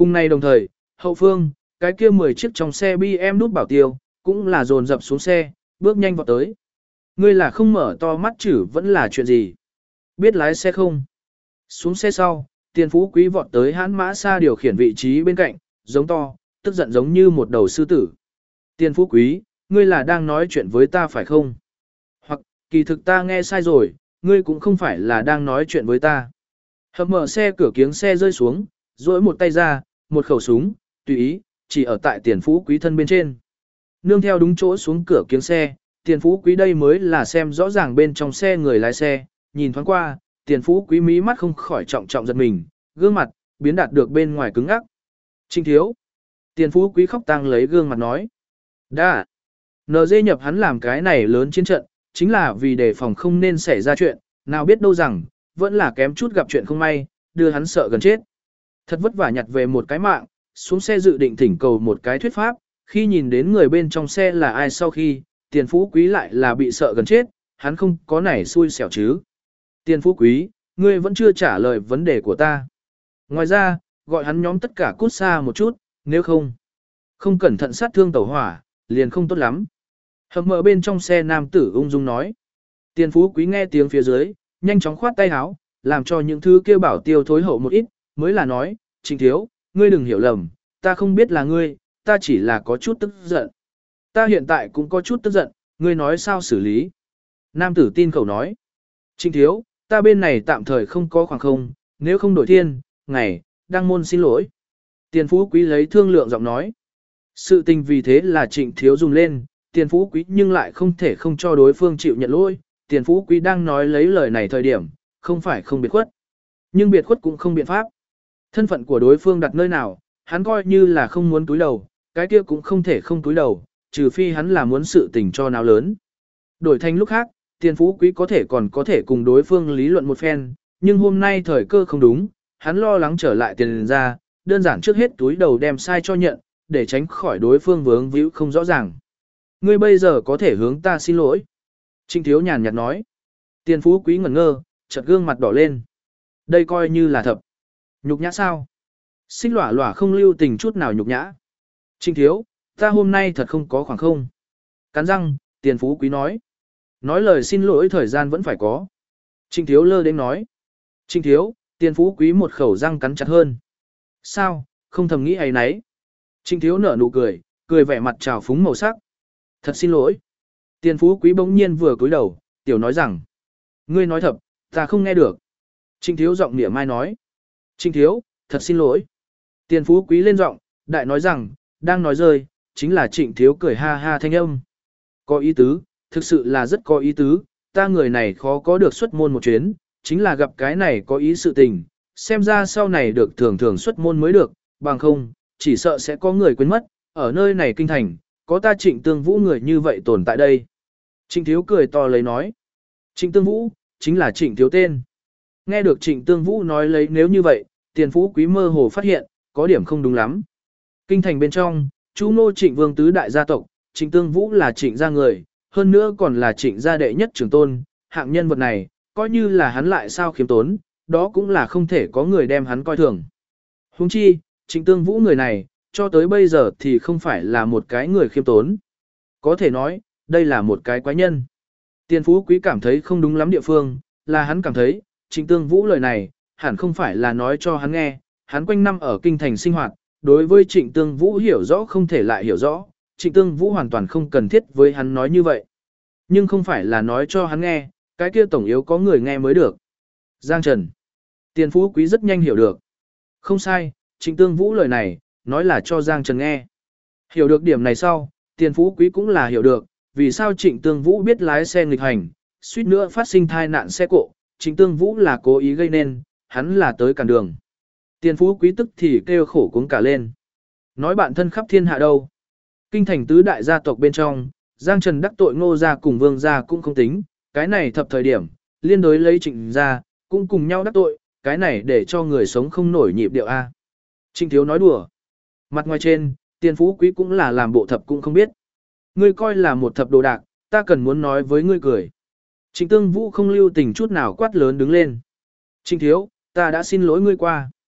Cùng này đồng thời, hậu phương, cái kia 10 chiếc trong xe BM đút bảo tiêu, cũng là dồn dập xuống xe, bước nhanh vào tới. Ngươi là không mở to mắt chử vẫn là chuyện gì? Biết lái xe không? Xuống xe sau, Tiền Phú Quý vọt tới Hãn Mã Sa điều khiển vị trí bên cạnh, giống to, tức giận giống như một đầu sư tử. Tiền Phú Quý, ngươi là đang nói chuyện với ta phải không? Hoặc, kỳ thực ta nghe sai rồi, ngươi cũng không phải là đang nói chuyện với ta. Hập mở xe cửa kiếng xe rơi xuống, duỗi một tay ra, một khẩu súng, tùy ý, chỉ ở tại Tiền Phú Quý thân bên trên. Nương theo đúng chỗ xuống cửa kiếng xe, Tiền Phú Quý đây mới là xem rõ ràng bên trong xe người lái xe, nhìn thoáng qua, Tiền Phú Quý mí mắt không khỏi trọng trọng giật mình, gương mặt, biến đạt được bên ngoài cứng ngắc. Trinh thiếu. Tiền Phú Quý khóc tang lấy gương mặt nói. Đã. NG nhập hắn làm cái này lớn chiến trận, chính là vì đề phòng không nên xảy ra chuyện, nào biết đâu rằng, vẫn là kém chút gặp chuyện không may, đưa hắn sợ gần chết. Thật vất vả nhặt về một cái mạng, xuống xe dự định thỉnh cầu một cái thuyết pháp, khi nhìn đến người bên trong xe là ai sau khi, Tiền Phú Quý lại là bị sợ gần chết, hắn không có nảy xui xẻo chứ. Tiền Phú Quý, ngươi vẫn chưa trả lời vấn đề của ta. Ngoài ra, gọi hắn nhóm tất cả cút xa một chút, nếu không cẩn thận sát thương tẩu hỏa, liền không tốt lắm. Hầm mở bên trong xe nam tử ung dung nói. Tiền Phú Quý nghe tiếng phía dưới, nhanh chóng khoát tay áo, làm cho những thứ kêu bảo tiêu thối hậu một ít, mới là nói, Trịnh thiếu, ngươi đừng hiểu lầm, ta không biết là ngươi, ta chỉ là có chút tức giận. Ta hiện tại cũng có chút tức giận, ngươi nói sao xử lý. Nam tử tin khẩu nói. Trịnh thiếu, ta bên này tạm thời không có khoảng không, nếu không đổi thiên, ngày, đăng môn xin lỗi. Tiền Phú Quý lấy thương lượng giọng nói. Sự tình vì thế là Trịnh thiếu dùng lên, Tiền Phú Quý nhưng lại không thể không cho đối phương chịu nhận lỗi. Tiền Phú Quý đang nói lấy lời này thời điểm, không phải không biệt khuất. Nhưng biệt khuất cũng không biện pháp. Thân phận của đối phương đặt nơi nào, hắn coi như là không muốn túi đầu, cái kia cũng không thể không túi đầu, trừ phi hắn là muốn sự tình cho nào lớn. Đổi thành lúc khác, Tiền Phú Quý còn có thể cùng đối phương lý luận một phen, nhưng hôm nay thời cơ không đúng, hắn lo lắng trở lại tiền ra, đơn giản trước hết túi đầu đem sai cho nhận, để tránh khỏi đối phương vướng víu không rõ ràng. Ngươi bây giờ có thể hướng ta xin lỗi. Trịnh thiếu nhàn nhạt nói. Tiền Phú Quý ngẩn ngơ, chợt gương mặt đỏ lên. Đây coi như là thập. Nhục nhã sao? Xích lỏa lỏa không lưu tình chút nào nhục nhã. Trịnh thiếu, ta hôm nay thật không có khoảng không. Cắn răng, Tiền Phú Quý nói. Nói lời xin lỗi thời gian vẫn phải có. Trịnh thiếu lơ đến nói. Trịnh thiếu, Tiền Phú Quý một khẩu răng cắn chặt hơn. Sao, không thầm nghĩ ấy nấy. Trịnh thiếu nở nụ cười, cười vẻ mặt trào phúng màu sắc. Thật xin lỗi. Tiền Phú Quý bỗng nhiên vừa cúi đầu, tiểu nói rằng. Ngươi nói thật, ta không nghe được. Trịnh thiếu giọng mỉa mai nói. Trịnh thiếu, thật xin lỗi. Tiền Phú Quý lên giọng, đại nói rằng, đang nói rơi, chính là Trịnh thiếu cười ha ha thanh âm. Có ý tứ, thực sự là rất có ý tứ, ta người này khó có được xuất môn một chuyến, chính là gặp cái này có ý sự tình, xem ra sau này được thường thường xuất môn mới được, bằng không, chỉ sợ sẽ có người quên mất, ở nơi này kinh thành, có ta Trịnh Tương Vũ người như vậy tồn tại đây. Trịnh thiếu cười to lấy nói, Trịnh Tương Vũ, chính là Trịnh thiếu tên. Nghe được Trịnh Tương Vũ nói lấy nếu như vậy, Tiền Phú Quý mơ hồ phát hiện, có điểm không đúng lắm. Kinh thành bên trong, chú nô Trịnh Vương tứ đại gia tộc, Trịnh Tương Vũ là Trịnh gia người, hơn nữa còn là Trịnh gia đệ nhất trưởng tôn, hạng nhân vật này, coi như là hắn lại sao khiêm tốn, đó cũng là không thể có người đem hắn coi thường. Huống chi, Trịnh Tương Vũ người này, cho tới bây giờ thì không phải là một cái người khiêm tốn. Có thể nói, đây là một cái quái nhân. Tiền Phú Quý cảm thấy không đúng lắm địa phương, là hắn cảm thấy, Trịnh Tương Vũ lời này, hẳn không phải là nói cho hắn nghe, hắn quanh năm ở kinh thành sinh hoạt, đối với Trịnh Tương Vũ hiểu rõ không thể lại hiểu rõ, Trịnh Tương Vũ hoàn toàn không cần thiết với hắn nói như vậy. Nhưng không phải là nói cho hắn nghe, cái kia tổng yếu có người nghe mới được. Giang Trần. Tiền Phú Quý rất nhanh hiểu được. Không sai, Trịnh Tương Vũ lời này, nói là cho Giang Trần nghe. Hiểu được điểm này sau, Tiền Phú Quý cũng là hiểu được, vì sao Trịnh Tương Vũ biết lái xe nghịch hành, suýt nữa phát sinh thai nạn xe cộ, Trịnh Tương Vũ là cố ý gây nên, hắn là tới cản đường. Tiền Phú Quý tức thì kêu khổ cuống cả lên. Nói bạn thân khắp thiên hạ đâu. Kinh thành tứ đại gia tộc bên trong, Giang Trần đắc tội Ngô gia cùng Vương gia cũng không tính, cái này thập thời điểm, liên đối lấy Trịnh gia, cũng cùng nhau đắc tội, cái này để cho người sống không nổi nhịp điệu A. Trịnh thiếu nói đùa. Mặt ngoài trên, Tiền Phú Quý cũng là làm bộ thập cũng không biết. Ngươi coi là một thập đồ đạc, ta cần muốn nói với ngươi cười. Trịnh Tương Vũ không lưu tình chút nào quát lớn đứng lên. Trịnh thiếu, ta đã xin lỗi ngươi qua.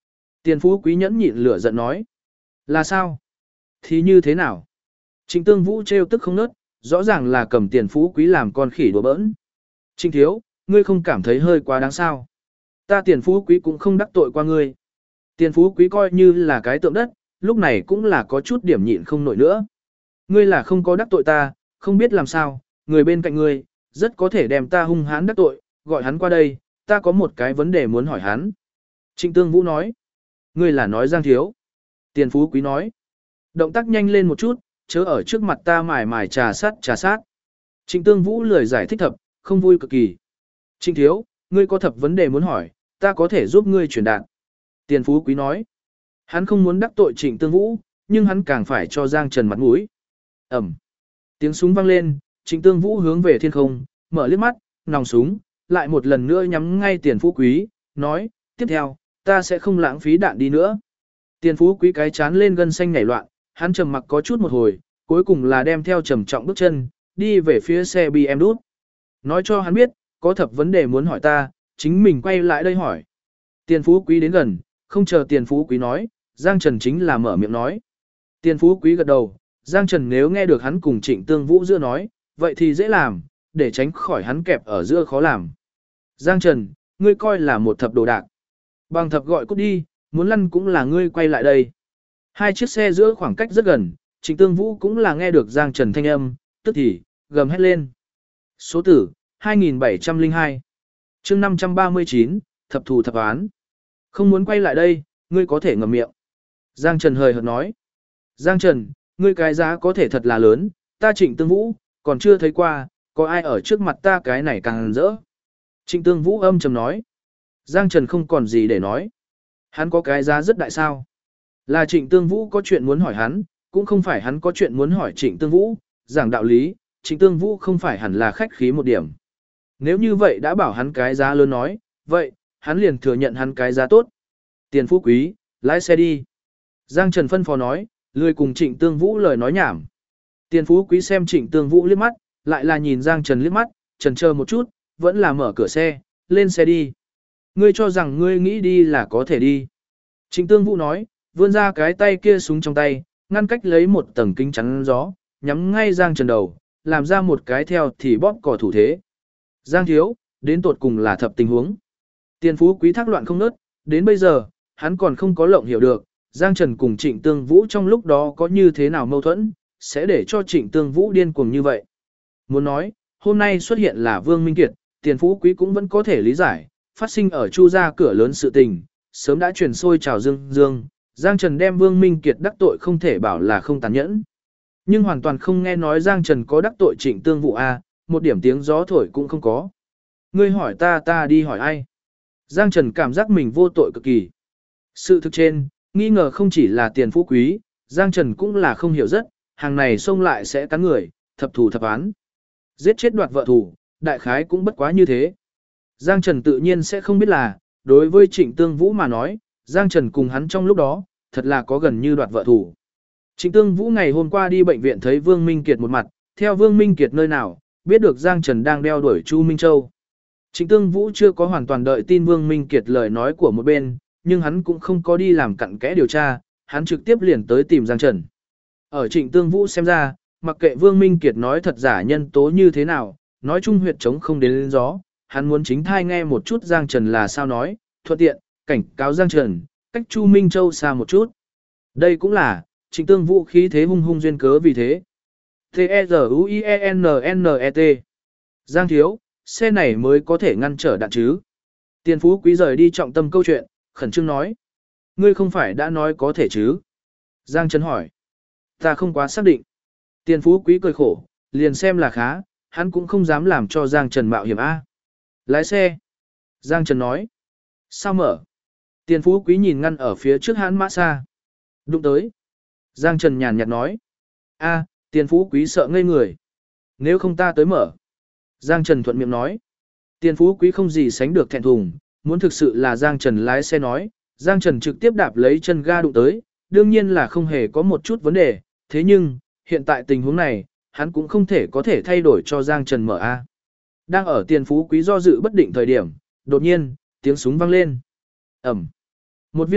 Tiền phú quý nhẫn nhịn lửa giận nói. Là sao? Thì như thế nào? Trịnh Tương Vũ trêu tức không nớt, rõ ràng là cầm tiền phú quý làm con khỉ đùa bỡn. Trịnh thiếu, ngươi không cảm thấy hơi quá đáng sao? Ta tiền phú quý cũng không đắc tội qua ngươi. Tiền phú quý coi như là cái tượng đất, lúc này cũng là có chút điểm nhịn không nổi nữa. Ngươi là không có đắc tội ta, không biết làm sao, người bên cạnh ngươi, rất có thể đem ta hung hãn đắc tội, gọi hắn qua đây, ta có một cái vấn đề muốn hỏi hắn. Trịnh Tương Vũ nói. Ngươi là nói Giang thiếu. Tiền phú quý nói. Động tác nhanh lên một chút, chớ ở trước mặt ta mải mải trà sát. Trịnh Tương Vũ lười giải thích thập, không vui cực kỳ. Trịnh thiếu, ngươi có thập vấn đề muốn hỏi, ta có thể giúp ngươi truyền đạt. Tiền phú quý nói. Hắn không muốn đắc tội Trịnh Tương Vũ, nhưng hắn càng phải cho Giang Trần mặt mũi. Ẩm. Tiếng súng vang lên, Trịnh Tương Vũ hướng về thiên không, mở liếc mắt, nòng súng, lại một lần nữa nhắm ngay tiền phú quý, nói, tiếp theo, ta sẽ không lãng phí đạn đi nữa. Tiền phú quý cái chán lên gân xanh nhảy loạn, hắn trầm mặc có chút một hồi, cuối cùng là đem theo trầm trọng bước chân, đi về phía xe BM đút. Nói cho hắn biết, có thập vấn đề muốn hỏi ta, chính mình quay lại đây hỏi. Tiền phú quý đến gần, không chờ tiền phú quý nói, Giang Trần chính là mở miệng nói. Tiền phú quý gật đầu, Giang Trần nếu nghe được hắn cùng Trịnh Tương Vũ giữa nói, vậy thì dễ làm, để tránh khỏi hắn kẹp ở giữa khó làm. Giang Trần, ngươi coi là một thập đồ đạc. Bằng thập gọi cút đi, muốn lăn cũng là ngươi quay lại đây. Hai chiếc xe giữa khoảng cách rất gần, Trịnh Tương Vũ cũng là nghe được Giang Trần thanh âm, tức thì, gầm hét lên. Số tử, 2702. chương 539, thập thù thập án. Không muốn quay lại đây, ngươi có thể ngậm miệng. Giang Trần hời hợt nói. Giang Trần, ngươi cái giá có thể thật là lớn, ta Trịnh Tương Vũ, còn chưa thấy qua, có ai ở trước mặt ta cái này càng rỡ. Trịnh Tương Vũ âm trầm nói. Giang Trần không còn gì để nói. Hắn có cái giá rất đại sao. Là Trịnh Tương Vũ có chuyện muốn hỏi hắn, cũng không phải hắn có chuyện muốn hỏi Trịnh Tương Vũ, giảng đạo lý, Trịnh Tương Vũ không phải hẳn là khách khí một điểm. Nếu như vậy đã bảo hắn cái giá lớn nói, vậy, hắn liền thừa nhận hắn cái giá tốt. Tiền phú quý, lái xe đi. Giang Trần phân phó nói, lười cùng Trịnh Tương Vũ lời nói nhảm. Tiền phú quý xem Trịnh Tương Vũ liếc mắt, lại là nhìn Giang Trần liếc mắt, chần chờ một chút, vẫn là mở cửa xe, lên xe đi. Ngươi cho rằng ngươi nghĩ đi là có thể đi. Trịnh Tương Vũ nói, vươn ra cái tay kia súng trong tay, ngăn cách lấy một tầng kính chắn gió, nhắm ngay Giang Trần đầu, làm ra một cái theo thì bóp cò thủ thế. Giang thiếu, đến tột cùng là thập tình huống. Tiền phú quý thác loạn không nớt, đến bây giờ, hắn còn không có lộng hiểu được, Giang Trần cùng Trịnh Tương Vũ trong lúc đó có như thế nào mâu thuẫn, sẽ để cho Trịnh Tương Vũ điên cuồng như vậy. Muốn nói, hôm nay xuất hiện là Vương Minh Kiệt, tiền phú quý cũng vẫn có thể lý giải, phát sinh ở Chu gia cửa lớn sự tình, sớm đã truyền sôi trào dương. Giang Trần đem Vương Minh Kiệt đắc tội không thể bảo là không tàn nhẫn. Nhưng hoàn toàn không nghe nói Giang Trần có đắc tội Trịnh Tương Vũ A, một điểm tiếng gió thổi cũng không có. Ngươi hỏi ta đi hỏi ai? Giang Trần cảm giác mình vô tội cực kỳ. Sự thực trên, nghi ngờ không chỉ là tiền phú quý, Giang Trần cũng là không hiểu rất, hàng này xông lại sẽ cắn người, thập thù thập án. Giết chết đoạt vợ thủ, đại khái cũng bất quá như thế. Giang Trần tự nhiên sẽ không biết là, đối với Trịnh Tương Vũ mà nói, Giang Trần cùng hắn trong lúc đó, thật là có gần như đoạt vợ thủ. Trịnh Tương Vũ ngày hôm qua đi bệnh viện thấy Vương Minh Kiệt một mặt, theo Vương Minh Kiệt nơi nào, biết được Giang Trần đang đeo đuổi Chu Minh Châu. Trịnh Tương Vũ chưa có hoàn toàn đợi tin Vương Minh Kiệt lời nói của một bên, nhưng hắn cũng không có đi làm cặn kẽ điều tra, hắn trực tiếp liền tới tìm Giang Trần. Ở Trịnh Tương Vũ xem ra, mặc kệ Vương Minh Kiệt nói thật giả nhân tố như thế nào, nói chung huyệt chống không đến lên gió, hắn muốn chính thai nghe một chút Giang Trần là sao nói, thuận tiện, cảnh cáo Giang Trần, cách Chu Minh Châu xa một chút. Đây cũng là, Trịnh Tương Vũ khí thế hung hung duyên cớ vì thế. T-E-Z-U-I-E-N-N-E-T Giang thiếu, xe này mới có thể ngăn trở đạn chứ. Tiền phú quý rời đi trọng tâm câu chuyện, khẩn trương nói. Ngươi không phải đã nói có thể chứ? Giang Trần hỏi. Ta không quá xác định. Tiền phú quý cười khổ, liền xem là khá, hắn cũng không dám làm cho Giang Trần mạo hiểm A. Lái xe. Giang Trần nói. Sao mở? Tiền phú quý nhìn ngăn ở phía trước hắn mã xa. Đụng tới. Giang Trần nhàn nhạt nói. A, tiền phú quý sợ ngây người. Nếu không ta tới mở. Giang Trần thuận miệng nói. Tiền phú quý không gì sánh được thẹn thùng, muốn thực sự là Giang Trần lái xe nói. Giang Trần trực tiếp đạp lấy chân ga đụng tới, đương nhiên là không hề có một chút vấn đề. Thế nhưng, hiện tại tình huống này, hắn cũng không thể có thể thay đổi cho Giang Trần mở A. Đang ở tiền phú quý do dự bất định thời điểm, đột nhiên, tiếng súng vang lên. Ẩm. Một viên đạn,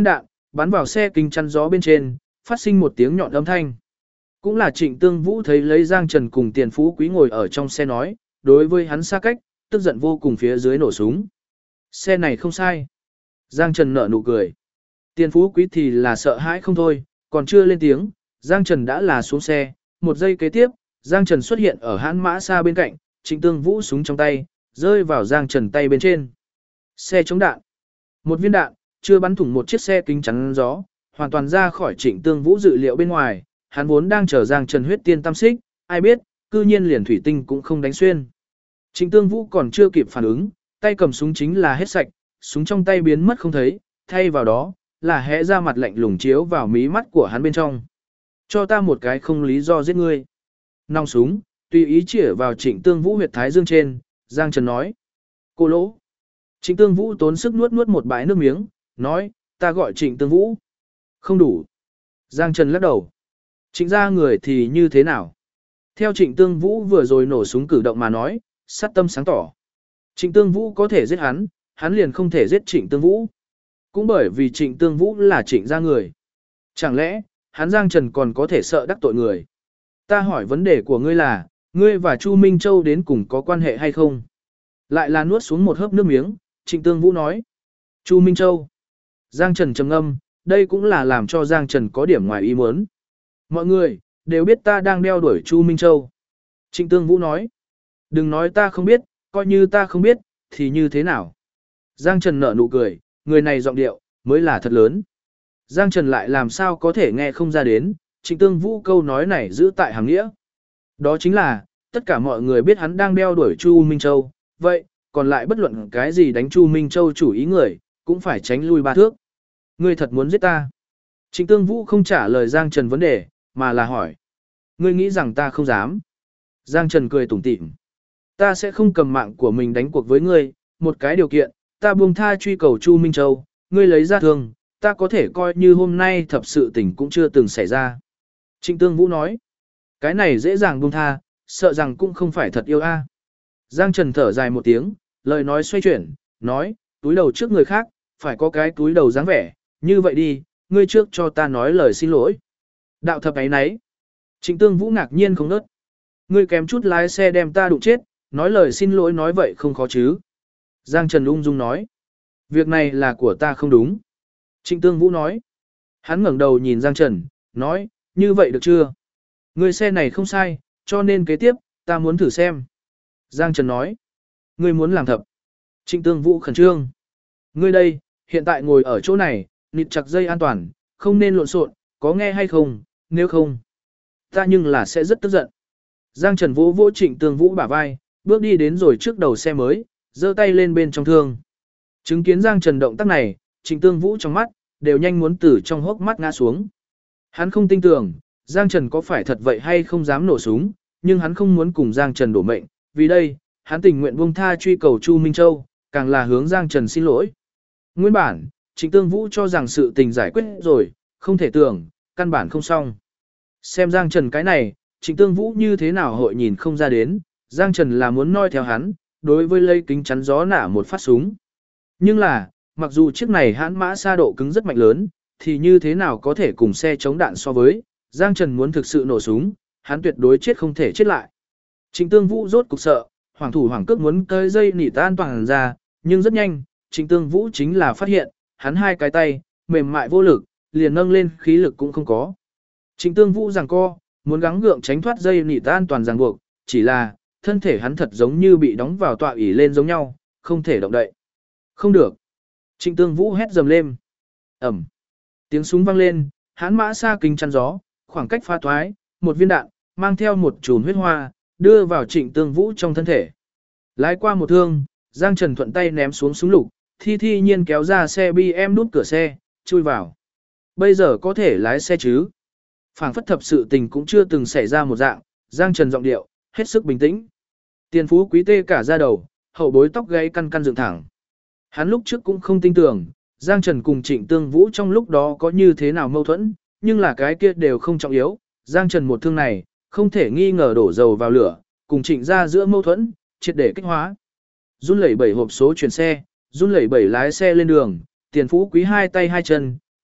bắn vào xe kính chắn gió bên trên, phát sinh một tiếng nhọn âm thanh. Cũng là Trịnh Tương Vũ thấy lấy Giang Trần cùng Tiền Phú Quý ngồi ở trong xe nói, đối với hắn xa cách, tức giận vô cùng phía dưới nổ súng. Xe này không sai. Giang Trần nở nụ cười. Tiền Phú Quý thì là sợ hãi không thôi, còn chưa lên tiếng, Giang Trần đã là xuống xe, một giây kế tiếp, Giang Trần xuất hiện ở hãn mã xa bên cạnh, Trịnh Tương Vũ súng trong tay, rơi vào Giang Trần tay bên trên. Xe chống đạn. Một viên đạn, chưa bắn thủng một chiếc xe kính chắn gió, hoàn toàn ra khỏi Trịnh Tương Vũ dự liệu bên ngoài, hắn vốn đang chờ Giang Trần huyết tiên tam xích, ai biết, cư nhiên liền thủy tinh cũng không đánh xuyên. Trịnh Tương Vũ còn chưa kịp phản ứng, tay cầm súng chính là hết sạch, súng trong tay biến mất không thấy, thay vào đó, là hẽ ra mặt lạnh lùng chiếu vào mí mắt của hắn bên trong. Cho ta một cái không lý do giết ngươi. Nòng súng, tùy ý chĩa vào Trịnh Tương Vũ huyệt thái dương trên, Giang Trần nói. Cô lỗ. Trịnh Tương Vũ tốn sức nuốt nuốt một bãi nước miếng, nói, ta gọi Trịnh Tương Vũ. Không đủ. Giang Trần lắc đầu. Trịnh ra người thì như thế nào? Theo Trịnh Tương Vũ vừa rồi nổ súng cử động mà nói, sát tâm sáng tỏ. Trịnh Tương Vũ có thể giết hắn, hắn liền không thể giết Trịnh Tương Vũ. Cũng bởi vì Trịnh Tương Vũ là Trịnh ra người. Chẳng lẽ, hắn Giang Trần còn có thể sợ đắc tội người? Ta hỏi vấn đề của ngươi là, ngươi và Chu Minh Châu đến cùng có quan hệ hay không? Lại là nuốt xuống một hớp nước miếng, Trịnh Tương Vũ nói. Chu Minh Châu. Giang Trần trầm ngâm, đây cũng là làm cho Giang Trần có điểm ngoài ý muốn. Mọi người, đều biết ta đang đeo đuổi Chu Minh Châu. Trịnh Tương Vũ nói. Đừng nói ta không biết, coi như ta không biết, thì như thế nào? Giang Trần nở nụ cười, người này giọng điệu, mới là thật lớn. Giang Trần lại làm sao có thể nghe không ra đến, Trịnh Tương Vũ câu nói này giữ tại hàng nghĩa. Đó chính là, tất cả mọi người biết hắn đang đeo đuổi Chu Minh Châu, vậy, còn lại bất luận cái gì đánh Chu Minh Châu chủ ý người, cũng phải tránh lui ba thước. Ngươi thật muốn giết ta? Trịnh Tương Vũ không trả lời Giang Trần vấn đề, mà là hỏi. Ngươi nghĩ rằng ta không dám? Giang Trần cười tủm tỉm. Ta sẽ không cầm mạng của mình đánh cuộc với ngươi, một cái điều kiện, ta buông tha truy cầu Chu Minh Châu, ngươi lấy ra thương, ta có thể coi như hôm nay thập sự tình cũng chưa từng xảy ra. Trịnh Tương Vũ nói, cái này dễ dàng buông tha, sợ rằng cũng không phải thật yêu a. Giang Trần thở dài một tiếng, lời nói xoay chuyển, nói, túi đầu trước người khác, phải có cái túi đầu dáng vẻ, như vậy đi, ngươi trước cho ta nói lời xin lỗi. Đạo thập ấy nấy. Trịnh Tương Vũ ngạc nhiên không nớt. Ngươi kém chút lái xe đem ta đụng chết, nói lời xin lỗi nói vậy không khó chứ. Giang Trần ung dung nói. Việc này là của ta không đúng. Trịnh Tương Vũ nói. Hắn ngẩng đầu nhìn Giang Trần, nói, như vậy được chưa? Ngươi xe này không sai, cho nên kế tiếp, ta muốn thử xem. Giang Trần nói. Ngươi muốn làm thập. Trịnh Tương Vũ khẩn trương. Ngươi đây, hiện tại ngồi ở chỗ này, nịt chặt dây an toàn, không nên lộn xộn, có nghe hay không, nếu không. Ta nhưng là sẽ rất tức giận. Giang Trần vỗ vỗ Trịnh Tương Vũ bả vai, bước đi đến rồi trước đầu xe mới, giơ tay lên bên trong thương. Chứng kiến Giang Trần động tác này, Trịnh Tương Vũ trong mắt, đều nhanh muốn từ trong hốc mắt ngã xuống. Hắn không tin tưởng, Giang Trần có phải thật vậy hay không dám nổ súng, nhưng hắn không muốn cùng Giang Trần đổ mệnh, vì đây, hắn tình nguyện buông tha truy cầu Chu Minh Châu, càng là hướng Giang Trần xin lỗi. Nguyên bản, Trịnh Tương Vũ cho rằng sự tình giải quyết rồi, không thể tưởng, căn bản không xong. Xem Giang Trần cái này, Trịnh Tương Vũ như thế nào hội nhìn không ra đến, Giang Trần là muốn noi theo hắn, đối với lấy kính chắn gió nả một phát súng. Nhưng là, mặc dù chiếc này hãn mã xa độ cứng rất mạnh lớn, thì như thế nào có thể cùng xe chống đạn so với, Giang Trần muốn thực sự nổ súng, hắn tuyệt đối chết không thể chết lại. Trịnh Tương Vũ rốt cục sợ, hoàng thủ hoàng cước muốn cơi dây nỉ tan toàn ra, nhưng rất nhanh, Trịnh Tương Vũ chính là phát hiện, hắn hai cái tay, mềm mại vô lực, liền nâng lên khí lực cũng không có. Trịnh Tương Vũ giằng co, muốn gắng gượng tránh thoát dây nỉ tan toàn ràng buộc, chỉ là, thân thể hắn thật giống như bị đóng vào tọa ỷ lên giống nhau, không thể động đậy. Không được. Trịnh Tương Vũ hét dầm lên. Ẩm. Tiếng súng vang lên, hãn mã xa kính chắn gió, khoảng cách pha thoái, một viên đạn, mang theo một chùm huyết hoa, đưa vào Trịnh Tương Vũ trong thân thể. Lái qua một thương, Giang Trần thuận tay ném xuống súng lục, thi nhiên kéo ra xe BM đút cửa xe, chui vào. Bây giờ có thể lái xe chứ? Phảng phất thập sự tình cũng chưa từng xảy ra một dạng, Giang Trần giọng điệu, hết sức bình tĩnh. Tiền Phú Quý tê cả da đầu, hậu bối tóc gáy căn căn dựng thẳng. Hắn lúc trước cũng không tin tưởng, Giang Trần cùng Trịnh Tương Vũ trong lúc đó có như thế nào mâu thuẫn, nhưng là cái kia đều không trọng yếu. Giang Trần một thương này, không thể nghi ngờ đổ dầu vào lửa, cùng Trịnh ra giữa mâu thuẫn, triệt để kích hóa. Run lẩy bẩy hộp số chuyển xe, run lẩy bẩy lái xe lên đường, Tiền Phú Quý hai tay hai chân,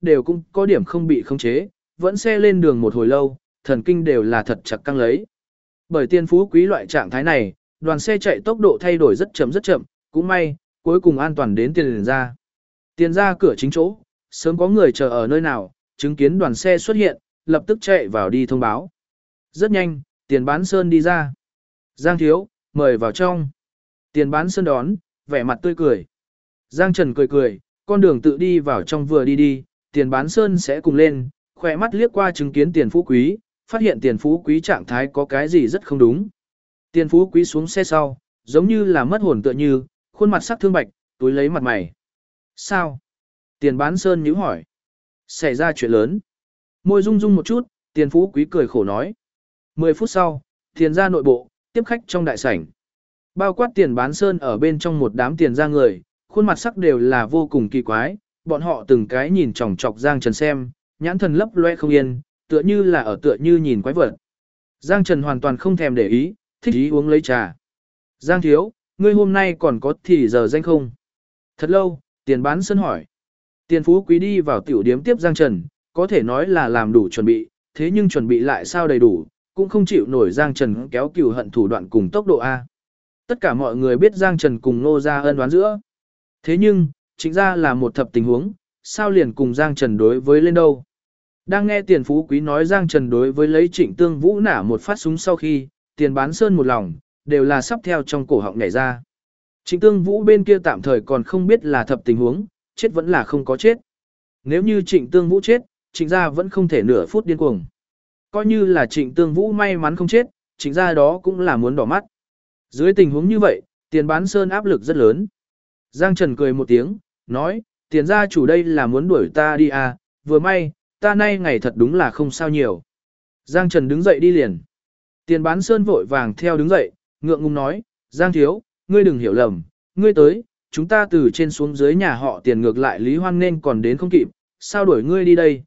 đều cũng có điểm không bị khống chế, vẫn xe lên đường một hồi lâu, thần kinh đều là thật chặt căng lấy. Bởi tiền phú quý loại trạng thái này, đoàn xe chạy tốc độ thay đổi rất chậm, cũng may, cuối cùng an toàn đến tiền ra. Tiền ra cửa chính chỗ, sớm có người chờ ở nơi nào, chứng kiến đoàn xe xuất hiện, lập tức chạy vào đi thông báo. Rất nhanh, Tiền Bán Sơn đi ra. Giang thiếu, mời vào trong. Tiền Bán Sơn đón, vẻ mặt tươi cười. Giang Trần cười, con đường tự đi vào trong vừa đi, Tiền Bán Sơn sẽ cùng lên, khỏe mắt liếc qua chứng kiến Tiền Phú Quý, phát hiện Tiền Phú Quý trạng thái có cái gì rất không đúng. Tiền Phú Quý xuống xe sau, giống như là mất hồn tựa như, khuôn mặt sắc thương bạch, túi lấy mặt mày. Sao? Tiền Bán Sơn nhíu hỏi. Xảy ra chuyện lớn. Môi rung rung một chút, Tiền Phú Quý cười khổ nói. 10 phút sau, Tiền ra nội bộ, tiếp khách trong đại sảnh. Bao quát Tiền Bán Sơn ở bên trong một đám tiền ra người, khuôn mặt sắc đều là vô cùng kỳ quái, bọn họ từng cái nhìn chòng chọc Giang Trần xem, nhãn thần lấp loe không yên, tựa như nhìn quái vật. Giang Trần hoàn toàn không thèm để ý, thích ý uống lấy trà. Giang thiếu, ngươi hôm nay còn có thì giờ danh không? Thật lâu, Tiền Bán Sơn hỏi. Tiền Phú Quý đi vào tiểu điếm tiếp Giang Trần, có thể nói là làm đủ chuẩn bị, thế nhưng chuẩn bị lại sao đầy đủ, cũng không chịu nổi Giang Trần kéo cừu hận thủ đoạn cùng tốc độ A. Tất cả mọi người biết Giang Trần cùng Nô Gia ân oán giữa. Thế nhưng, chính ra là một thập tình huống, sao liền cùng Giang Trần đối với lên đâu. Đang nghe Tiền Phú Quý nói Giang Trần đối với lấy Trịnh Tương Vũ nả một phát súng sau khi, Tiền Bán Sơn một lòng, đều là sắp theo trong cổ họng nhảy ra. Trịnh Tương Vũ bên kia tạm thời còn không biết là thập tình huống, chết vẫn là không có chết. Nếu như Trịnh Tương Vũ chết, Trịnh gia vẫn không thể nửa phút điên cuồng. Coi như là Trịnh Tương Vũ may mắn không chết, Trịnh gia đó cũng là muốn đỏ mắt. Dưới tình huống như vậy, Tiền Bán Sơn áp lực rất lớn. Giang Trần cười một tiếng, nói, Tiền gia chủ đây là muốn đuổi ta đi à, vừa may, ta nay ngày thật đúng là không sao nhiều. Giang Trần đứng dậy đi liền. Tiền Bán Sơn vội vàng theo đứng dậy, ngượng ngùng nói, Giang thiếu, ngươi đừng hiểu lầm, ngươi tới, chúng ta từ trên xuống dưới nhà họ Tiền ngược lại Lý Hoan nên còn đến không kịp, sao đuổi ngươi đi đây,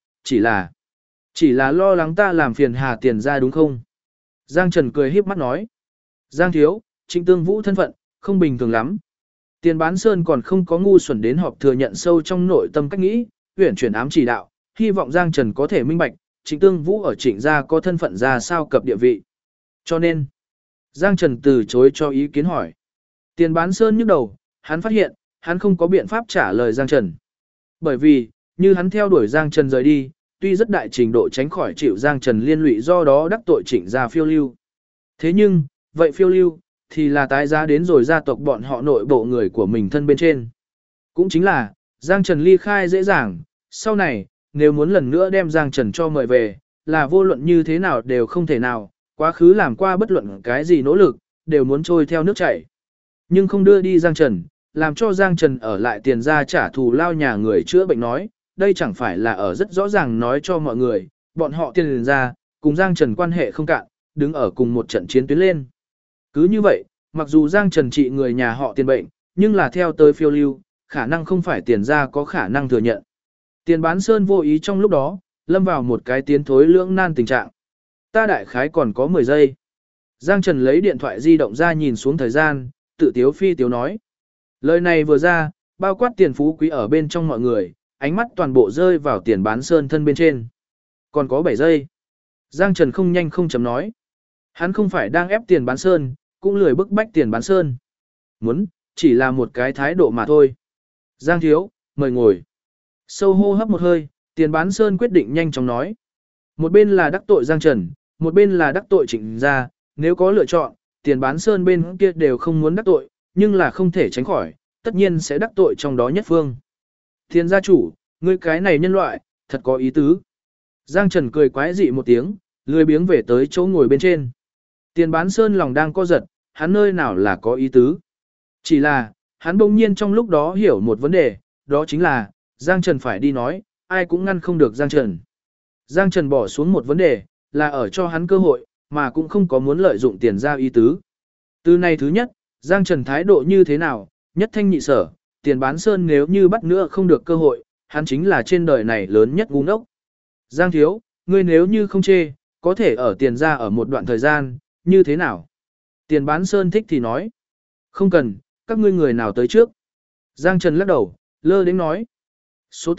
chỉ là lo lắng ta làm phiền Hà Tiền ra đúng không? Giang Trần cười híp mắt nói, Giang thiếu, Trịnh Tương Vũ thân phận, không bình thường lắm. Tiền Bán Sơn còn không có ngu xuẩn đến họp thừa nhận sâu trong nội tâm cách nghĩ, huyển chuyển ám chỉ đạo, hy vọng Giang Trần có thể minh bạch, Trịnh Tương Vũ ở Trịnh gia có thân phận ra sao cập địa vị. Cho nên, Giang Trần từ chối cho ý kiến hỏi. Tiền Bán Sơn nhức đầu, hắn phát hiện, hắn không có biện pháp trả lời Giang Trần. Bởi vì, như hắn theo đuổi Giang Trần rời đi, tuy rất đại trình độ tránh khỏi chịu Giang Trần liên lụy do đó đắc tội Trịnh gia phiêu lưu. Thế nhưng, vậy phiêu lưu, thì là tái giá đến rồi gia tộc bọn họ nội bộ người của mình thân bên trên. Cũng chính là, Giang Trần ly khai dễ dàng, sau này, nếu muốn lần nữa đem Giang Trần cho mời về, là vô luận như thế nào đều không thể nào, quá khứ làm qua bất luận cái gì nỗ lực, đều muốn trôi theo nước chảy. Nhưng không đưa đi Giang Trần, làm cho Giang Trần ở lại Tiền ra trả thù lao nhà người chữa bệnh nói, đây chẳng phải là ở rất rõ ràng nói cho mọi người, bọn họ Tiền ra, cùng Giang Trần quan hệ không cạn, đứng ở cùng một trận chiến tuyến lên. Cứ như vậy, mặc dù Giang Trần trị người nhà họ Tiền bệnh, nhưng là theo tới phiêu lưu, khả năng không phải Tiền ra có khả năng thừa nhận. Tiền Bán Sơn vô ý trong lúc đó, lâm vào một cái tiến thối lưỡng nan tình trạng. Ta đại khái còn có 10 giây. Giang Trần lấy điện thoại di động ra nhìn xuống thời gian, tự tiếu phi tiếu nói. Lời này vừa ra, bao quát Tiền Phú Quý ở bên trong mọi người, ánh mắt toàn bộ rơi vào Tiền Bán Sơn thân bên trên. Còn có 7 giây. Giang Trần không nhanh không chậm nói. Hắn không phải đang ép Tiền Bán Sơn, cũng lười bức bách Tiền Bán Sơn. Muốn, chỉ là một cái thái độ mà thôi. Giang thiếu, mời ngồi. Sâu hô hấp một hơi, Tiền Bán Sơn quyết định nhanh chóng nói. Một bên là đắc tội Giang Trần, một bên là đắc tội Trịnh gia, nếu có lựa chọn, Tiền Bán Sơn bên kia đều không muốn đắc tội, nhưng là không thể tránh khỏi, tất nhiên sẽ đắc tội trong đó nhất phương. Tiền gia chủ, ngươi cái này nhân loại, thật có ý tứ. Giang Trần cười quái dị một tiếng, lười biếng về tới chỗ ngồi bên trên. Tiền Bán Sơn lòng đang co giật, hắn nơi nào là có ý tứ. Chỉ là, hắn bỗng nhiên trong lúc đó hiểu một vấn đề, đó chính là, Giang Trần phải đi nói, ai cũng ngăn không được Giang Trần. Giang Trần bỏ xuống một vấn đề, là ở cho hắn cơ hội, mà cũng không có muốn lợi dụng tiền ra ý tứ. Từ này thứ nhất, Giang Trần thái độ như thế nào, nhất thanh nhị sở, Tiền Bán Sơn nếu như bắt nữa không được cơ hội, hắn chính là trên đời này lớn nhất ngu ngốc. Giang thiếu, ngươi nếu như không chê, có thể ở tiền ra ở một đoạn thời gian, như thế nào? Tiền Bán Sơn thích thì nói. Không cần, các ngươi người nào tới trước. Giang Trần lắc đầu, lơ đến nói. Số tử,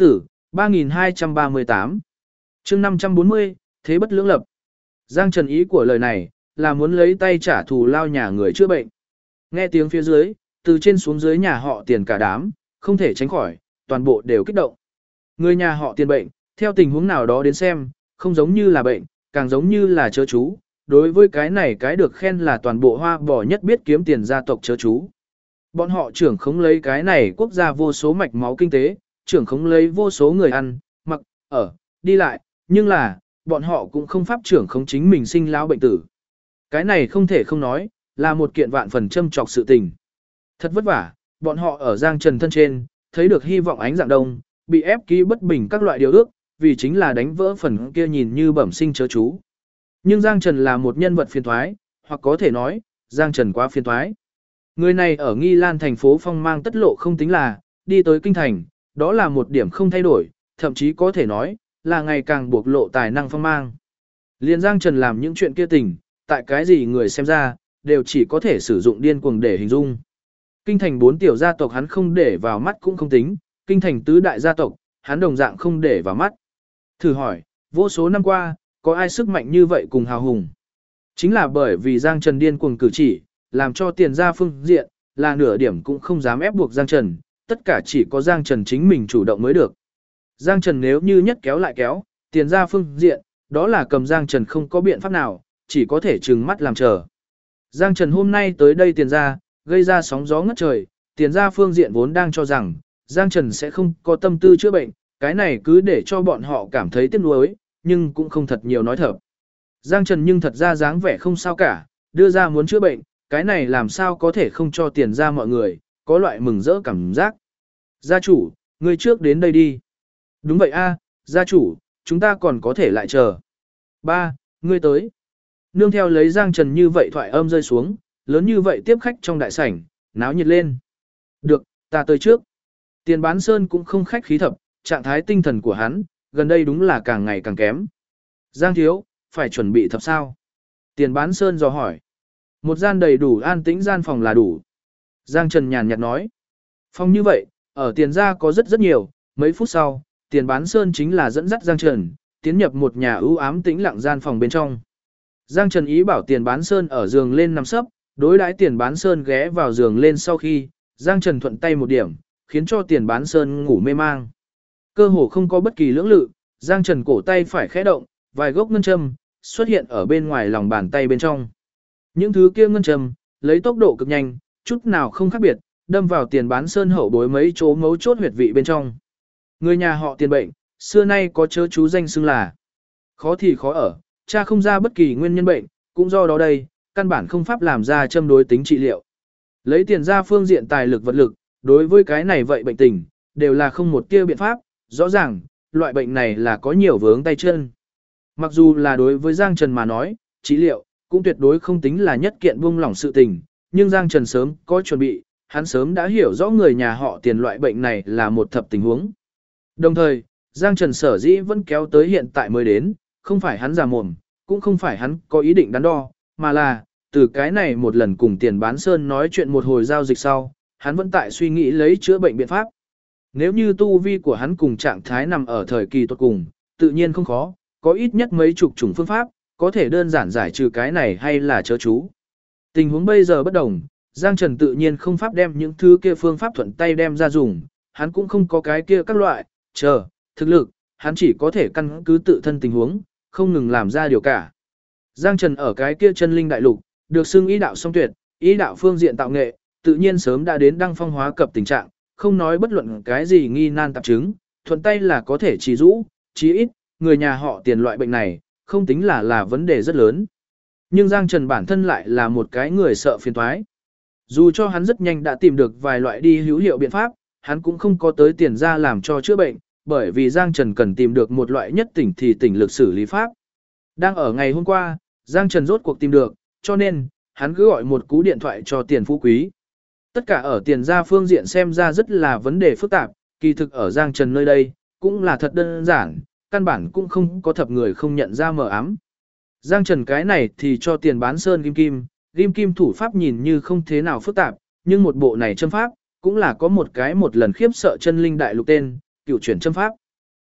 3238 chương 540, thế bất lưỡng lập. Giang Trần ý của lời này, là muốn lấy tay trả thù lao nhà người chữa bệnh. Nghe tiếng phía dưới, từ trên xuống dưới nhà họ Tiền cả đám, không thể tránh khỏi, toàn bộ đều kích động. Người nhà họ Tiền bệnh, theo tình huống nào đó đến xem, không giống như là bệnh, càng giống như là chớ chú. Đối với cái này cái được khen là toàn bộ Hoa Bò nhất biết kiếm tiền gia tộc chớ chú. Bọn họ trưởng khống lấy cái này quốc gia vô số mạch máu kinh tế, trưởng khống lấy vô số người ăn, mặc, ở, đi lại, nhưng là, bọn họ cũng không pháp trưởng khống chính mình sinh lão bệnh tử. Cái này không thể không nói, là một kiện vạn phần châm trọc sự tình. Thật vất vả, bọn họ ở Giang Trần thân trên, thấy được hy vọng ánh dạng đông, bị ép ký bất bình các loại điều ước, vì chính là đánh vỡ phần kia nhìn như bẩm sinh chớ chú. Nhưng Giang Trần là một nhân vật phiền thoái, hoặc có thể nói, Giang Trần quá phiền thoái. Người này ở Nghi Lan thành phố phong mang tất lộ không tính là, đi tới kinh thành, đó là một điểm không thay đổi, thậm chí có thể nói, là ngày càng buộc lộ tài năng phong mang. Liên Giang Trần làm những chuyện kia tình, tại cái gì người xem ra, đều chỉ có thể sử dụng điên cuồng để hình dung. Kinh thành 4 tiểu gia tộc hắn không để vào mắt cũng không tính, kinh thành tứ đại gia tộc, hắn đồng dạng không để vào mắt. Thử hỏi, vô số năm qua, có ai sức mạnh như vậy cùng hào hùng? Chính là bởi vì Giang Trần điên cuồng cử chỉ, làm cho Tiền gia phương diện, là nửa điểm cũng không dám ép buộc Giang Trần, tất cả chỉ có Giang Trần chính mình chủ động mới được. Giang Trần nếu như nhất kéo lại kéo, Tiền gia phương diện, đó là cầm Giang Trần không có biện pháp nào, chỉ có thể trừng mắt làm chờ. Giang Trần hôm nay tới đây Tiền gia, gây ra sóng gió ngất trời, Tiền gia phương diện vốn đang cho rằng, Giang Trần sẽ không có tâm tư chữa bệnh, cái này cứ để cho bọn họ cảm thấy tiếc nuối, nhưng cũng không thật nhiều nói thật. Giang Trần nhưng thật ra dáng vẻ không sao cả, đưa ra muốn chữa bệnh, cái này làm sao có thể không cho Tiền gia mọi người, có loại mừng rỡ cảm giác. Gia chủ, ngươi trước đến đây đi. Đúng vậy a, gia chủ, chúng ta còn có thể lại chờ. Ba, ngươi tới. Nương theo lấy Giang Trần như vậy thoại âm rơi xuống, lớn như vậy tiếp khách trong đại sảnh, náo nhiệt lên. Được, ta tới trước. Tiền Bán Sơn cũng không khách khí thập, trạng thái tinh thần của hắn, gần đây đúng là càng ngày càng kém. Giang thiếu, phải chuẩn bị thập sao? Tiền Bán Sơn dò hỏi. Một gian đầy đủ an tĩnh gian phòng là đủ. Giang Trần nhàn nhạt nói. Phòng như vậy, ở Tiền gia có rất nhiều, mấy phút sau, Tiền Bán Sơn chính là dẫn dắt Giang Trần, tiến nhập một nhà ưu ám tĩnh lặng gian phòng bên trong. Giang Trần ý bảo Tiền Bán Sơn ở giường lên nằm sấp, đối đãi Tiền Bán Sơn ghé vào giường lên sau khi, Giang Trần thuận tay một điểm, khiến cho Tiền Bán Sơn ngủ mê mang. Cơ hồ không có bất kỳ lưỡng lự, Giang Trần cổ tay phải khẽ động, vài gốc ngân châm xuất hiện ở bên ngoài lòng bàn tay bên trong. Những thứ kia ngân châm, lấy tốc độ cực nhanh, chút nào không khác biệt, đâm vào Tiền Bán Sơn hậu bối mấy chỗ mấu chốt huyệt vị bên trong. Người nhà họ Tiền bệnh, xưa nay có chớ chú danh xưng là khó thì khó ở, cha không ra bất kỳ nguyên nhân bệnh, cũng do đó đây, căn bản không pháp làm ra châm đối tính trị liệu. Lấy Tiền ra phương diện tài lực vật lực, đối với cái này vậy bệnh tình, đều là không một tia biện pháp, rõ ràng, loại bệnh này là có nhiều vướng tay chân. Mặc dù là đối với Giang Trần mà nói, trị liệu, cũng tuyệt đối không tính là nhất kiện buông lỏng sự tình, nhưng Giang Trần sớm có chuẩn bị, hắn sớm đã hiểu rõ người nhà họ Tiền loại bệnh này là một thập tình huống. Đồng thời, Giang Trần sở dĩ vẫn kéo tới hiện tại mới đến, không phải hắn già mồm, cũng không phải hắn có ý định đắn đo, mà là, từ cái này một lần cùng Tiền Bán Sơn nói chuyện một hồi giao dịch sau, hắn vẫn tại suy nghĩ lấy chữa bệnh biện pháp. Nếu như tu vi của hắn cùng trạng thái nằm ở thời kỳ tuột cùng, tự nhiên không khó, có ít nhất mấy chục chủng phương pháp, có thể đơn giản giải trừ cái này hay là chớ chú. Tình huống bây giờ bất đồng, Giang Trần tự nhiên không pháp đem những thứ kia phương pháp thuận tay đem ra dùng, hắn cũng không có cái kia các loại, thực lực, hắn chỉ có thể căn cứ tự thân tình huống, không ngừng làm ra điều cả. Giang Trần ở cái kia chân linh đại lục, được xưng ý đạo song tuyệt, ý đạo phương diện tạo nghệ, tự nhiên sớm đã đến đăng phong hóa cập tình trạng, không nói bất luận cái gì nghi nan tạp chứng, thuận tay là có thể trì rũ, chí ít, người nhà họ Tiền loại bệnh này, không tính là vấn đề rất lớn. Nhưng Giang Trần bản thân lại là một cái người sợ phiền toái. Dù cho hắn rất nhanh đã tìm được vài loại đi hữu hiệu biện pháp, hắn cũng không có tới Tiền ra làm cho chữa bệnh, bởi vì Giang Trần cần tìm được một loại nhất tỉnh thì tỉnh lực xử lý pháp. Đang ở ngày hôm qua, Giang Trần rốt cuộc tìm được, cho nên, hắn cứ gọi một cú điện thoại cho Tiền Phú Quý. Tất cả ở Tiền gia phương diện xem ra rất là vấn đề phức tạp, kỳ thực ở Giang Trần nơi đây, cũng là thật đơn giản, căn bản cũng không có thập người không nhận ra mờ ám. Giang Trần cái này thì cho Tiền Bán Sơn ghim kim thủ pháp nhìn như không thế nào phức tạp, nhưng một bộ này châm pháp, cũng là có một cái một lần khiếp sợ chân linh đại lục tên, cựu chuyển châm pháp.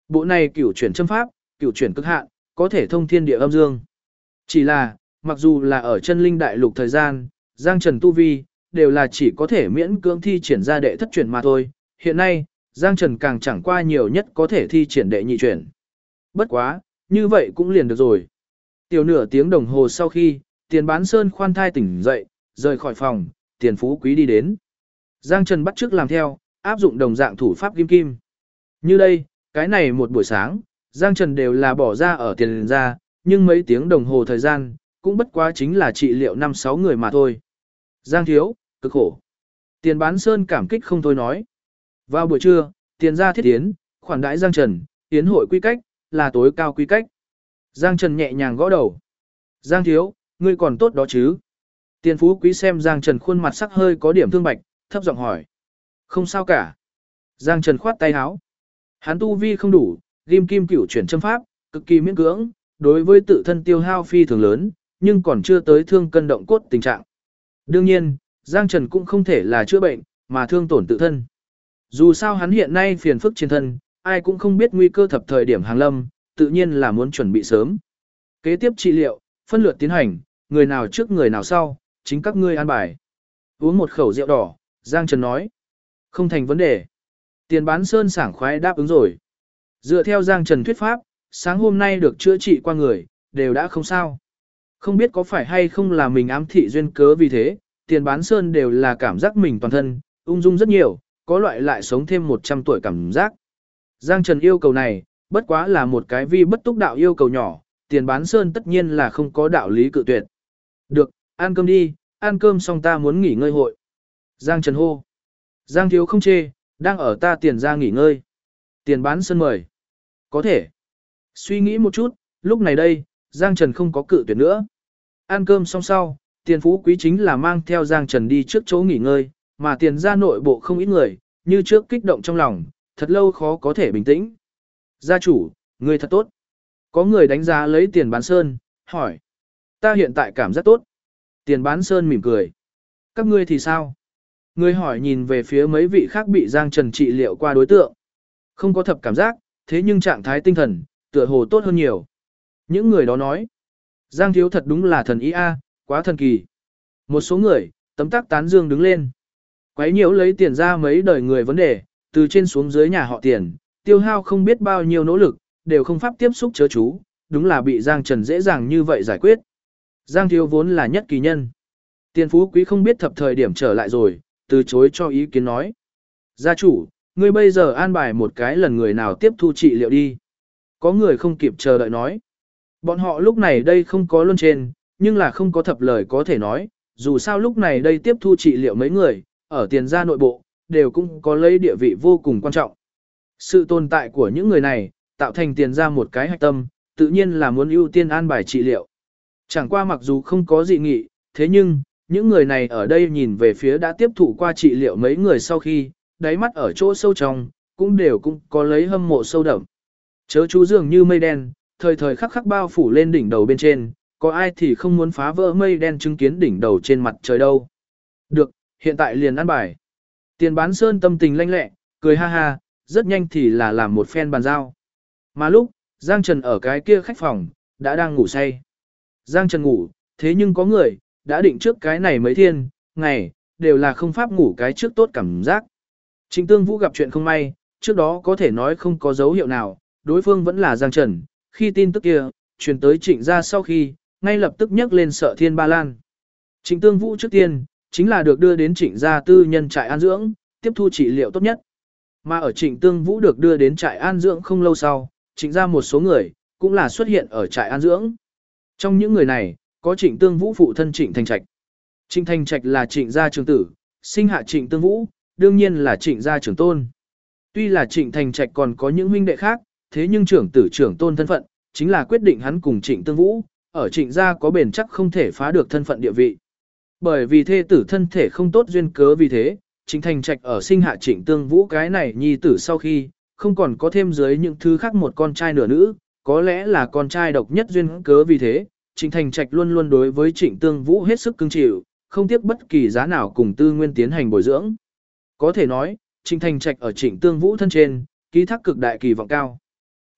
Bộ này cửu chuyển châm pháp, cửu chuyển cực hạn, có thể thông thiên địa âm dương. Chỉ là, mặc dù là ở chân linh đại lục thời gian, Giang Trần tu vi, đều là chỉ có thể miễn cưỡng thi triển ra đệ thất chuyển mà thôi. Hiện nay, Giang Trần càng chẳng qua nhiều nhất có thể thi triển đệ nhị chuyển. Bất quá, như vậy cũng liền được rồi. Tiểu nửa tiếng đồng hồ sau khi, Tiền Bán Sơn khoan thai tỉnh dậy, rời khỏi phòng, Tiền Phú Quý đi đến. Giang Trần bắt chước làm theo, áp dụng đồng dạng thủ pháp kim kim. Như đây, cái này một buổi sáng, Giang Trần đều là bỏ ra ở tiền ra, nhưng mấy tiếng đồng hồ thời gian, cũng bất quá chính là trị liệu 5-6 người mà thôi. Giang thiếu, cực khổ. Tiền Bán Sơn cảm kích không thôi nói. Vào buổi trưa, tiền ra thiết tiến, khoản đãi Giang Trần, tiến hội quy cách, là tối cao quy cách. Giang Trần nhẹ nhàng gõ đầu. Giang thiếu, ngươi còn tốt đó chứ? Tiền Phú Quý xem Giang Trần khuôn mặt sắc hơi có điểm thương bạch, thấp giọng hỏi. Không sao cả. Giang Trần khoát tay áo. Hắn tu vi không đủ, ghim kim cửu chuyển châm pháp, cực kỳ miễn cưỡng, đối với tự thân tiêu hao phi thường lớn, nhưng còn chưa tới thương cân động cốt tình trạng. Đương nhiên, Giang Trần cũng không thể là chữa bệnh, mà thương tổn tự thân. Dù sao hắn hiện nay phiền phức trên thân, ai cũng không biết nguy cơ thập thời điểm hàng lâm, tự nhiên là muốn chuẩn bị sớm. Kế tiếp trị liệu, phân lượt tiến hành, người nào trước người nào sau, chính các ngươi an bài. Uống một khẩu rượu đỏ, Giang Trần nói. Không thành vấn đề. Tiền Bán Sơn sảng khoái đáp ứng rồi. Dựa theo Giang Trần thuyết pháp, sáng hôm nay được chữa trị qua người, đều đã không sao. Không biết có phải hay không là mình ám thị duyên cớ vì thế, Tiền Bán Sơn đều là cảm giác mình toàn thân, ung dung rất nhiều, có loại lại sống thêm 100 tuổi cảm giác. Giang Trần yêu cầu này, bất quá là một cái vi bất túc đạo yêu cầu nhỏ, Tiền Bán Sơn tất nhiên là không có đạo lý cự tuyệt. Được, ăn cơm đi, ăn cơm xong ta muốn nghỉ ngơi hội. Giang Trần hô. Giang thiếu không chê, đang ở ta tiền ra nghỉ ngơi. Tiền Bán Sơn mời. Có thể. Suy nghĩ một chút, lúc này đây, Giang Trần không có cự tuyệt nữa. Ăn cơm xong sau, Tiền Phú Quý chính là mang theo Giang Trần đi trước chỗ nghỉ ngơi, mà tiền ra nội bộ không ít người, như trước kích động trong lòng, thật lâu khó có thể bình tĩnh. Gia chủ, người thật tốt. Có người đánh giá lấy Tiền Bán Sơn, hỏi. Ta hiện tại cảm giác tốt. Tiền Bán Sơn mỉm cười. Các ngươi thì sao? Người hỏi nhìn về phía mấy vị khác bị Giang Trần trị liệu qua đối tượng. Không có thập cảm giác, thế nhưng trạng thái tinh thần, tựa hồ tốt hơn nhiều. Những người đó nói. Giang thiếu thật đúng là thần ý a, quá thần kỳ. Một số người, tấm tắc tán dương đứng lên. Quấy nhiễu lấy tiền ra mấy đời người vấn đề, từ trên xuống dưới nhà họ tiền, tiêu hao không biết bao nhiêu nỗ lực, đều không pháp tiếp xúc chớ chú, đúng là bị Giang Trần dễ dàng như vậy giải quyết. Giang thiếu vốn là nhất kỳ nhân. Tiền Phú Quý không biết thập thời điểm trở lại rồi, từ chối cho ý kiến nói. Gia chủ, ngươi bây giờ an bài một cái lần người nào tiếp thu trị liệu đi. Có người không kịp chờ đợi nói. Bọn họ lúc này đây không có luân trên, nhưng là không có thập lời có thể nói, dù sao lúc này đây tiếp thu trị liệu mấy người, ở tiền gia nội bộ, đều cũng có lấy địa vị vô cùng quan trọng. Sự tồn tại của những người này, tạo thành tiền gia một cái hạch tâm, tự nhiên là muốn ưu tiên an bài trị liệu. Chẳng qua mặc dù không có dị nghị, thế nhưng, những người này ở đây nhìn về phía đã tiếp thụ qua trị liệu mấy người sau khi, đáy mắt ở chỗ sâu trong, cũng đều cũng có lấy hâm mộ sâu đậm. Chớ chú dường như mây đen, thời thời khắc khắc bao phủ lên đỉnh đầu bên trên, có ai thì không muốn phá vỡ mây đen chứng kiến đỉnh đầu trên mặt trời đâu. Được, hiện tại liền ăn bài. Tiền Bán Sơn tâm tình lanh lẹ, cười ha ha, rất nhanh thì là làm một phen bàn giao. Mà lúc, Giang Trần ở cái kia khách phòng, đã đang ngủ say. Giang Trần ngủ, thế nhưng có người, đã định trước cái này mấy thiên, ngày, đều là không pháp ngủ cái trước tốt cảm giác. Trịnh Tương Vũ gặp chuyện không may, trước đó có thể nói không có dấu hiệu nào, đối phương vẫn là Giang Trần, khi tin tức kia, truyền tới trịnh ra sau khi, ngay lập tức nhắc lên Sợ Thiên Ba Lan. Trịnh Tương Vũ trước tiên, chính là được đưa đến trịnh gia tư nhân trại an dưỡng, tiếp thu trị liệu tốt nhất. Mà ở trịnh Tương Vũ được đưa đến trại an dưỡng không lâu sau, trịnh ra một số người, cũng là xuất hiện ở trại an dưỡng. Trong những người này, có trịnh Tương Vũ phụ thân trịnh Thành Trạch. Trịnh Thành Trạch là trịnh gia trưởng tử, sinh hạ trịnh Tương Vũ, đương nhiên là trịnh gia trưởng tôn. Tuy là trịnh Thành Trạch còn có những huynh đệ khác, thế nhưng trưởng tử trưởng tôn thân phận, chính là quyết định hắn cùng trịnh Tương Vũ, ở trịnh gia có bền chắc không thể phá được thân phận địa vị. Bởi vì thê tử thân thể không tốt duyên cớ vì thế, trịnh Thành Trạch ở sinh hạ trịnh Tương Vũ cái này nhi tử sau khi, không còn có thêm dưới những thứ khác một con trai nửa nữ, có lẽ là con trai độc nhất duyên cớ vì thế, trịnh Thành Trạch luôn luôn đối với trịnh Tương Vũ hết sức cưng chịu, không tiếc bất kỳ giá nào cùng tư nguyên tiến hành bồi dưỡng. Có thể nói, trịnh Thành Trạch ở trịnh Tương Vũ thân trên, ký thác cực đại kỳ vọng cao.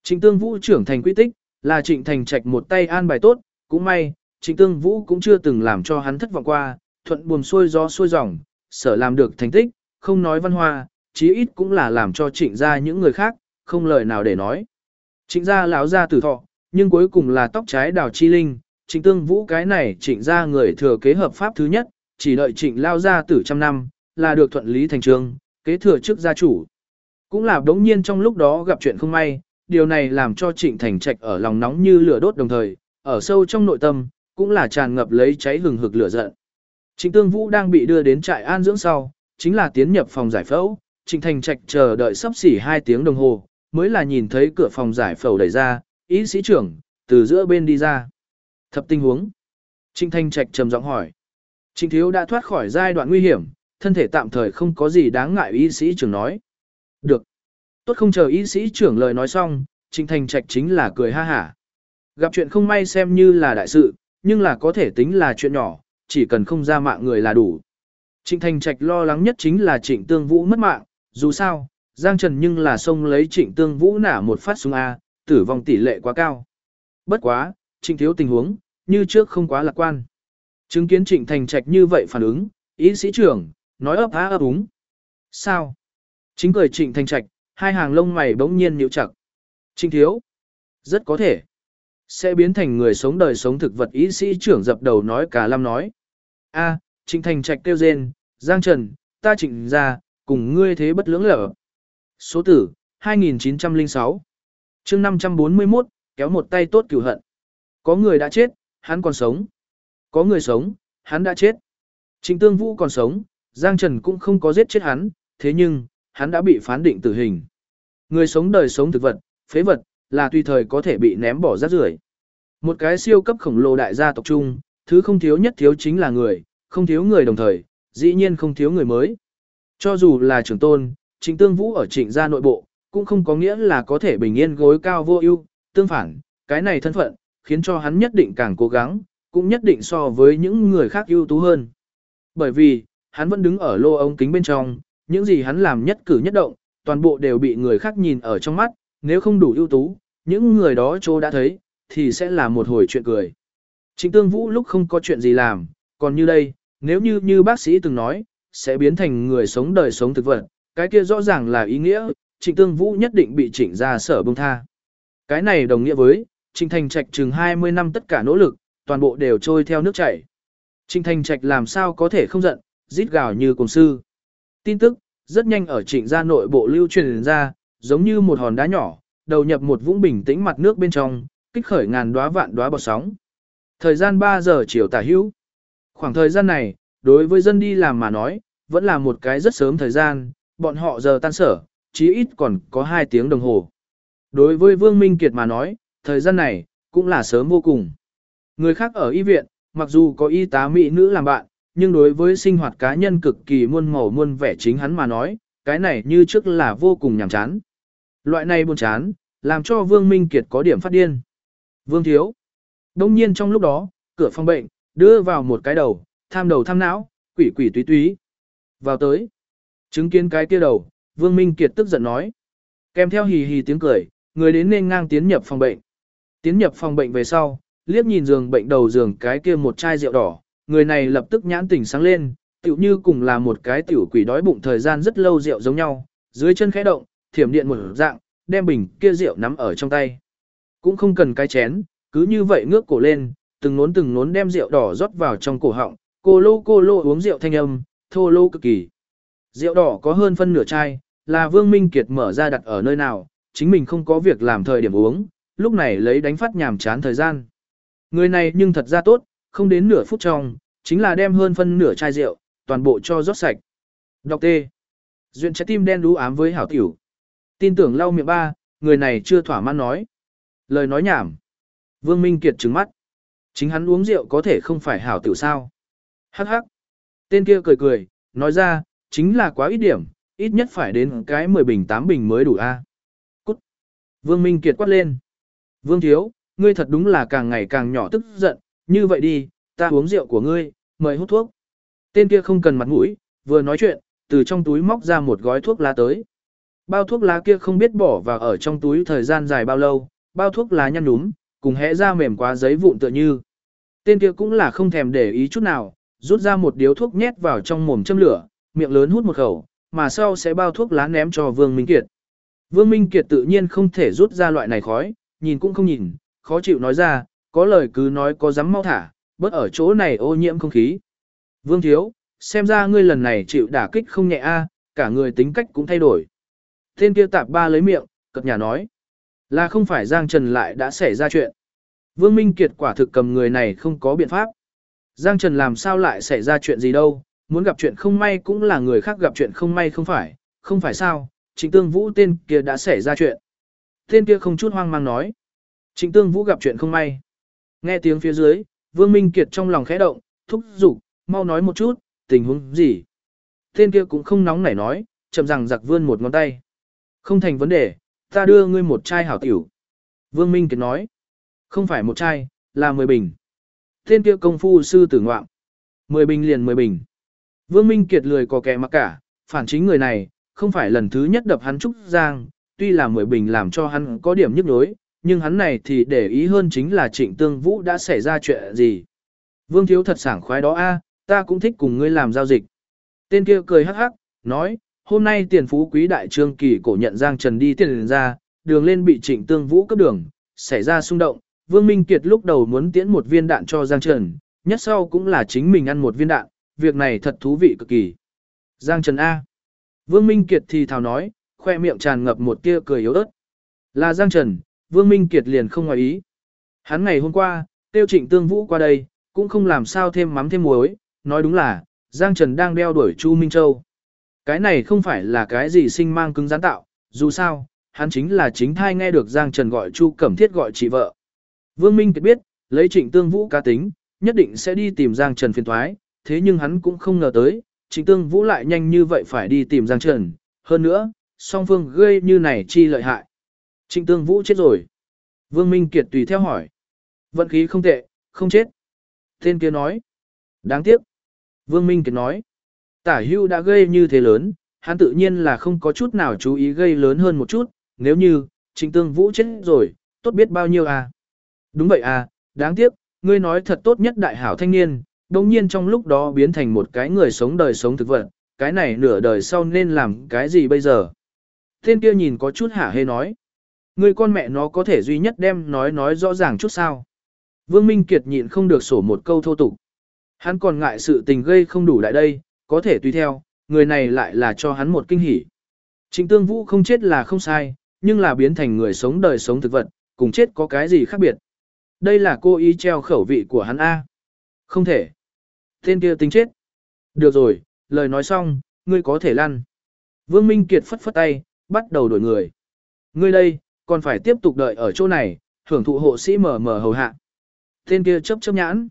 Trịnh Tương Vũ trưởng thành quy tích, là Trịnh Thành Trạch một tay an bài tốt, cũng may, Trịnh Tương Vũ cũng chưa từng làm cho hắn thất vọng qua, thuận buồm xuôi gió xuôi dòng, sở làm được thành tích, không nói văn hoa, chí ít cũng là làm cho Trịnh gia những người khác, không lời nào để nói. Trịnh gia lão gia tử thọ, nhưng cuối cùng là tóc trái đào chi linh, Trịnh Tương Vũ cái này Trịnh gia người thừa kế hợp pháp thứ nhất, chỉ đợi Trịnh lao gia tử trăm năm, là được thuận lý thành trương, kế thừa chức gia chủ. Cũng là đống nhiên trong lúc đó gặp chuyện không may, điều này làm cho Trịnh Thành Trạch ở lòng nóng như lửa đốt đồng thời, ở sâu trong nội tâm, cũng là tràn ngập lấy cháy hừng hực lửa giận. Trịnh Tương Vũ đang bị đưa đến trại an dưỡng sau, chính là tiến nhập phòng giải phẫu, Trịnh Thành Trạch chờ đợi sắp xỉ 2 tiếng đồng hồ, mới là nhìn thấy cửa phòng giải phẫu đẩy ra, y sĩ trưởng từ giữa bên đi ra. Thập tình huống. Trịnh Thành Trạch trầm giọng hỏi. Trịnh Thiếu đã thoát khỏi giai đoạn nguy hiểm, thân thể tạm thời không có gì đáng ngại, y sĩ trưởng nói. Được. Tốt, không chờ y sĩ trưởng lời nói xong, Trịnh Thành Trạch chính là cười ha hả. Gặp chuyện không may xem như là đại sự, nhưng là có thể tính là chuyện nhỏ, chỉ cần không ra mạng người là đủ. Trịnh Thành Trạch lo lắng nhất chính là Trịnh Tương Vũ mất mạng, dù sao, Giang Trần nhưng là xông lấy Trịnh Tương Vũ nả một phát súng A, tử vong tỷ lệ quá cao. Bất quá, Trịnh Thiếu tình huống, như trước không quá lạc quan. Chứng kiến Trịnh Thành Trạch như vậy phản ứng, y sĩ trưởng, nói ấp á ấp úng. Sao? Chính cười Trịnh Thành Trạch, hai hàng lông mày bỗng nhiên nhíu chặt. Trịnh Thiếu, rất có thể sẽ biến thành người sống đời sống thực vật, y sĩ trưởng dập đầu nói cả lâm nói. A, Trịnh Thành Trạch kêu rên, Giang Trần, ta Trịnh ra, cùng ngươi thế bất lưỡng lở. Số tử, 2906. chương 541, kéo một tay tốt cửu hận. Có người đã chết, hắn còn sống. Có người sống, hắn đã chết. Trịnh Tương Vũ còn sống, Giang Trần cũng không có giết chết hắn, thế nhưng, hắn đã bị phán định tử hình. Người sống đời sống thực vật, phế vật, là tùy thời có thể bị ném bỏ rác rưởi. Một cái siêu cấp khổng lồ đại gia tộc chung, thứ không thiếu nhất thiếu chính là người, không thiếu người đồng thời, dĩ nhiên không thiếu người mới. Cho dù là trưởng tôn, Trịnh Tương Vũ ở Trịnh gia nội bộ, cũng không có nghĩa là có thể bình yên gối cao vô ưu, tương phản, cái này thân phận, khiến cho hắn nhất định càng cố gắng, cũng nhất định so với những người khác ưu tú hơn. Bởi vì, hắn vẫn đứng ở lô ống kính bên trong, những gì hắn làm nhất cử nhất động, toàn bộ đều bị người khác nhìn ở trong mắt, nếu không đủ ưu tú, những người đó chỗ đã thấy, thì sẽ là một hồi chuyện cười. Trịnh Tương Vũ lúc không có chuyện gì làm, còn như đây, nếu như bác sĩ từng nói, sẽ biến thành người sống đời sống thực vật, cái kia rõ ràng là ý nghĩa, Trịnh Tương Vũ nhất định bị Trịnh gia sở bông tha. Cái này đồng nghĩa với, Trịnh Thành Trạch chừng 20 năm tất cả nỗ lực, toàn bộ đều trôi theo nước chảy. Trịnh Thành Trạch làm sao có thể không giận, rít gào như cùng sư. Tin tức, rất nhanh ở Trịnh gia nội bộ lưu truyền ra, giống như một hòn đá nhỏ, đầu nhập một vũng bình tĩnh mặt nước bên trong, kích khởi ngàn đóa vạn đóa bọt sóng. Thời gian 3 giờ chiều tả hữu. Khoảng thời gian này, đối với dân đi làm mà nói, vẫn là một cái rất sớm thời gian, bọn họ giờ tan sở, chí ít còn có 2 tiếng đồng hồ. Đối với Vương Minh Kiệt mà nói, thời gian này, cũng là sớm vô cùng. Người khác ở y viện, mặc dù có y tá mỹ nữ làm bạn, nhưng đối với sinh hoạt cá nhân cực kỳ muôn màu muôn vẻ chính hắn mà nói, cái này như trước là vô cùng nhàm chán. Loại này buồn chán, làm cho Vương Minh Kiệt có điểm phát điên. Vương Thiếu. Đông nhiên trong lúc đó, cửa phòng bệnh, đưa vào một cái đầu tham não, quỷ quỷ túy túy. Vào tới. Chứng kiến cái kia đầu, Vương Minh Kiệt tức giận nói. Kèm theo hì hì tiếng cười, người đến nên ngang tiến nhập phòng bệnh. Tiến nhập phòng bệnh về sau, liếc nhìn giường bệnh đầu giường cái kia một chai rượu đỏ, người này lập tức nhãn tỉnh sáng lên, tựu như cùng là một cái tiểu quỷ đói bụng thời gian rất lâu rượu giống nhau, dưới chân khẽ động, thiểm điện một dạng, đem bình kia rượu nắm ở trong tay. Cũng không cần cái chén, cứ như vậy ngước cổ lên, từng nốn đem rượu đỏ rót vào trong cổ họng, cô lô uống rượu thanh âm, thô lô cực kỳ. Rượu đỏ có hơn phân nửa chai, là Vương Minh Kiệt mở ra đặt ở nơi nào, chính mình không có việc làm thời điểm uống, lúc này lấy đánh phát nhàm chán thời gian. Người này nhưng thật ra tốt, không đến nửa phút trong, chính là đem hơn phân nửa chai rượu, toàn bộ cho rót sạch. Đọc tê. Duyện trái tim đen đú ám với hảo tiểu. Tin tưởng lau miệng ba, người này chưa thỏa mãn nói. Lời nói nhảm. Vương Minh Kiệt trừng mắt. Chính hắn uống rượu có thể không phải hảo tiểu sao. Hắc hắc. Tên kia cười cười, nói ra, chính là quá ít điểm, ít nhất phải đến cái 10 bình 8 bình mới đủ a. Cút. Vương Minh Kiệt quát lên. Vương Thiếu, ngươi thật đúng là càng ngày càng nhỏ tức giận, như vậy đi, ta uống rượu của ngươi, mời hút thuốc. Tên kia không cần mặt mũi, vừa nói chuyện, từ trong túi móc ra một gói thuốc lá tới. Bao thuốc lá kia không biết bỏ vào ở trong túi thời gian dài bao lâu, bao thuốc lá nhăn nhúm, cùng hẽ ra mềm quá giấy vụn tựa như. Tên kia cũng là không thèm để ý chút nào, rút ra một điếu thuốc nhét vào trong mồm châm lửa, miệng lớn hút một khẩu, mà sau sẽ bao thuốc lá ném cho Vương Minh Kiệt. Vương Minh Kiệt tự nhiên không thể rút ra loại này khói, nhìn cũng không nhìn, khó chịu nói ra, có lời cứ nói có dám mau thả, bớt ở chỗ này ô nhiễm không khí. Vương Thiếu, xem ra ngươi lần này chịu đả kích không nhẹ a, cả người tính cách cũng thay đổi. Tên kia tạp ba lấy miệng, cật nhà nói, là không phải Giang Trần lại đã xảy ra chuyện. Vương Minh Kiệt quả thực cầm người này không có biện pháp. Giang Trần làm sao lại xảy ra chuyện gì đâu, muốn gặp chuyện không may cũng là người khác gặp chuyện không may không phải sao, Trịnh Tương Vũ tên kia đã xảy ra chuyện. Tên kia không chút hoang mang nói, Trịnh Tương Vũ gặp chuyện không may. Nghe tiếng phía dưới, Vương Minh Kiệt trong lòng khẽ động, thúc giục, mau nói một chút, tình huống gì. Tên kia cũng không nóng nảy nói, chậm rằng giặc vươn một ngón tay. Không thành vấn đề, ta đưa ngươi một chai hảo tiểu. Vương Minh Kiệt nói, không phải một chai, là 10 bình. Tên kia công phu sư tử ngoạm. 10 bình liền 10 bình. Vương Minh Kiệt lười có kẻ mặc cả, phản chính người này, không phải lần thứ nhất đập hắn Trúc Giang, tuy là 10 bình làm cho hắn có điểm nhức nhối, nhưng hắn này thì để ý hơn chính là Trịnh Tương Vũ đã xảy ra chuyện gì. Vương Thiếu thật sảng khoái đó a, ta cũng thích cùng ngươi làm giao dịch. Tên kia cười hắc hắc, nói, hôm nay tiền phú quý đại trương kỳ cổ nhận Giang Trần đi tiền ra, đường lên bị Trịnh Tương Vũ cướp đường, xảy ra xung động. Vương Minh Kiệt lúc đầu muốn tiễn một viên đạn cho Giang Trần, nhất sau cũng là chính mình ăn một viên đạn, việc này thật thú vị cực kỳ. Giang Trần A. Vương Minh Kiệt thì thào nói, khoe miệng tràn ngập một tia cười yếu ớt. Là Giang Trần, Vương Minh Kiệt liền không ngoài ý. Hắn ngày hôm qua, tiêu Trịnh Tương Vũ qua đây, cũng không làm sao thêm mắm thêm muối, nói đúng là, Giang Trần đang đeo đuổi Chu Minh Châu. Cái này không phải là cái gì sinh mang cứng rắn tạo, dù sao, hắn chính là chính thai nghe được Giang Trần gọi Chu Cẩm Thiết gọi chị vợ. Vương Minh Kiệt biết, lấy Trịnh Tương Vũ cá tính, nhất định sẽ đi tìm Giang Trần phiền toái, thế nhưng hắn cũng không ngờ tới, Trịnh Tương Vũ lại nhanh như vậy phải đi tìm Giang Trần, hơn nữa, song phương gây như này chi lợi hại. Trịnh Tương Vũ chết rồi. Vương Minh Kiệt tùy theo hỏi. Vận khí không tệ, không chết. Tên kia nói. Đáng tiếc. Vương Minh Kiệt nói. Tả Hưu đã gây như thế lớn, hắn tự nhiên là không có chút nào chú ý gây lớn hơn một chút, nếu như, Trịnh Tương Vũ chết rồi, tốt biết bao nhiêu à. Đúng vậy à, đáng tiếc, ngươi nói thật tốt nhất đại hảo thanh niên, đồng nhiên trong lúc đó biến thành một cái người sống đời sống thực vật, cái này nửa đời sau nên làm cái gì bây giờ? Tên kia nhìn có chút hả hê nói. Ngươi con mẹ nó có thể duy nhất đem nói rõ ràng chút sao? Vương Minh Kiệt nhịn không được sổ một câu thô tục. Hắn còn ngại sự tình gây không đủ lại đây, có thể tùy theo, người này lại là cho hắn một kinh hỉ. Trịnh Tương Vũ không chết là không sai, nhưng là biến thành người sống đời sống thực vật, cùng chết có cái gì khác biệt. Đây là cô ý treo khẩu vị của hắn A. Không thể. Tên kia tính chết. Được rồi, lời nói xong, ngươi có thể lăn. Vương Minh Kiệt phất phất tay, bắt đầu đổi người. Ngươi đây, còn phải tiếp tục đợi ở chỗ này, hưởng thụ hộ sĩ mở hầu hạ. Tên kia chớp chớp nhãn.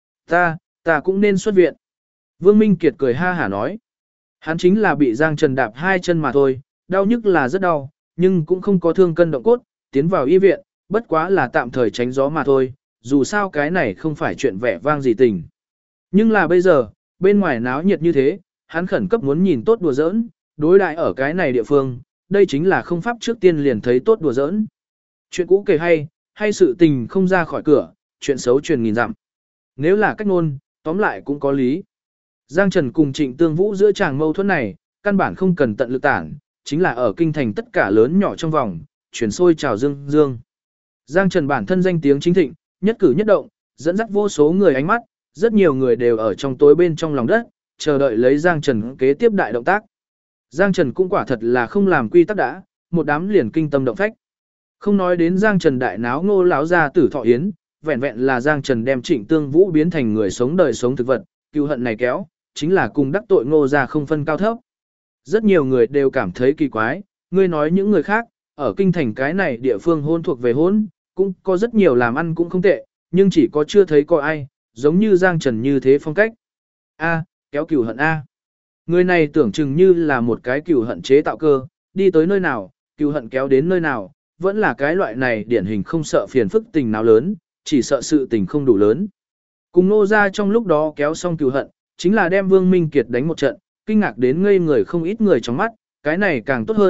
Ta cũng nên xuất viện. Vương Minh Kiệt cười ha hả nói. Hắn chính là bị Giang Trần đạp hai chân mà thôi, đau nhức là rất đau, nhưng cũng không có thương cân động cốt, tiến vào y viện, bất quá là tạm thời tránh gió mà thôi, dù sao cái này không phải chuyện vẻ vang gì tình. Nhưng là bây giờ, bên ngoài náo nhiệt như thế, hắn khẩn cấp muốn nhìn tốt đùa giỡn, đối đại ở cái này địa phương, đây chính là không pháp trước tiên liền thấy tốt đùa giỡn. Chuyện cũ kể hay sự tình không ra khỏi cửa, chuyện xấu truyền nghìn dặm. Nếu là cách ngôn, tóm lại cũng có lý. Giang Trần cùng Trịnh Tương Vũ giữa chàng mâu thuẫn này, căn bản không cần tận lực tản, chính là ở kinh thành tất cả lớn nhỏ trong vòng, chuyển sôi trào dương. Giang Trần bản thân danh tiếng chính thịnh, nhất cử nhất động, dẫn dắt vô số người ánh mắt, rất nhiều người đều ở trong tối bên trong lòng đất, chờ đợi lấy Giang Trần kế tiếp đại động tác. Giang Trần cũng quả thật là không làm quy tắc đã, một đám liền kinh tâm động phách. Không nói đến Giang Trần đại náo Ngô lão gia tử thọ yến, vẹn vẹn là Giang Trần đem Trịnh Tương Vũ biến thành người sống đời sống thực vật, cừu hận này kéo, chính là cùng đắc tội Ngô gia không phân cao thấp. Rất nhiều người đều cảm thấy kỳ quái, ngươi nói những người khác, ở kinh thành cái này địa phương hôn thuộc về hôn, cũng có rất nhiều làm ăn cũng không tệ, nhưng chỉ có chưa thấy có ai, giống như Giang Trần như thế phong cách. Kéo cừu hận A. Người này tưởng chừng như là một cái cừu hận chế tạo cơ, đi tới nơi nào, cừu hận kéo đến nơi nào, vẫn là cái loại này điển hình không sợ phiền phức tình nào lớn, chỉ sợ sự tình không đủ lớn. Cùng Nô gia trong lúc đó kéo xong cừu hận, chính là đem Vương Minh Kiệt đánh một trận, kinh ngạc đến ngây người không ít người trong mắt, cái này càng tốt hơn,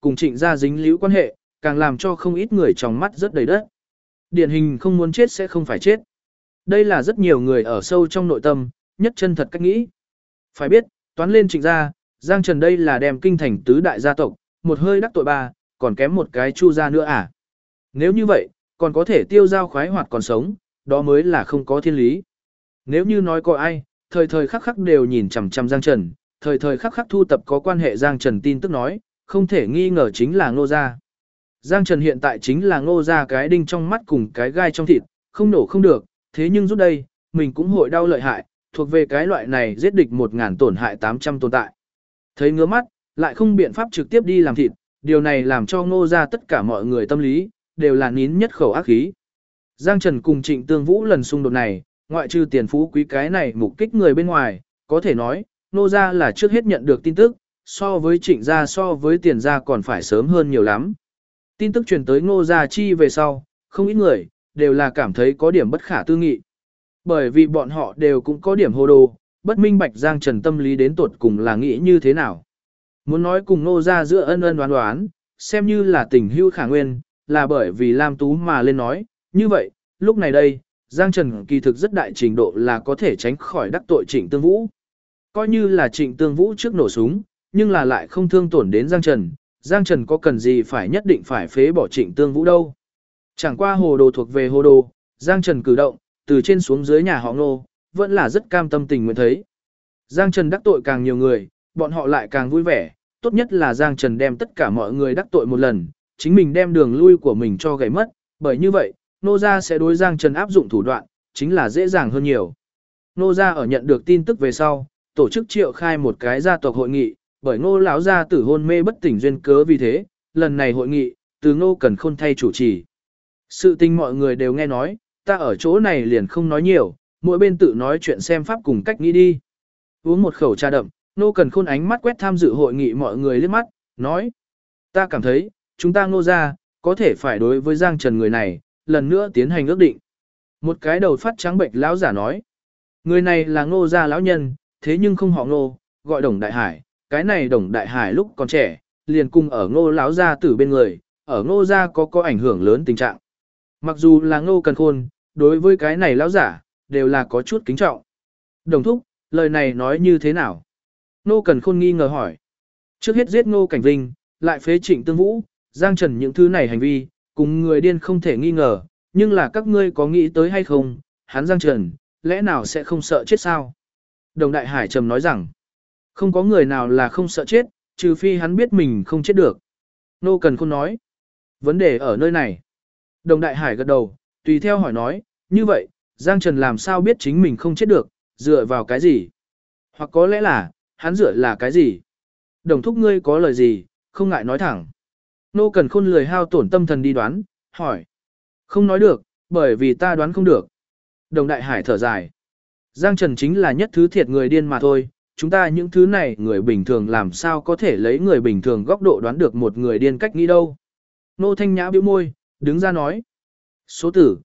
cùng Trịnh gia dính líu quan hệ, càng làm cho không ít người trong mắt rất đầy đất. Điển hình không muốn chết sẽ không phải chết. Đây là rất nhiều người ở sâu trong nội tâm, nhất chân thật cách nghĩ. Phải biết, toán lên Trịnh gia, Giang Trần đây là đem kinh thành tứ đại gia tộc, một hơi đắc tội ba, còn kém một cái Chu gia nữa à. Nếu như vậy, còn có thể tiêu giao khoái hoạt còn sống, đó mới là không có thiên lý. Nếu như nói có ai, thời thời khắc khắc đều nhìn chằm chằm Giang Trần, thời thời khắc khắc thu tập có quan hệ Giang Trần tin tức nói, không thể nghi ngờ chính là Ngô gia. Giang Trần hiện tại chính là Ngô gia cái đinh trong mắt cùng cái gai trong thịt, không nổ không được, thế nhưng rút đây, mình cũng hội đau lợi hại, thuộc về cái loại này giết địch 1000 tổn hại 800 tồn tại. Thấy ngứa mắt, lại không biện pháp trực tiếp đi làm thịt, điều này làm cho Ngô gia tất cả mọi người tâm lý, đều là nín nhất khẩu ác khí. Giang Trần cùng Trịnh Tương Vũ lần xung đột này, ngoại trừ tiền phú quý cái này mục kích người bên ngoài, có thể nói, Ngô gia là trước hết nhận được tin tức, so với Trịnh gia so với Tiền gia còn phải sớm hơn nhiều lắm. Tin tức truyền tới Ngô gia chi về sau, không ít người, đều là cảm thấy có điểm bất khả tư nghị. Bởi vì bọn họ đều cũng có điểm hồ đồ, bất minh bạch Giang Trần tâm lý đến tột cùng là nghĩ như thế nào. Muốn nói cùng Ngô gia giữa ân ân đoán đoán, xem như là tình hữu khả nguyên, là bởi vì Lam Tú mà lên nói, như vậy, lúc này đây, Giang Trần kỳ thực rất đại trình độ là có thể tránh khỏi đắc tội Trịnh Tương Vũ. Coi như là Trịnh Tương Vũ trước nổ súng, nhưng là lại không thương tổn đến Giang Trần, Giang Trần có cần gì phải nhất định phải phế bỏ Trịnh Tương Vũ đâu. Chẳng qua hồ đồ thuộc về hồ đồ, Giang Trần cử động, từ trên xuống dưới nhà họ Ngô, vẫn là rất cam tâm tình nguyện thấy. Giang Trần đắc tội càng nhiều người, bọn họ lại càng vui vẻ, tốt nhất là Giang Trần đem tất cả mọi người đắc tội một lần, chính mình đem đường lui của mình cho gãy mất, bởi như vậy, Nô gia sẽ đối Giang Trần áp dụng thủ đoạn, chính là dễ dàng hơn nhiều. Nô gia ở nhận được tin tức về sau, tổ chức triệu khai một cái gia tộc hội nghị, bởi Ngô lão gia tử hôn mê bất tỉnh duyên cớ vì thế, lần này hội nghị, từ Ngô Cẩn Khôn thay chủ trì. Sự tình mọi người đều nghe nói, ta ở chỗ này liền không nói nhiều, mỗi bên tự nói chuyện xem pháp cùng cách nghĩ đi. Uống một khẩu trà đậm, Ngô Cẩn Khôn ánh mắt quét tham dự hội nghị mọi người liếc mắt, nói: "Ta cảm thấy, chúng ta Ngô gia có thể phải đối với Giang Trần người này, lần nữa tiến hành ước định." Một cái đầu phát trắng bệnh lão giả nói: "Người này là Ngô gia lão nhân, thế nhưng không họ Ngô, gọi Đồng Đại Hải, cái này Đồng Đại Hải lúc còn trẻ, liền cùng ở Ngô lão gia tử bên người, ở Ngô gia có ảnh hưởng lớn tình trạng. Mặc dù là Ngô Cẩn Khôn, đối với cái này lão giả, đều là có chút kính trọng." Đồng thúc, lời này nói như thế nào? Ngô Cẩn Khôn nghi ngờ hỏi. Trước hết giết Ngô Cảnh Vinh, lại phế Trịnh Tương Vũ, Giang Trần những thứ này hành vi, cùng người điên không thể nghi ngờ, nhưng là các ngươi có nghĩ tới hay không, hắn Giang Trần, lẽ nào sẽ không sợ chết sao? Đồng Đại Hải trầm nói rằng, không có người nào là không sợ chết, trừ phi hắn biết mình không chết được. Nô Cần Khôn nói, vấn đề ở nơi này. Đồng Đại Hải gật đầu, tùy theo hỏi nói, như vậy, Giang Trần làm sao biết chính mình không chết được, dựa vào cái gì? Hoặc có lẽ là, hắn dựa là cái gì? Đồng thúc ngươi có lời gì, không ngại nói thẳng. Nô Cần Khôn lười hao tổn tâm thần đi đoán, hỏi. Không nói được, bởi vì ta đoán không được. Đồng Đại Hải thở dài. Giang Trần chính là nhất thứ thiệt người điên mà thôi, chúng ta những thứ này người bình thường làm sao có thể lấy người bình thường góc độ đoán được một người điên cách nghĩ đâu. Nô Thanh Nhã bĩu môi, đứng ra nói. Số tử,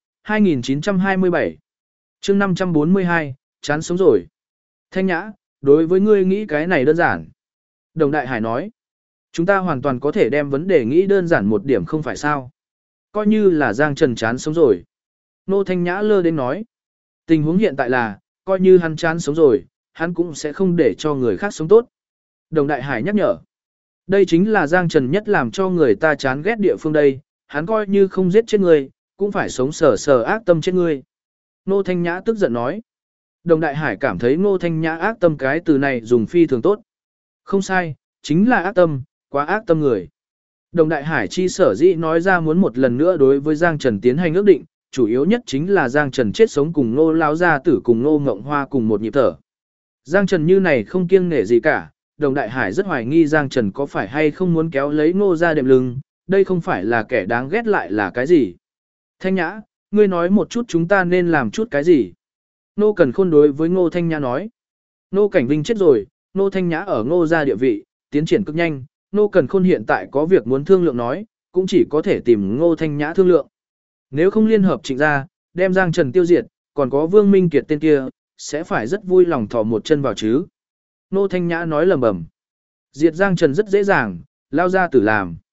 2927. chương 542, chán sống rồi. Thanh Nhã, đối với ngươi nghĩ cái này đơn giản. Đồng Đại Hải nói. Chúng ta hoàn toàn có thể đem vấn đề nghĩ đơn giản một điểm không phải sao. Coi như là Giang Trần chán sống rồi. Nô Thanh Nhã lơ đến nói. Tình huống hiện tại là, coi như hắn chán sống rồi, hắn cũng sẽ không để cho người khác sống tốt. Đồng Đại Hải nhắc nhở. Đây chính là Giang Trần nhất làm cho người ta chán ghét địa phương đây, hắn coi như không giết chết người, cũng phải sống sờ sờ ác tâm chết người. Nô Thanh Nhã tức giận nói. Đồng Đại Hải cảm thấy Nô Thanh Nhã ác tâm cái từ này dùng phi thường tốt. Không sai, chính là ác tâm, quá ác tâm người. Đồng Đại Hải chi sở dĩ nói ra muốn một lần nữa đối với Giang Trần tiến hành ước định, chủ yếu nhất chính là Giang Trần chết sống cùng Nô lão gia tử cùng Nô Ngộng Hoa cùng một nhịp thở. Giang Trần như này không kiêng nể gì cả, Đồng Đại Hải rất hoài nghi Giang Trần có phải hay không muốn kéo lấy Nô ra đệm lưng, đây không phải là kẻ đáng ghét lại là cái gì. Thanh Nhã, ngươi nói một chút chúng ta nên làm chút cái gì. Nô Cần Khôn đối với Ngô Thanh Nhã nói. Nô Cảnh Vinh chết rồi, Nô Thanh Nhã ở Ngô gia địa vị, tiến triển cực nhanh, Nô Cần Khôn hiện tại có việc muốn thương lượng nói, cũng chỉ có thể tìm Ngô Thanh Nhã thương lượng. Nếu không liên hợp Trịnh gia, đem Giang Trần tiêu diệt, còn có Vương Minh Kiệt tên kia, sẽ phải rất vui lòng thò một chân vào chứ. Nô Thanh Nhã nói lầm bầm. Diệt Giang Trần rất dễ dàng, lao ra tử làm.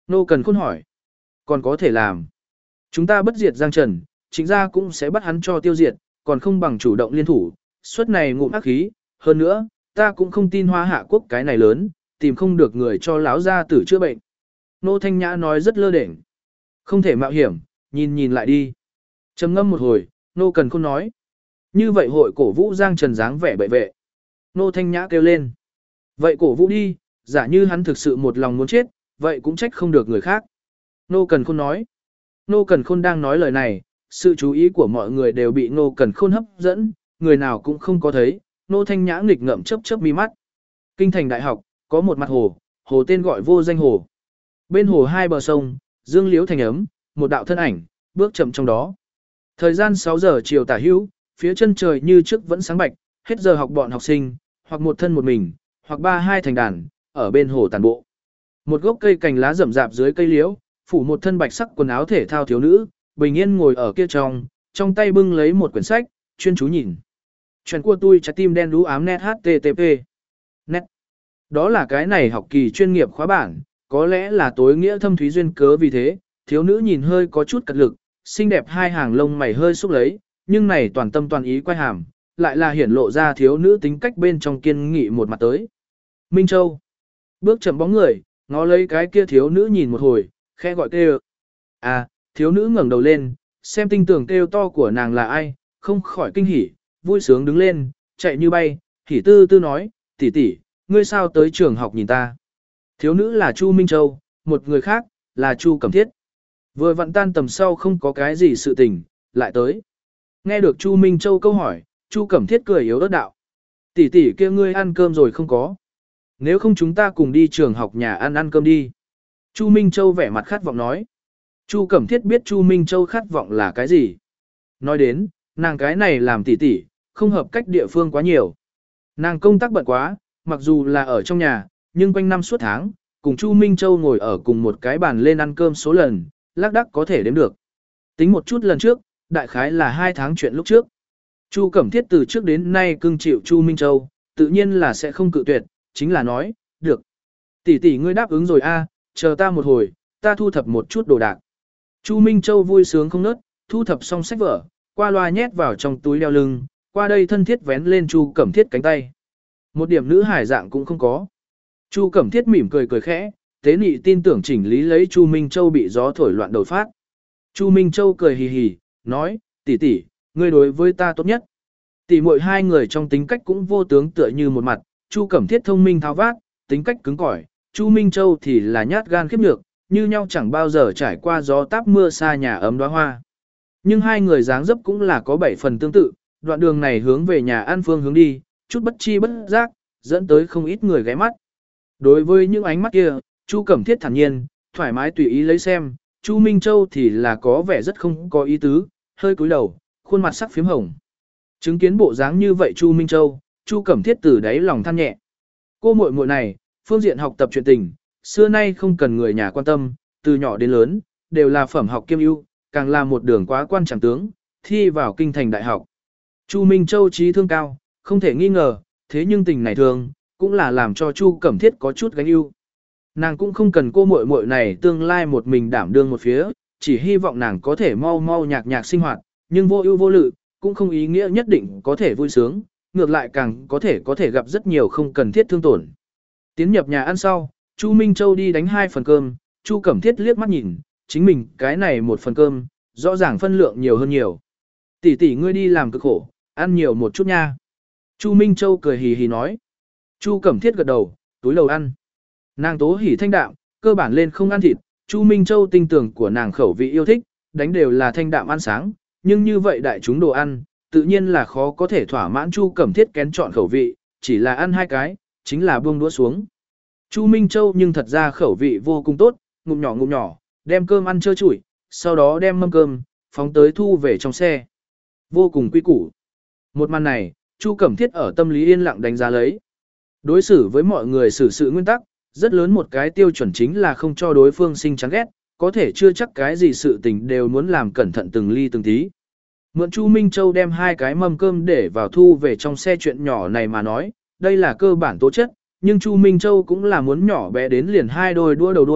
Nô Cần Khôn hỏi. Còn có thể làm. Chúng ta bất diệt Giang Trần, chính ra cũng sẽ bắt hắn cho tiêu diệt, còn không bằng chủ động liên thủ, suất này ngụm ác khí, hơn nữa, ta cũng không tin Hoa Hạ quốc cái này lớn, tìm không được người cho lão gia tử chữa bệnh. Nô Thanh Nhã nói rất lơ đễnh. Không thể mạo hiểm, nhìn lại đi. Trầm ngâm một hồi, Nô Cần Khôn nói. Như vậy hội cổ vũ Giang Trần dáng vẻ bệ vệ. Nô Thanh Nhã kêu lên. Vậy cổ vũ đi, giả như hắn thực sự một lòng muốn chết, vậy cũng trách không được người khác. Nô Cần Khôn nói. Nô Cần Khôn đang nói lời này, sự chú ý của mọi người đều bị Nô Cần Khôn hấp dẫn, người nào cũng không có thấy. Nô Thanh Nhã nghịch ngợm chớp chớp mi mắt. Kinh thành đại học, có một mặt hồ, hồ tên gọi Vô Danh Hồ. Bên hồ hai bờ sông, dương liễu thành ấm, một đạo thân ảnh, bước chậm trong đó. Thời gian 6 giờ chiều tả hữu, phía chân trời như trước vẫn sáng bạch, hết giờ học bọn học sinh, hoặc một thân một mình, hoặc ba hai thành đàn, ở bên hồ tàn bộ. Một gốc cây cành lá rậm rạp dưới cây liễu, phủ một thân bạch sắc quần áo thể thao thiếu nữ, bình yên ngồi ở kia trong tay bưng lấy một quyển sách, chuyên chú nhìn. Chuyện của tôi trái tim đen đú ám net http. Net. Đó là cái này học kỳ chuyên nghiệp khóa bản, có lẽ là tối nghĩa thâm thúy duyên cớ vì thế, thiếu nữ nhìn hơi có chút cật lực, xinh đẹp hai hàng lông mày hơi xúc lấy, nhưng này toàn tâm toàn ý quay hàm, lại là hiển lộ ra thiếu nữ tính cách bên trong kiên nghị một mặt tới. Minh Châu. Bước chậm bóng người, ngó lấy cái kia thiếu nữ nhìn một hồi, khẽ gọi kêu. À, thiếu nữ ngẩng đầu lên, xem tinh tường kêu to của nàng là ai, không khỏi kinh hỉ, vui sướng đứng lên, chạy như bay, hỉ tư tư nói, tỷ tỷ, ngươi sao tới trường học nhìn ta. Thiếu nữ là Chu Minh Châu, một người khác, là Chu Cẩm Thiết. Vừa vặn tan tầm sau không có cái gì sự tình, lại tới. Nghe được Chu Minh Châu câu hỏi, Chu Cẩm Thiết cười yếu ớt đạo. Tỷ tỷ kia ngươi ăn cơm rồi không có? Nếu không chúng ta cùng đi trường học nhà ăn cơm đi. Chu Minh Châu vẻ mặt khát vọng nói. Chu Cẩm Thiết biết Chu Minh Châu khát vọng là cái gì. Nói đến, nàng cái này làm tỷ tỷ, không hợp cách địa phương quá nhiều. Nàng công tác bận quá, mặc dù là ở trong nhà, nhưng quanh năm suốt tháng, cùng Chu Minh Châu ngồi ở cùng một cái bàn lên ăn cơm số lần, lác đác có thể đếm được. Tính một chút lần trước, đại khái là 2 tháng chuyện lúc trước. Chu Cẩm Thiết từ trước đến nay cưng chịu Chu Minh Châu, tự nhiên là sẽ không cự tuyệt, chính là nói, được. Tỷ tỷ ngươi đáp ứng rồi a, chờ ta một hồi, ta thu thập một chút đồ đạc. Chu Minh Châu vui sướng không nớt, thu thập xong sách vở, qua loa nhét vào trong túi đeo lưng, qua đây thân thiết vén lên Chu Cẩm Thiết cánh tay. Một điểm nữ hải dạng cũng không có. Chu Cẩm Thiết mỉm cười cười khẽ, tế nị tin tưởng chỉnh lý lấy Chu Minh Châu bị gió thổi loạn đầu phát. Chu Minh Châu cười hì hì, nói, tỷ tỷ, ngươi đối với ta tốt nhất. Tỷ muội hai người trong tính cách cũng vô tướng tựa như một mặt, Chu Cẩm Thiết thông minh tháo vát, tính cách cứng cỏi, Chu Minh Châu thì là nhát gan khiếp nhược, như nhau chẳng bao giờ trải qua gió táp mưa xa nhà ấm đóa hoa. Nhưng hai người dáng dấp cũng là có 7 phần tương tự, đoạn đường này hướng về nhà ăn phương hướng đi, chút bất chi bất giác, dẫn tới không ít người ghé mắt. Đối với những ánh mắt kia, Chu Cẩm Thiết thản nhiên, thoải mái tùy ý lấy xem, Chu Minh Châu thì là có vẻ rất không có ý tứ, hơi cúi đầu, khuôn mặt sắc phím hồng. Chứng kiến bộ dáng như vậy Chu Minh Châu, Chu Cẩm Thiết từ đáy lòng than nhẹ. Cô muội muội này, phương diện học tập chuyện tình, xưa nay không cần người nhà quan tâm, từ nhỏ đến lớn, đều là phẩm học kiêm ưu, càng là một đường quá quan trọng tướng, thi vào kinh thành đại học. Chu Minh Châu trí thương cao, không thể nghi ngờ, thế nhưng tình này thương, cũng là làm cho Chu Cẩm Thiết có chút gánh ưu. Nàng cũng không cần cô muội muội này tương lai một mình đảm đương một phía, chỉ hy vọng nàng có thể mau mau nhạc nhạc sinh hoạt, nhưng vô ưu vô lự, cũng không ý nghĩa nhất định có thể vui sướng, ngược lại càng có thể gặp rất nhiều không cần thiết thương tổn. Tiến nhập nhà ăn sau, Chu Minh Châu đi đánh 2 phần cơm, Chu Cẩm Thiết liếc mắt nhìn, chính mình cái này một phần cơm, rõ ràng phân lượng nhiều hơn nhiều. Tỷ tỷ ngươi đi làm cực khổ, ăn nhiều một chút nha. Chu Minh Châu cười hì hì nói. Chu Cẩm Thiết gật đầu, túi lầu ăn. Nàng tố hỉ thanh đạm, cơ bản lên không ăn thịt, Chu Minh Châu tinh tưởng của nàng khẩu vị yêu thích, đánh đều là thanh đạm ăn sáng, nhưng như vậy đại chúng đồ ăn, tự nhiên là khó có thể thỏa mãn Chu Cẩm Thiết kén chọn khẩu vị, chỉ là ăn 2 cái, chính là buông đũa xuống. Chu Minh Châu nhưng thật ra khẩu vị vô cùng tốt, ngụm nhỏ, đem cơm ăn trơ trụi, sau đó đem mâm cơm, phóng tới thu về trong xe. Vô cùng quy củ. Một màn này, Chu Cẩm Thiết ở tâm lý yên lặng đánh giá lấy. Đối xử với mọi người xử sự nguyên tắc, rất lớn một cái tiêu chuẩn chính là không cho đối phương sinh chán ghét, có thể chưa chắc cái gì sự tình đều muốn làm cẩn thận từng ly từng tí. Mượn Chu Minh Châu đem 2 cái mâm cơm để vào thu về trong xe chuyện nhỏ này mà nói, đây là cơ bản tố chất, nhưng Chu Minh Châu cũng là muốn nhỏ bé đến liền 2 đôi đua đầu đôi,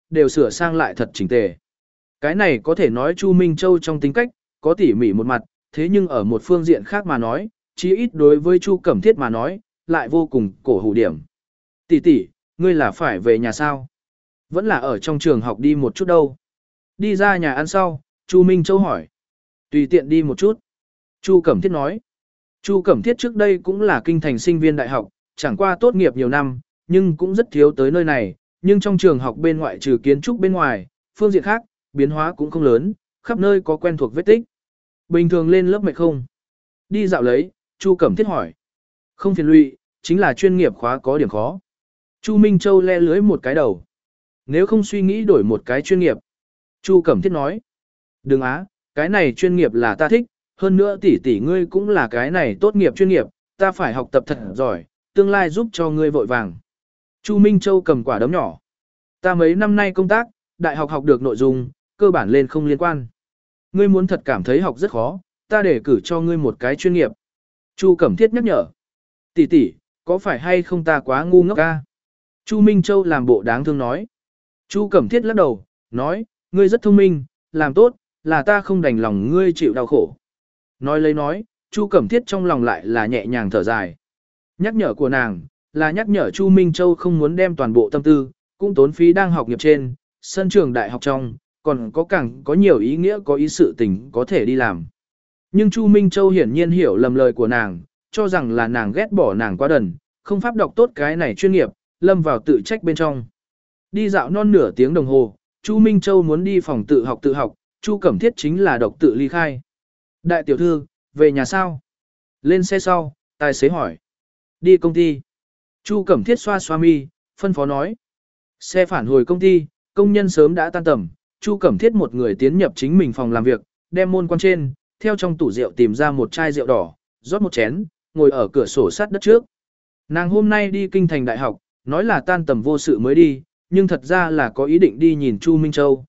đều sửa sang lại thật chỉnh tề. Cái này có thể nói Chu Minh Châu trong tính cách, có tỉ mỉ một mặt, thế nhưng ở một phương diện khác mà nói, chí ít đối với Chu Cẩm Thiết mà nói, lại vô cùng cổ hủ điểm. Tỷ tỷ, ngươi là phải về nhà sao? Vẫn là ở trong trường học đi một chút đâu. Đi ra nhà ăn sau, Chu Minh Châu hỏi. Tùy tiện đi một chút. Chu Cẩm Thiết nói. Chu Cẩm Thiết trước đây cũng là kinh thành sinh viên đại học, chẳng qua tốt nghiệp nhiều năm, nhưng cũng rất thiếu tới nơi này, nhưng trong trường học bên ngoại trừ kiến trúc bên ngoài, phương diện khác, biến hóa cũng không lớn, khắp nơi có quen thuộc vết tích. Bình thường lên lớp mệt không? Đi dạo lấy, Chu Cẩm Thiết hỏi. Không phiền lụy, chính là chuyên nghiệp khóa có điểm khó. Chu Minh Châu le lưới một cái đầu. Nếu không suy nghĩ đổi một cái chuyên nghiệp. Chu Cẩm Thiết nói. Đừng á, cái này chuyên nghiệp là ta thích, hơn nữa tỷ tỷ ngươi cũng là cái này tốt nghiệp chuyên nghiệp, ta phải học tập thật giỏi, tương lai giúp cho ngươi vội vàng. Chu Minh Châu cầm quả đấm nhỏ. Ta mấy năm nay công tác, đại học học được nội dung, cơ bản lên không liên quan. Ngươi muốn thật cảm thấy học rất khó, ta để cử cho ngươi một cái chuyên nghiệp. Chu Cẩm Thiết nhắc nhở. Tỷ tỷ, có phải hay không ta quá ngu ngốc ca? Chu Minh Châu làm bộ đáng thương nói. Chu Cẩm Thiết lắc đầu, nói, ngươi rất thông minh, làm tốt, là ta không đành lòng ngươi chịu đau khổ. Nói lấy nói, Chu Cẩm Thiết trong lòng lại là nhẹ nhàng thở dài. Nhắc nhở của nàng, là nhắc nhở Chu Minh Châu không muốn đem toàn bộ tâm tư, cũng tốn phí đang học nghiệp trên, sân trường đại học trong, còn có càng có nhiều ý nghĩa có ý sự tình có thể đi làm. Nhưng Chu Minh Châu hiển nhiên hiểu lầm lời của nàng, cho rằng là nàng ghét bỏ nàng quá đần, không pháp đọc tốt cái này chuyên nghiệp, lâm vào tự trách bên trong. Đi dạo non nửa tiếng đồng hồ, Chu Minh Châu muốn đi phòng tự học, Chu Cẩm Thiết chính là độc tự ly khai. Đại tiểu thư, về nhà sao? Lên xe sau, tài xế hỏi. Đi công ty. Chu Cẩm Thiết xoa xoa mi, phân phó nói. Xe phản hồi công ty, công nhân sớm đã tan tầm, Chu Cẩm Thiết một người tiến nhập chính mình phòng làm việc, đem môn quan trên, theo trong tủ rượu tìm ra một chai rượu đỏ, rót một chén, ngồi ở cửa sổ sát đất trước. Nàng hôm nay đi kinh thành đại học, nói là tan tầm vô sự mới đi, nhưng thật ra là có ý định đi nhìn Chu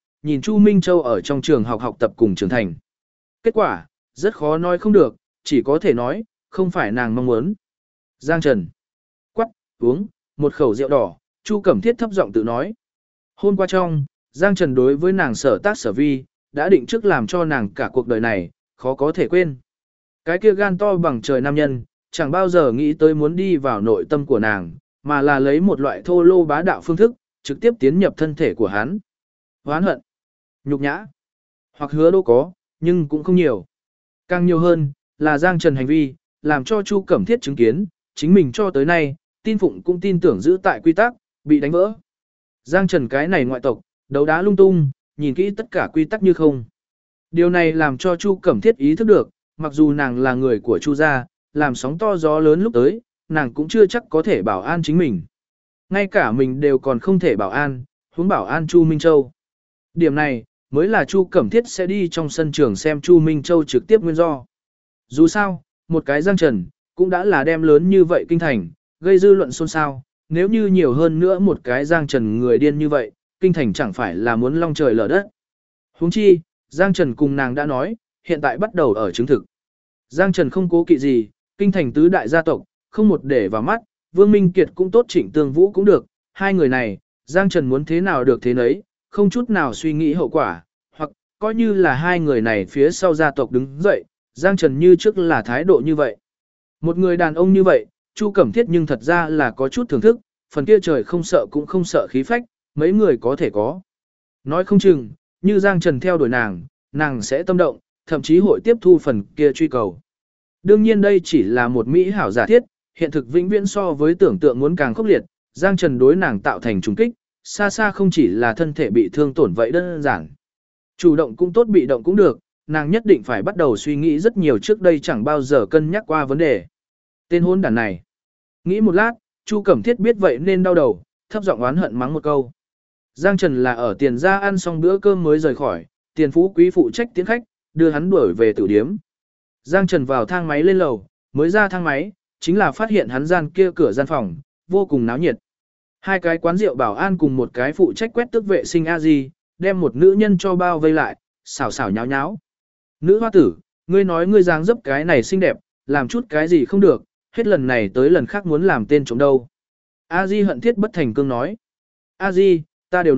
Minh Châu ở trong trường học học tập cùng trưởng thành. Kết quả, rất khó nói không được, chỉ có thể nói, không phải nàng mong muốn. Giang Trần. Quắc, uống, một khẩu rượu đỏ, Chu Cẩm Thiết thấp giọng tự nói. Hôm qua trong, Giang Trần đối với nàng sở tác sở vi, đã định trước làm cho nàng cả cuộc đời này, khó có thể quên. Cái kia gan to bằng trời nam nhân, chẳng bao giờ nghĩ tới muốn đi vào nội tâm của nàng, mà là lấy một loại thô lô bá đạo phương thức, trực tiếp tiến nhập thân thể của hắn. Hoán hận, nhục nhã, hoặc hứa đâu có, nhưng cũng không nhiều. Càng nhiều hơn, là Giang Trần hành vi, làm cho Chu Cẩm Thiết chứng kiến, chính mình cho tới nay, tin phụng cũng tin tưởng giữ tại quy tắc, bị đánh vỡ. Giang Trần cái này ngoại tộc, đấu đá lung tung, nhìn kỹ tất cả quy tắc như không. Điều này làm cho Chu Cẩm Thiết ý thức được, mặc dù nàng là người của Chu gia, làm sóng to gió lớn lúc tới, nàng cũng chưa chắc có thể bảo an chính mình. Ngay cả mình đều còn không thể bảo an, huống bảo an Chu Minh Châu. Điểm này, mới là Chu Cẩm Thiết sẽ đi trong sân trường xem Chu Minh Châu trực tiếp nguyên do. Dù sao, một cái Giang Trần, cũng đã là đem lớn như vậy kinh thành, gây dư luận xôn xao, nếu như nhiều hơn nữa một cái Giang Trần người điên như vậy, kinh thành chẳng phải là muốn long trời lở đất. Huống chi, Giang Trần cùng nàng đã nói, hiện tại bắt đầu ở chứng thực. Giang Trần không cố kỵ gì, kinh thành tứ đại gia tộc, không một để vào mắt, Vương Minh Kiệt cũng tốt, Trịnh Tương Vũ cũng được, hai người này, Giang Trần muốn thế nào được thế nấy, không chút nào suy nghĩ hậu quả, hoặc coi như là hai người này phía sau gia tộc đứng dậy, Giang Trần như trước là thái độ như vậy. Một người đàn ông như vậy, Chu Cẩm Thiết nhưng thật ra là có chút thưởng thức, phần kia trời không sợ cũng không sợ khí phách, mấy người có thể có. Nói không chừng, như Giang Trần theo đuổi nàng sẽ tâm động, thậm chí hội tiếp thu phần kia truy cầu. Đương nhiên đây chỉ là một mỹ hảo giả thiết, hiện thực vĩnh viễn so với tưởng tượng muốn càng khốc liệt, Giang Trần đối nàng tạo thành trùng kích, xa xa không chỉ là thân thể bị thương tổn vậy đơn giản. Chủ động cũng tốt, bị động cũng được, nàng nhất định phải bắt đầu suy nghĩ rất nhiều, trước đây chẳng bao giờ cân nhắc qua vấn đề. Tên hôn đàn này. Nghĩ một lát, Chu Cẩm Thiết biết vậy nên đau đầu, thấp giọng oán hận mắng một câu. Giang Trần là ở tiền ra ăn xong bữa cơm mới rời khỏi, tiền phú quý phụ trách tiến khách, đưa hắn đuổi về tử điếm. Giang Trần vào thang máy lên lầu, mới ra thang máy, chính là phát hiện hắn gian kia cửa gian phòng, vô cùng náo nhiệt. Hai cái quán rượu bảo an cùng một cái phụ trách quét tước vệ sinh A-di, đem một nữ nhân cho bao vây lại, xảo xảo nháo nháo. Nữ hoa tử, ngươi nói ngươi dáng dấp cái này xinh đẹp, làm chút cái gì không được, hết lần này tới lần khác muốn làm tên trộm đâu. A-di hận thiết bất thành cương nói. A-di, ta đều nói,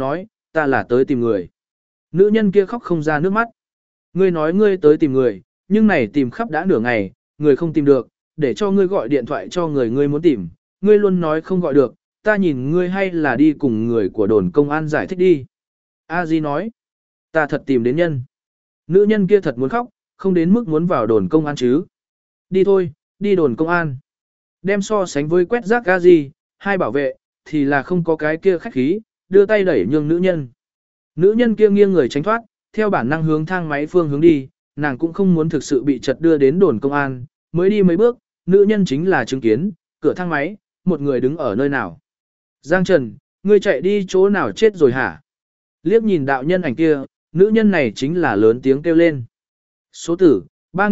ta là tới tìm người. Nữ nhân kia khóc không ra nước mắt. Ngươi nói ngươi tới tìm người, nhưng này tìm khắp đã nửa ngày, người không tìm được, để cho ngươi gọi điện thoại cho người ngươi muốn tìm, ngươi luôn nói không gọi được, ta nhìn ngươi hay là đi cùng người của đồn công an giải thích đi. A Di nói, ta thật tìm đến nhân. Nữ nhân kia thật muốn khóc, không đến mức muốn vào đồn công an chứ. Đi thôi, đi đồn công an. Đem so sánh với quét rác A Di, hai bảo vệ, thì là không có cái kia khách khí, đưa tay đẩy nhường nữ nhân. Nữ nhân kia nghiêng người tránh thoát, theo bản năng hướng thang máy phương hướng đi, nàng cũng không muốn thực sự bị chật đưa đến đồn công an, mới đi mấy bước, nữ nhân chính là chứng kiến, cửa thang máy, một người đứng ở nơi nào. Giang Trần, ngươi chạy đi chỗ nào chết rồi hả? Liếc nhìn đạo nhân ảnh kia, nữ nhân này chính là lớn tiếng kêu lên. Số tử,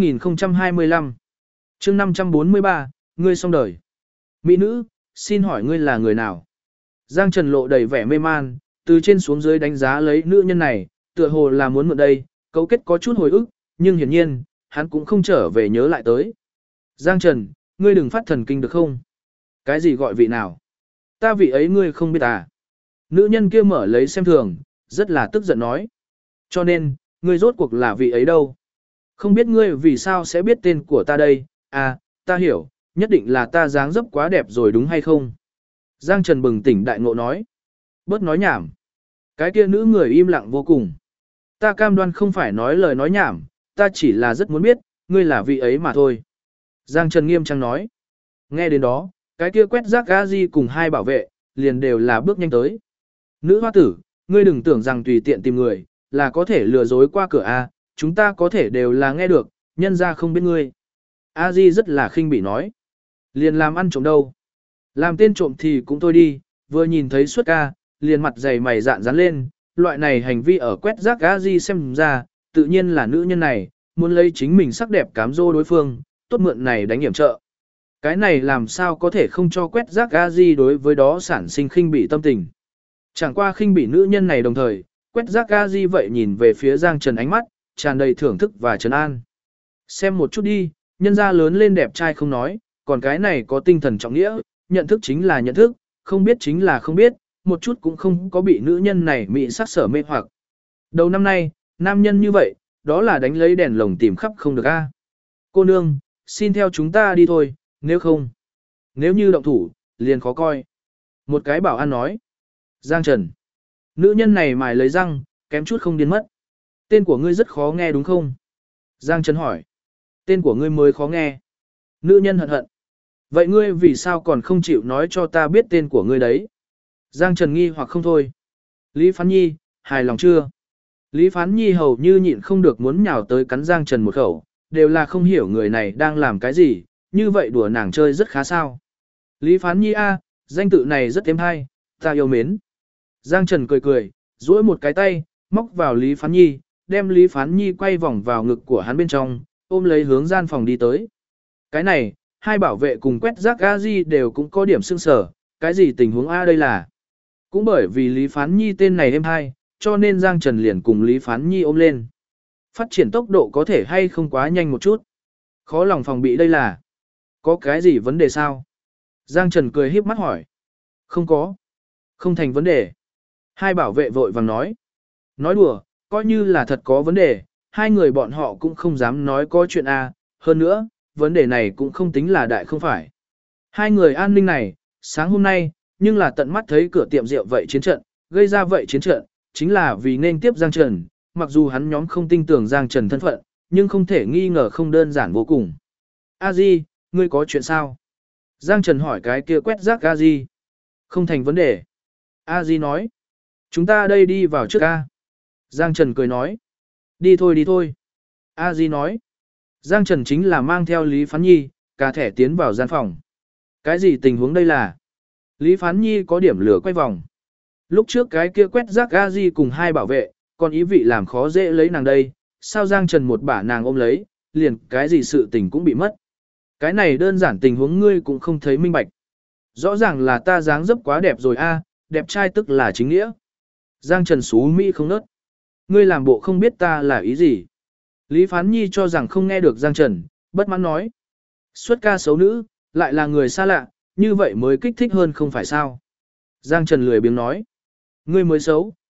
3025. chương 543, ngươi xong đời. Mỹ nữ, xin hỏi ngươi là người nào? Giang Trần lộ đầy vẻ mê man, từ trên xuống dưới đánh giá lấy nữ nhân này, tựa hồ là muốn mượn đây, cấu kết có chút hồi ức, nhưng hiển nhiên, hắn cũng không trở về nhớ lại tới. Giang Trần, ngươi đừng phát thần kinh được không? Cái gì gọi vị nào? Ta vị ấy ngươi không biết à? Nữ nhân kia mở lấy xem thường, rất là tức giận nói. Cho nên, ngươi rốt cuộc là vị ấy đâu? Không biết ngươi vì sao sẽ biết tên của ta đây? À, ta hiểu, nhất định là ta dáng dấp quá đẹp rồi đúng hay không? Giang Trần bừng tỉnh đại ngộ nói. Bớt nói nhảm. Cái kia nữ người im lặng vô cùng. Ta cam đoan không phải nói lời nói nhảm, ta chỉ là rất muốn biết, ngươi là vị ấy mà thôi. Giang Trần nghiêm trang nói. Nghe đến đó, cái kia quét rác Gazi cùng hai bảo vệ, liền đều là bước nhanh tới. Nữ hoa tử, ngươi đừng tưởng rằng tùy tiện tìm người, là có thể lừa dối qua cửa A, chúng ta có thể đều là nghe được, nhân ra không biết ngươi. A Di rất là khinh bỉ nói. Liền làm ăn trộm đâu. Làm tên trộm thì cũng thôi đi, vừa nhìn thấy suất ca, liền mặt dày mày dạn dán lên, loại này hành vi ở quét rác A Di xem ra, tự nhiên là nữ nhân này, muốn lấy chính mình sắc đẹp cám dỗ đối phương, tốt mượn này đánh hiểm trợ. Cái này làm sao có thể không cho quét rác A Di đối với đó sản sinh khinh bỉ tâm tình. Chẳng qua khinh bỉ nữ nhân này đồng thời, quét rác A Di vậy nhìn về phía Giang Trần ánh mắt, tràn đầy thưởng thức và trấn an. Xem một chút đi, nhân gia lớn lên đẹp trai không nói, còn cái này có tinh thần trọng nghĩa, nhận thức chính là nhận thức, không biết chính là không biết, một chút cũng không có bị nữ nhân này mị sắc sở mê hoặc. Đầu năm nay, nam nhân như vậy, đó là đánh lấy đèn lồng tìm khắp không được a. Cô nương, xin theo chúng ta đi thôi, nếu không. Nếu như động thủ, liền khó coi. Một cái bảo an nói. Giang Trần. Nữ nhân này mài lấy răng, kém chút không điên mất. Tên của ngươi rất khó nghe đúng không? Giang Trần hỏi. Tên của ngươi mới khó nghe. Nữ nhân hận hận. Vậy ngươi vì sao còn không chịu nói cho ta biết tên của ngươi đấy? Giang Trần nghi hoặc không thôi. Lý Phán Nhi, hài lòng chưa? Lý Phán Nhi hầu như nhịn không được muốn nhào tới cắn Giang Trần một khẩu, đều là không hiểu người này đang làm cái gì, như vậy đùa nàng chơi rất khá sao. Lý Phán Nhi a, danh tự này rất êm hay, ta yêu mến. Giang Trần cười cười, duỗi một cái tay, móc vào Lý Phán Nhi, đem Lý Phán Nhi quay vòng vào ngực của hắn bên trong, ôm lấy hướng gian phòng đi tới. Cái này, hai bảo vệ cùng quét rác A-di đều cũng có điểm sưng sở, cái gì tình huống A đây là. Cũng bởi vì Lý Phán Nhi tên này êm hay, cho nên Giang Trần liền cùng Lý Phán Nhi ôm lên. Phát triển tốc độ có thể hay không quá nhanh một chút. Khó lòng phòng bị đây là. Có cái gì vấn đề sao? Giang Trần cười híp mắt hỏi. Không có. Không thành vấn đề. Hai bảo vệ vội vàng nói. Nói đùa, coi như là thật có vấn đề, hai người bọn họ cũng không dám nói có chuyện A. Hơn nữa, vấn đề này cũng không tính là đại không phải. Hai người an ninh này, sáng hôm nay, nhưng là tận mắt thấy cửa tiệm rượu vậy chiến trận, gây ra vậy chiến trận, chính là vì nên tiếp Giang Trần, mặc dù hắn nhóm không tin tưởng Giang Trần thân phận, nhưng không thể nghi ngờ không đơn giản vô cùng. A Di, ngươi có chuyện sao? Giang Trần hỏi cái kia quét rác A Di. Không thành vấn đề. A Di nói. Chúng ta đây đi vào trước A. Giang Trần cười nói. Đi thôi đi thôi. A Di nói. Giang Trần chính là mang theo Lý Phán Nhi, cả thẻ tiến vào gian phòng. Cái gì tình huống đây là? Lý Phán Nhi có điểm lửa quay vòng. Lúc trước cái kia quét rác A Di cùng hai bảo vệ, còn ý vị làm khó dễ lấy nàng đây, sao Giang Trần một bả nàng ôm lấy, liền cái gì sự tình cũng bị mất. Cái này đơn giản tình huống ngươi cũng không thấy minh bạch. Rõ ràng là ta dáng dấp quá đẹp rồi a, đẹp trai tức là chính nghĩa. Giang Trần xú Mỹ không nớt. Ngươi làm bộ không biết ta là ý gì. Lý Phán Nhi cho rằng không nghe được Giang Trần, bất mãn nói. Xuất ca xấu nữ, lại là người xa lạ, như vậy mới kích thích hơn không phải sao. Giang Trần lười biếng nói. Ngươi mới xấu,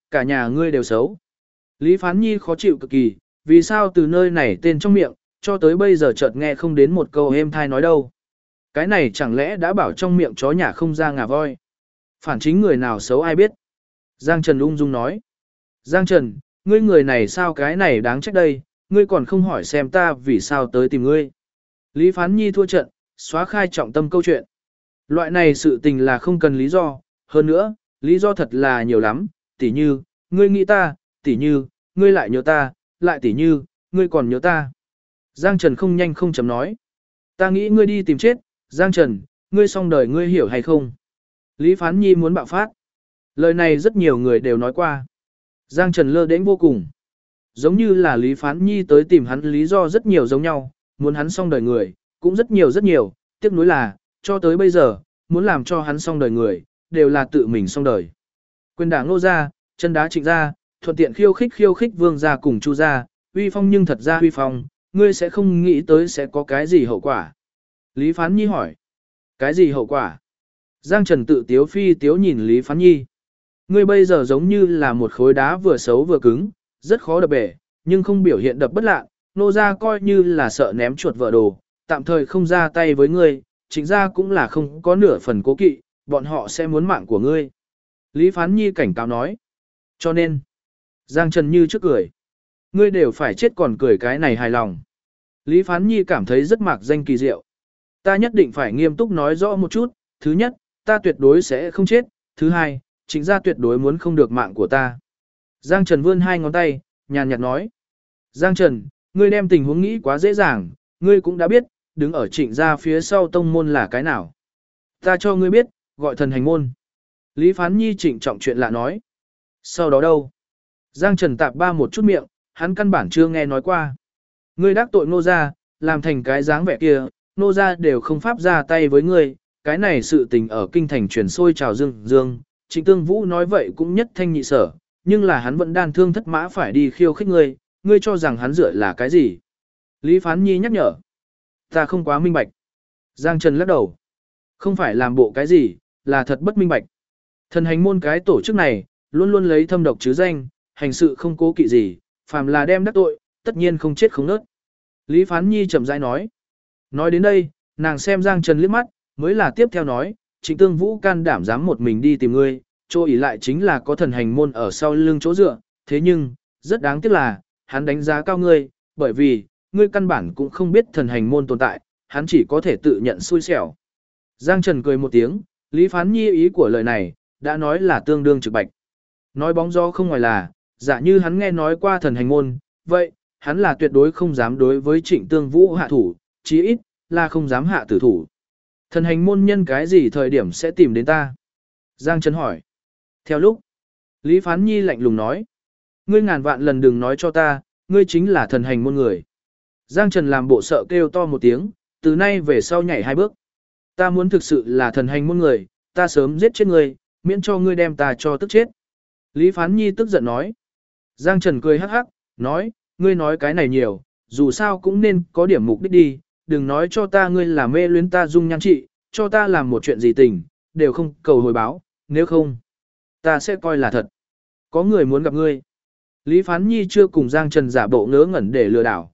Cả nhà ngươi đều xấu. Lý Phán Nhi khó chịu cực kỳ, vì sao từ nơi này tên trong miệng, cho tới bây giờ chợt nghe không đến một câu êm thai nói đâu. Cái này chẳng lẽ đã bảo trong miệng chó nhà không ra ngà voi. Phản chính người nào xấu ai biết. Giang Trần ung dung nói. Giang Trần, ngươi người này sao cái này đáng trách đây, ngươi còn không hỏi xem ta vì sao tới tìm ngươi. Lý Phán Nhi thua trận, xóa khai trọng tâm câu chuyện. Loại này sự tình là không cần lý do, hơn nữa, lý do thật là nhiều lắm, tỉ như, ngươi nghĩ ta, tỉ như, ngươi lại nhớ ta, lại tỉ như, ngươi còn nhớ ta. Giang Trần không nhanh không chấm nói. Ta nghĩ ngươi đi tìm chết, Giang Trần, ngươi xong đời ngươi hiểu hay không? Lý Phán Nhi muốn bạo phát. Lời này rất nhiều người đều nói qua. Giang Trần lơ đễnh vô cùng. Giống như là Lý Phán Nhi tới tìm hắn lý do rất nhiều giống nhau, muốn hắn xong đời người, cũng rất nhiều, tiếc nuối là, cho tới bây giờ, muốn làm cho hắn xong đời người, đều là tự mình xong đời. Quyền đảng Nô gia, chân đá Trịnh gia, thuận tiện khiêu khích Vương gia cùng Chu gia, uy phong nhưng thật ra uy phong, ngươi sẽ không nghĩ tới sẽ có cái gì hậu quả. Lý Phán Nhi hỏi. Cái gì hậu quả? Giang Trần tự tiếu phi tiếu nhìn Lý Phán Nhi. Ngươi bây giờ giống như là một khối đá vừa xấu vừa cứng, rất khó đập bể, nhưng không biểu hiện đập bất lạ. Nô gia coi như là sợ ném chuột vợ đồ, tạm thời không ra tay với ngươi, Trịnh gia cũng là không có nửa phần cố kỵ, bọn họ sẽ muốn mạng của ngươi. Lý Phán Nhi cảnh cáo nói. Cho nên, Giang Trần như trước cười. Ngươi đều phải chết còn cười cái này hài lòng. Lý Phán Nhi cảm thấy rất mạc danh kỳ diệu. Ta nhất định phải nghiêm túc nói rõ một chút, thứ nhất, ta tuyệt đối sẽ không chết, thứ hai, Trịnh gia tuyệt đối muốn không được mạng của ta. Giang Trần vươn hai ngón tay, nhàn nhạt nói. Giang Trần, ngươi đem tình huống nghĩ quá dễ dàng, ngươi cũng đã biết, đứng ở Trịnh gia phía sau tông môn là cái nào. Ta cho ngươi biết, gọi thần hành môn. Lý Phán Nhi trịnh trọng chuyện lạ nói. Sau đó đâu? Giang Trần tạp ba một chút miệng, hắn căn bản chưa nghe nói qua. Ngươi đắc tội Nô gia, làm thành cái dáng vẻ kia, Nô gia đều không pháp ra tay với ngươi, cái này sự tình ở kinh thành truyền sôi trào dương. Trịnh Tương Vũ nói vậy cũng nhất thanh nhị sở, nhưng là hắn vẫn đan thương thất mã phải đi khiêu khích ngươi, ngươi cho rằng hắn dựa là cái gì? Lý Phán Nhi nhắc nhở. Ta không quá minh bạch. Giang Trần lắc đầu. Không phải làm bộ cái gì, là thật bất minh bạch. Thần hành môn cái tổ chức này, luôn luôn lấy thâm độc chứ danh, hành sự không cố kỵ gì, phàm là đem đắc tội, tất nhiên không chết không nớt. Lý Phán Nhi chậm rãi nói. Nói đến đây, nàng xem Giang Trần liếc mắt, mới là tiếp theo nói, Trịnh Tương Vũ can đảm dám một mình đi tìm ngươi, chỗ ỷ lại chính là có thần hành môn ở sau lưng chỗ dựa, thế nhưng, rất đáng tiếc là, hắn đánh giá cao ngươi, bởi vì, ngươi căn bản cũng không biết thần hành môn tồn tại, hắn chỉ có thể tự nhận xui xẻo. Giang Trần cười một tiếng, Lý Phán Nhi ý của lời này, đã nói là tương đương trực bạch. Nói bóng gió không ngoài là, giả như hắn nghe nói qua thần hành môn, vậy, hắn là tuyệt đối không dám đối với Trịnh Tương Vũ hạ thủ, chí ít, là không dám hạ tử thủ. Thần hành môn nhân cái gì thời điểm sẽ tìm đến ta? Giang Trần hỏi. Theo lúc, Lý Phán Nhi lạnh lùng nói. Ngươi ngàn vạn lần đừng nói cho ta, ngươi chính là thần hành môn người. Giang Trần làm bộ sợ kêu to một tiếng, từ nay về sau nhảy hai bước. Ta muốn thực sự là thần hành môn người, ta sớm giết chết ngươi, miễn cho ngươi đem ta cho tức chết. Lý Phán Nhi tức giận nói. Giang Trần cười hắc hắc, nói, ngươi nói cái này nhiều, dù sao cũng nên có điểm mục đích đi, đừng nói cho ta ngươi là mê luyến ta dung nhan trị, cho ta làm một chuyện gì tình, đều không cầu hồi báo, nếu không, ta sẽ coi là thật. Có người muốn gặp ngươi. Lý Phán Nhi chưa cùng Giang Trần giả bộ ngớ ngẩn để lừa đảo,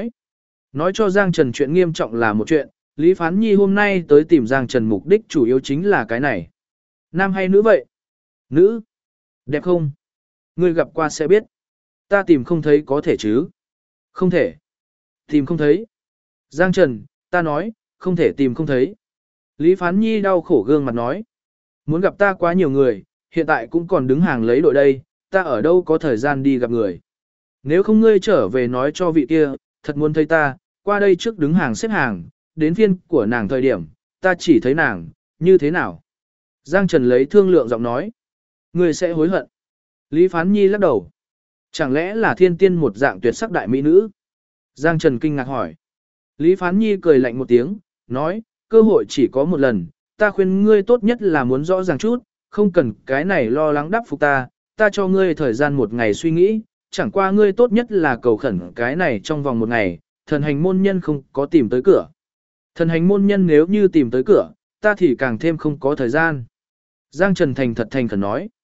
nói cho Giang Trần chuyện nghiêm trọng là một chuyện, Lý Phán Nhi hôm nay tới tìm Giang Trần mục đích chủ yếu chính là cái này. Nam hay nữ vậy? Nữ. Đẹp không? Ngươi gặp qua sẽ biết. Ta tìm không thấy có thể chứ? Không thể. Tìm không thấy. Giang Trần, ta nói, không thể tìm không thấy. Lý Phán Nhi đau khổ gương mặt nói. Muốn gặp ta quá nhiều người, hiện tại cũng còn đứng hàng lấy đội đây, ta ở đâu có thời gian đi gặp người. Nếu không ngươi trở về nói cho vị kia, thật muốn thấy ta, qua đây trước đứng hàng xếp hàng, đến phiên của nàng thời điểm, ta chỉ thấy nàng, như thế nào? Giang Trần lấy thương lượng giọng nói. Ngươi sẽ hối hận. Lý Phán Nhi lắc đầu. Chẳng lẽ là thiên tiên một dạng tuyệt sắc đại mỹ nữ? Giang Trần kinh ngạc hỏi. Lý Phán Nhi cười lạnh một tiếng, nói, cơ hội chỉ có một lần, ta khuyên ngươi tốt nhất là muốn rõ ràng chút, không cần cái này lo lắng đáp phục ta, ta cho ngươi thời gian một ngày suy nghĩ, chẳng qua ngươi tốt nhất là cầu khẩn cái này trong vòng một ngày, thần hành môn nhân không có tìm tới cửa. Thần hành môn nhân nếu như tìm tới cửa, ta thì càng thêm không có thời gian. Giang Trần thành thật thành khẩn nói.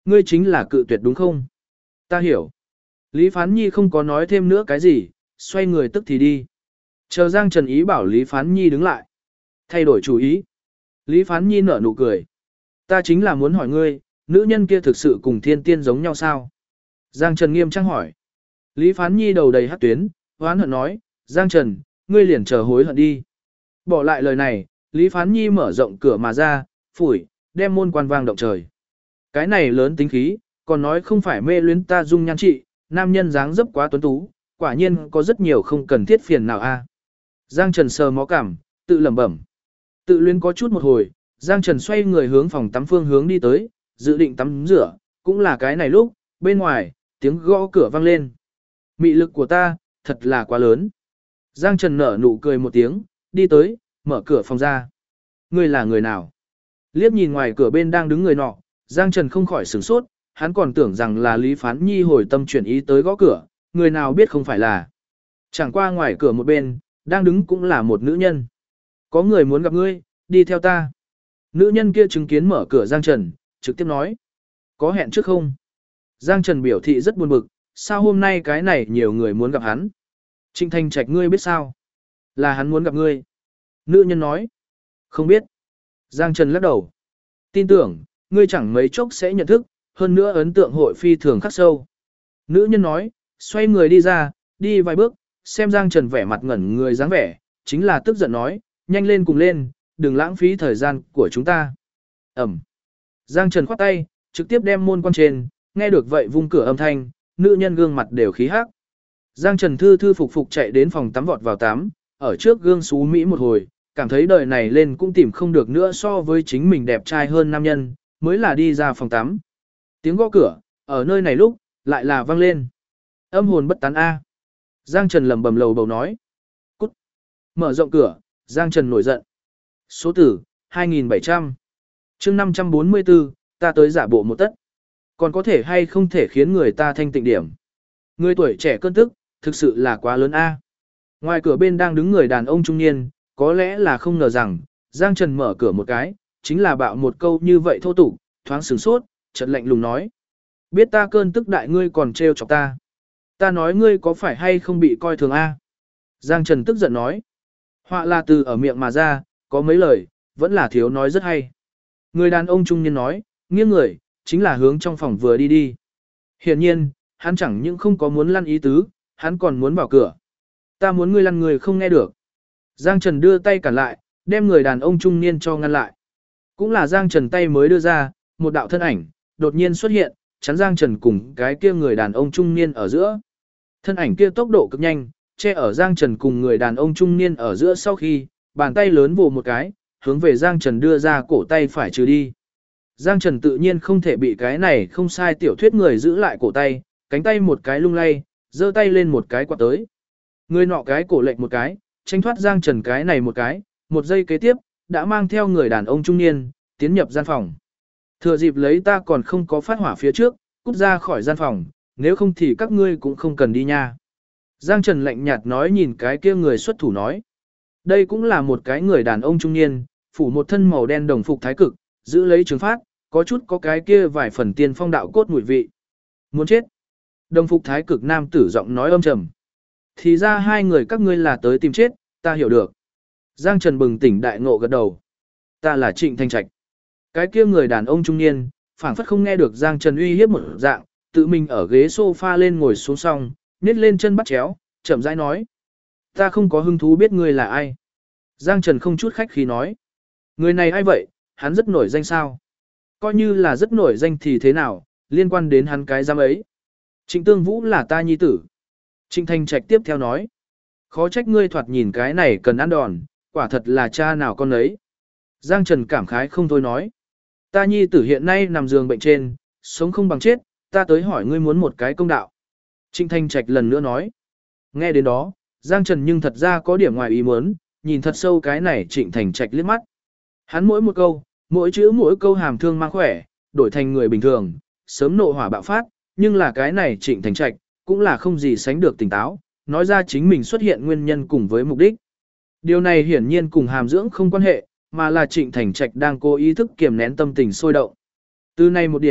Ngươi chính là cự tuyệt đúng không? Ta hiểu. Lý Phán Nhi không có nói thêm nữa cái gì, xoay người tức thì đi. Chờ Giang Trần ý bảo Lý Phán Nhi đứng lại. Thay đổi chủ ý. Lý Phán Nhi nở nụ cười. Ta chính là muốn hỏi ngươi, nữ nhân kia thực sự cùng thiên tiên giống nhau sao? Giang Trần nghiêm trang hỏi. Lý Phán Nhi đầu đầy hát tuyến, hoán hận nói, Giang Trần, ngươi liền chờ hối hận đi. Bỏ lại lời này, Lý Phán Nhi mở rộng cửa mà ra, phủi, đem môn quan vang động trời. Cái này lớn tính khí, còn nói không phải mê luyến ta dung nhan trị, nam nhân dáng dấp quá tuấn tú, quả nhiên có rất nhiều không cần thiết phiền nào a. Giang Trần sờ mó cảm, tự lẩm bẩm. Tự luyến có chút một hồi, Giang Trần xoay người hướng phòng tắm phương hướng đi tới, dự định tắm rửa, cũng là cái này lúc, bên ngoài, tiếng gõ cửa vang lên. Mị lực của ta, thật là quá lớn. Giang Trần nở nụ cười một tiếng, đi tới, mở cửa phòng ra. Ngươi là người nào? Liếc nhìn ngoài cửa bên đang đứng người nọ, Giang Trần không khỏi sửng sốt, hắn còn tưởng rằng là Lý Phán Nhi hồi tâm chuyển ý tới gõ cửa, người nào biết không phải là. Chẳng qua ngoài cửa một bên, đang đứng cũng là một nữ nhân. Có người muốn gặp ngươi, đi theo ta. Nữ nhân kia chứng kiến mở cửa Giang Trần, trực tiếp nói. Có hẹn trước không? Giang Trần biểu thị rất buồn bực, sao hôm nay cái này nhiều người muốn gặp hắn? Trịnh Thành Trạch ngươi biết sao? Là hắn muốn gặp ngươi. Nữ nhân nói. Không biết. Giang Trần lắc đầu. Tin tưởng, ngươi chẳng mấy chốc sẽ nhận thức, hơn nữa ấn tượng hội phi thường khắc sâu. Nữ nhân nói, xoay người đi ra, đi vài bước, xem Giang Trần vẻ mặt ngẩn người dáng vẻ, chính là tức giận nói, nhanh lên cùng lên, đừng lãng phí thời gian của chúng ta. Ẩm. Giang Trần khoát tay, trực tiếp đem môn quan trên, nghe được vậy vung cửa âm thanh, nữ nhân gương mặt đều khí hắc. Giang Trần thư thư phục phục chạy đến phòng tắm vọt vào tắm, ở trước gương xú Mỹ một hồi, cảm thấy đời này lên cũng tìm không được nữa so với chính mình đẹp trai hơn nam nhân, mới là đi ra phòng tắm. Tiếng gõ cửa, ở nơi này lúc, lại là vang lên. Âm hồn bất tán A. Giang Trần lầm bầm lầu bầu nói. Cút. Mở rộng cửa, Giang Trần nổi giận. Số tử, 2700. chương 544, ta tới giả bộ một tất. Còn có thể hay không thể khiến người ta thanh tịnh điểm. Người tuổi trẻ cơn tức, thực sự là quá lớn A. Ngoài cửa bên đang đứng người đàn ông trung niên, có lẽ là không ngờ rằng, Giang Trần mở cửa một cái, chính là bạo một câu như vậy thô tục, thoáng sửng sốt, chợt lạnh lùng nói. Biết ta cơn tức đại ngươi còn trêu chọc ta. Ta nói ngươi có phải hay không bị coi thường A. Giang Trần tức giận nói. Họa là từ ở miệng mà ra, có mấy lời, vẫn là thiếu nói rất hay. Người đàn ông trung niên nói, nghiêng người, chính là hướng trong phòng vừa đi đi. Hiển nhiên, hắn chẳng những không có muốn lăn ý tứ, hắn còn muốn vào cửa. Ta muốn ngươi lăn người không nghe được. Giang Trần đưa tay cản lại, đem người đàn ông trung niên cho ngăn lại. Cũng là Giang Trần tay mới đưa ra, một đạo thân ảnh, đột nhiên xuất hiện, chắn Giang Trần cùng cái kia người đàn ông trung niên ở giữa. Thân ảnh kia tốc độ cực nhanh, che ở Giang Trần cùng người đàn ông trung niên ở giữa sau khi, bàn tay lớn vồ một cái, hướng về Giang Trần đưa ra cổ tay phải trừ đi. Giang Trần tự nhiên không thể bị cái này không sai tiểu thuyết người giữ lại cổ tay, cánh tay một cái lung lay, giơ tay lên một cái quạt tới. Người nọ cái cổ lệch một cái, tranh thoát Giang Trần cái này một cái, một giây kế tiếp, đã mang theo người đàn ông trung niên, tiến nhập gian phòng. Thừa dịp lấy ta còn không có phát hỏa phía trước, cút ra khỏi gian phòng, nếu không thì các ngươi cũng không cần đi nha. Giang Trần lạnh nhạt nói nhìn cái kia người xuất thủ nói. Đây cũng là một cái người đàn ông trung niên, phủ một thân màu đen đồng phục thái cực, giữ lấy trường phát, có chút có cái kia vài phần tiên phong đạo cốt mùi vị. Muốn chết. Đồng phục thái cực nam tử giọng nói âm trầm. Thì ra hai người các ngươi là tới tìm chết, ta hiểu được. Giang Trần bừng tỉnh đại ngộ gật đầu. Ta là Trịnh Thanh Trạch. Cái kia người đàn ông trung niên, phảng phất không nghe được Giang Trần uy hiếp một dạng, tự mình ở ghế sofa lên ngồi xuống xong, nhét lên chân bắt chéo, chậm rãi nói. Ta không có hứng thú biết ngươi là ai. Giang Trần không chút khách khí nói. Người này ai vậy, hắn rất nổi danh sao? Coi như là rất nổi danh thì thế nào, liên quan đến hắn cái giám ấy. Trịnh Tương Vũ là ta nhi tử. Trịnh Thanh Trạch tiếp theo nói. Khó trách ngươi thoạt nhìn cái này cần ăn đòn, quả thật là cha nào con ấy. Giang Trần cảm khái không thôi nói. Ta nhi tử hiện nay nằm giường bệnh trên, sống không bằng chết, ta tới hỏi ngươi muốn một cái công đạo. Trịnh Thanh Trạch lần nữa nói. Nghe đến đó, Giang Trần nhưng thật ra có điểm ngoài ý muốn, nhìn thật sâu cái này Trịnh Thanh Trạch liếc mắt. Hắn mỗi một câu, mỗi chữ mỗi câu hàm thương mang khỏe, đổi thành người bình thường, sớm nộ hỏa bạo phát, nhưng là cái này Trịnh Thanh Trạch, cũng là không gì sánh được tỉnh táo, nói ra chính mình xuất hiện nguyên nhân cùng với mục đích. Điều này hiển nhiên cùng hàm dưỡng không quan hệ, mà là Trịnh Thành Trạch đang cố ý thức kiềm nén tâm tình sôi động. Từ nay một điểm,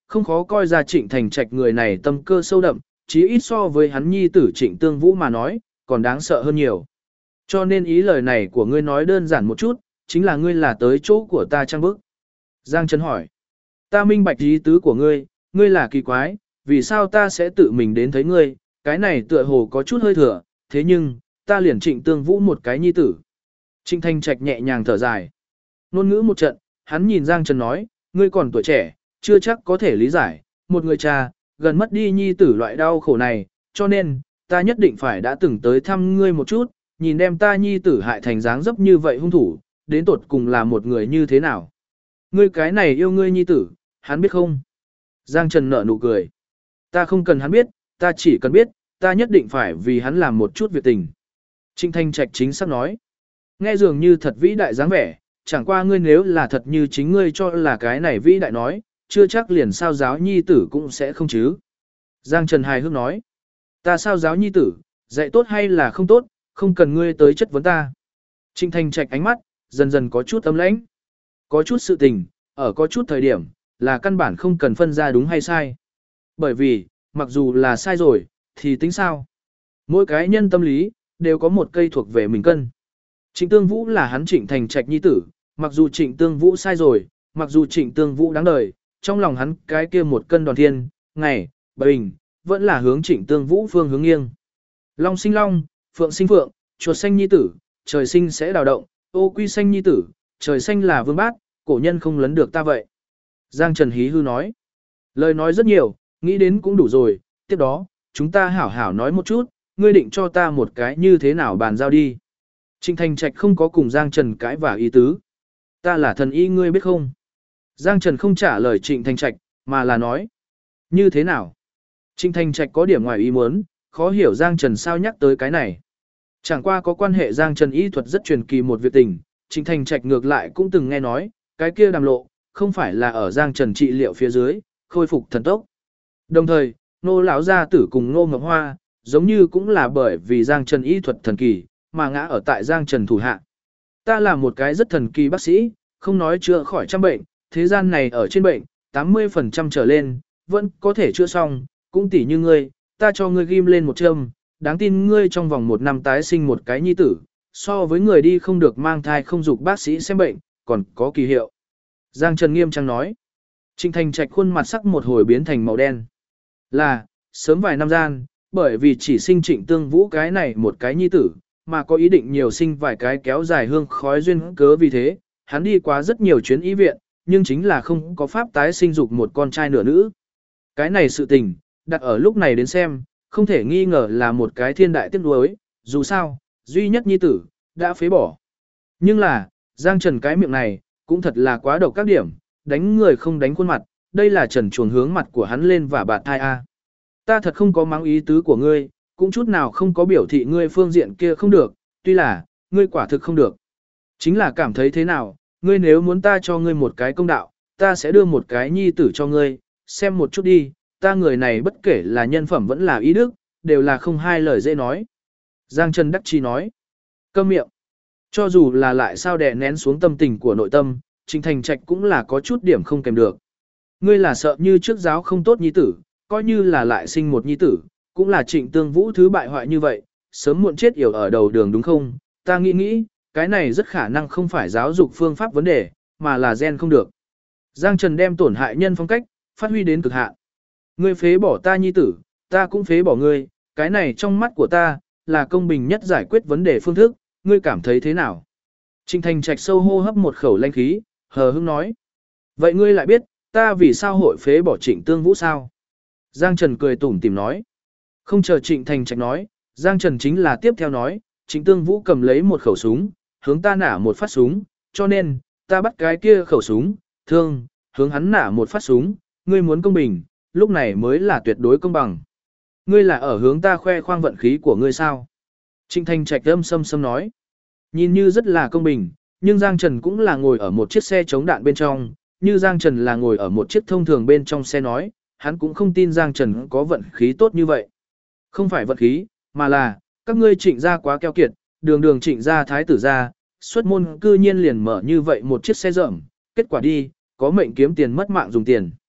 không khó coi ra Trịnh Thành Trạch người này tâm cơ sâu đậm, chí ít so với hắn nhi tử Trịnh Tương Vũ mà nói, còn đáng sợ hơn nhiều. Cho nên ý lời này của ngươi nói đơn giản một chút, chính là ngươi là tới chỗ của ta trang bức. Giang Trần hỏi, ta minh bạch ý tứ của ngươi, ngươi là kỳ quái, vì sao ta sẽ tự mình đến thấy ngươi, cái này tựa hồ có chút hơi thừa, thế nhưng, ta liền Trịnh Tương Vũ một cái nhi tử. Trịnh Thành Trạch nhẹ nhàng thở dài. Ngôn ngữ một trận, hắn nhìn Giang Trần nói, ngươi còn tuổi trẻ, chưa chắc có thể lý giải, một người cha, gần mất đi nhi tử loại đau khổ này, cho nên, ta nhất định phải đã từng tới thăm ngươi một chút, nhìn đem ta nhi tử hại thành dáng dấp như vậy hung thủ, đến tột cùng là một người như thế nào. Ngươi cái này yêu ngươi nhi tử, hắn biết không? Giang Trần nở nụ cười. Ta không cần hắn biết, ta chỉ cần biết, ta nhất định phải vì hắn làm một chút việc tình. Trịnh Thành Trạch chính xác nói. Nghe dường như thật vĩ đại dáng vẻ, chẳng qua ngươi nếu là thật như chính ngươi cho là cái này vĩ đại nói, chưa chắc liền sao giáo nhi tử cũng sẽ không chứ. Giang Trần hài hước nói. Ta sao giáo nhi tử, dạy tốt hay là không tốt, không cần ngươi tới chất vấn ta. Trịnh Thành Trạch ánh mắt, dần dần có chút ấm lãnh. Có chút sự tình, ở có chút thời điểm, là căn bản không cần phân ra đúng hay sai. Bởi vì, mặc dù là sai rồi, thì tính sao? Mỗi cái nhân tâm lý, đều có một cây thuộc về mình cân. Trịnh Tương Vũ là hắn Trịnh Thành Trạch nhi tử, mặc dù Trịnh Tương Vũ sai rồi, mặc dù Trịnh Tương Vũ đáng đời, trong lòng hắn cái kia một cân đòn thiên, ngày, bình, vẫn là hướng Trịnh Tương Vũ phương hướng nghiêng. Long sinh long, phượng sinh phượng, chuột xanh nhi tử, trời sinh sẽ đào động, ô quy xanh nhi tử, trời xanh là vương bát, cổ nhân không lấn được ta vậy. Giang Trần hí hư nói. Lời nói rất nhiều, nghĩ đến cũng đủ rồi, tiếp đó, chúng ta hảo hảo nói một chút, ngươi định cho ta một cái như thế nào bàn giao đi. Trịnh Thành Trạch không có cùng Giang Trần cãi vả ý tứ. Ta là thần y ngươi biết không? Giang Trần không trả lời Trịnh Thành Trạch, mà là nói. Như thế nào? Trịnh Thành Trạch có điểm ngoài ý muốn, khó hiểu Giang Trần sao nhắc tới cái này. Chẳng qua có quan hệ Giang Trần y thuật rất truyền kỳ một việc tình, Trịnh Thành Trạch ngược lại cũng từng nghe nói, cái kia Đàm Lộ, không phải là ở Giang Trần trị liệu phía dưới, khôi phục thần tốc. Đồng thời, Nô lão gia tử cùng Nô Ngọc Hoa, giống như cũng là bởi vì Giang Trần y thuật thần kỳ, mà ngã ở tại Giang Trần thủ hạ. Ta là một cái rất thần kỳ bác sĩ, không nói chữa khỏi trăm bệnh, thế gian này ở trên bệnh, 80% trở lên, vẫn có thể chữa xong, cũng tỉ như ngươi, ta cho ngươi ghim lên một châm, đáng tin ngươi trong vòng 1 năm tái sinh một cái nhi tử, so với người đi không được mang thai không dục bác sĩ xem bệnh, còn có kỳ hiệu. Giang Trần nghiêm trang nói. Trịnh Thành Trạch khuôn mặt sắc một hồi biến thành màu đen. Là, sớm vài năm gian, bởi vì chỉ sinh Trịnh Tương Vũ cái này một cái nhi tử, mà có ý định nhiều sinh vài cái kéo dài hương khói duyên cớ vì thế, hắn đi qua rất nhiều chuyến y viện, nhưng chính là không có pháp tái sinh dục một con trai nửa nữ. Cái này sự tình, đặt ở lúc này đến xem, không thể nghi ngờ là một cái thiên đại tiếc nuối, dù sao, duy nhất nhi tử, đã phế bỏ. Nhưng là, Giang Trần cái miệng này, cũng thật là quá độc các điểm, đánh người không đánh khuôn mặt, đây là Trần chuồn hướng mặt của hắn lên và bạt thai a. Ta thật không có mắng ý tứ của ngươi, cũng chút nào không có biểu thị ngươi phương diện kia không được, tuy là, ngươi quả thực không được. Chính là cảm thấy thế nào, ngươi nếu muốn ta cho ngươi một cái công đạo, ta sẽ đưa một cái nhi tử cho ngươi, xem một chút đi, ta người này bất kể là nhân phẩm vẫn là ý đức, đều là không hai lời dễ nói. Giang Trần đắc chi nói, câm miệng. Cho dù là lại sao đè nén xuống tâm tình của nội tâm, Trịnh Thành Trạch cũng là có chút điểm không kèm được. Ngươi là sợ như trước giáo không tốt nhi tử, coi như là lại sinh một nhi tử, cũng là Trịnh Tương Vũ thứ bại hoại như vậy, sớm muộn chết yểu ở đầu đường đúng không? Ta nghĩ, cái này rất khả năng không phải giáo dục phương pháp vấn đề, mà là gen không được. Giang Trần đem tổn hại nhân phong cách, phát huy đến cực hạn. Ngươi phế bỏ ta nhi tử, ta cũng phế bỏ ngươi, cái này trong mắt của ta, là công bình nhất giải quyết vấn đề phương thức, ngươi cảm thấy thế nào? Trịnh Thành Trạch sâu hô hấp một khẩu lanh khí, hờ hững nói. Vậy ngươi lại biết, ta vì sao hội phế bỏ Trịnh Tương Vũ sao? Giang Trần cười tủm tỉm nói. Không chờ Trịnh Thành Trạch nói, Giang Trần chính là tiếp theo nói, Trịnh Tương Vũ cầm lấy một khẩu súng, hướng ta nả một phát súng, cho nên, ta bắt cái kia khẩu súng, thương, hướng hắn nả một phát súng, ngươi muốn công bình, lúc này mới là tuyệt đối công bằng. Ngươi là ở hướng ta khoe khoang vận khí của ngươi sao? Trịnh Thành Trạch âm sâm sâm nói. Nhìn như rất là công bình, nhưng Giang Trần cũng là ngồi ở một chiếc xe chống đạn bên trong, như Giang Trần là ngồi ở một chiếc thông thường bên trong xe nói, hắn cũng không tin Giang Trần có vận khí tốt như vậy. Không phải vận khí, mà là, các ngươi Trịnh gia quá keo kiệt, đường đường Trịnh gia thái tử gia, xuất môn cư nhiên liền mở như vậy một chiếc xe rợm, kết quả đi, có mệnh kiếm tiền mất mạng dùng tiền.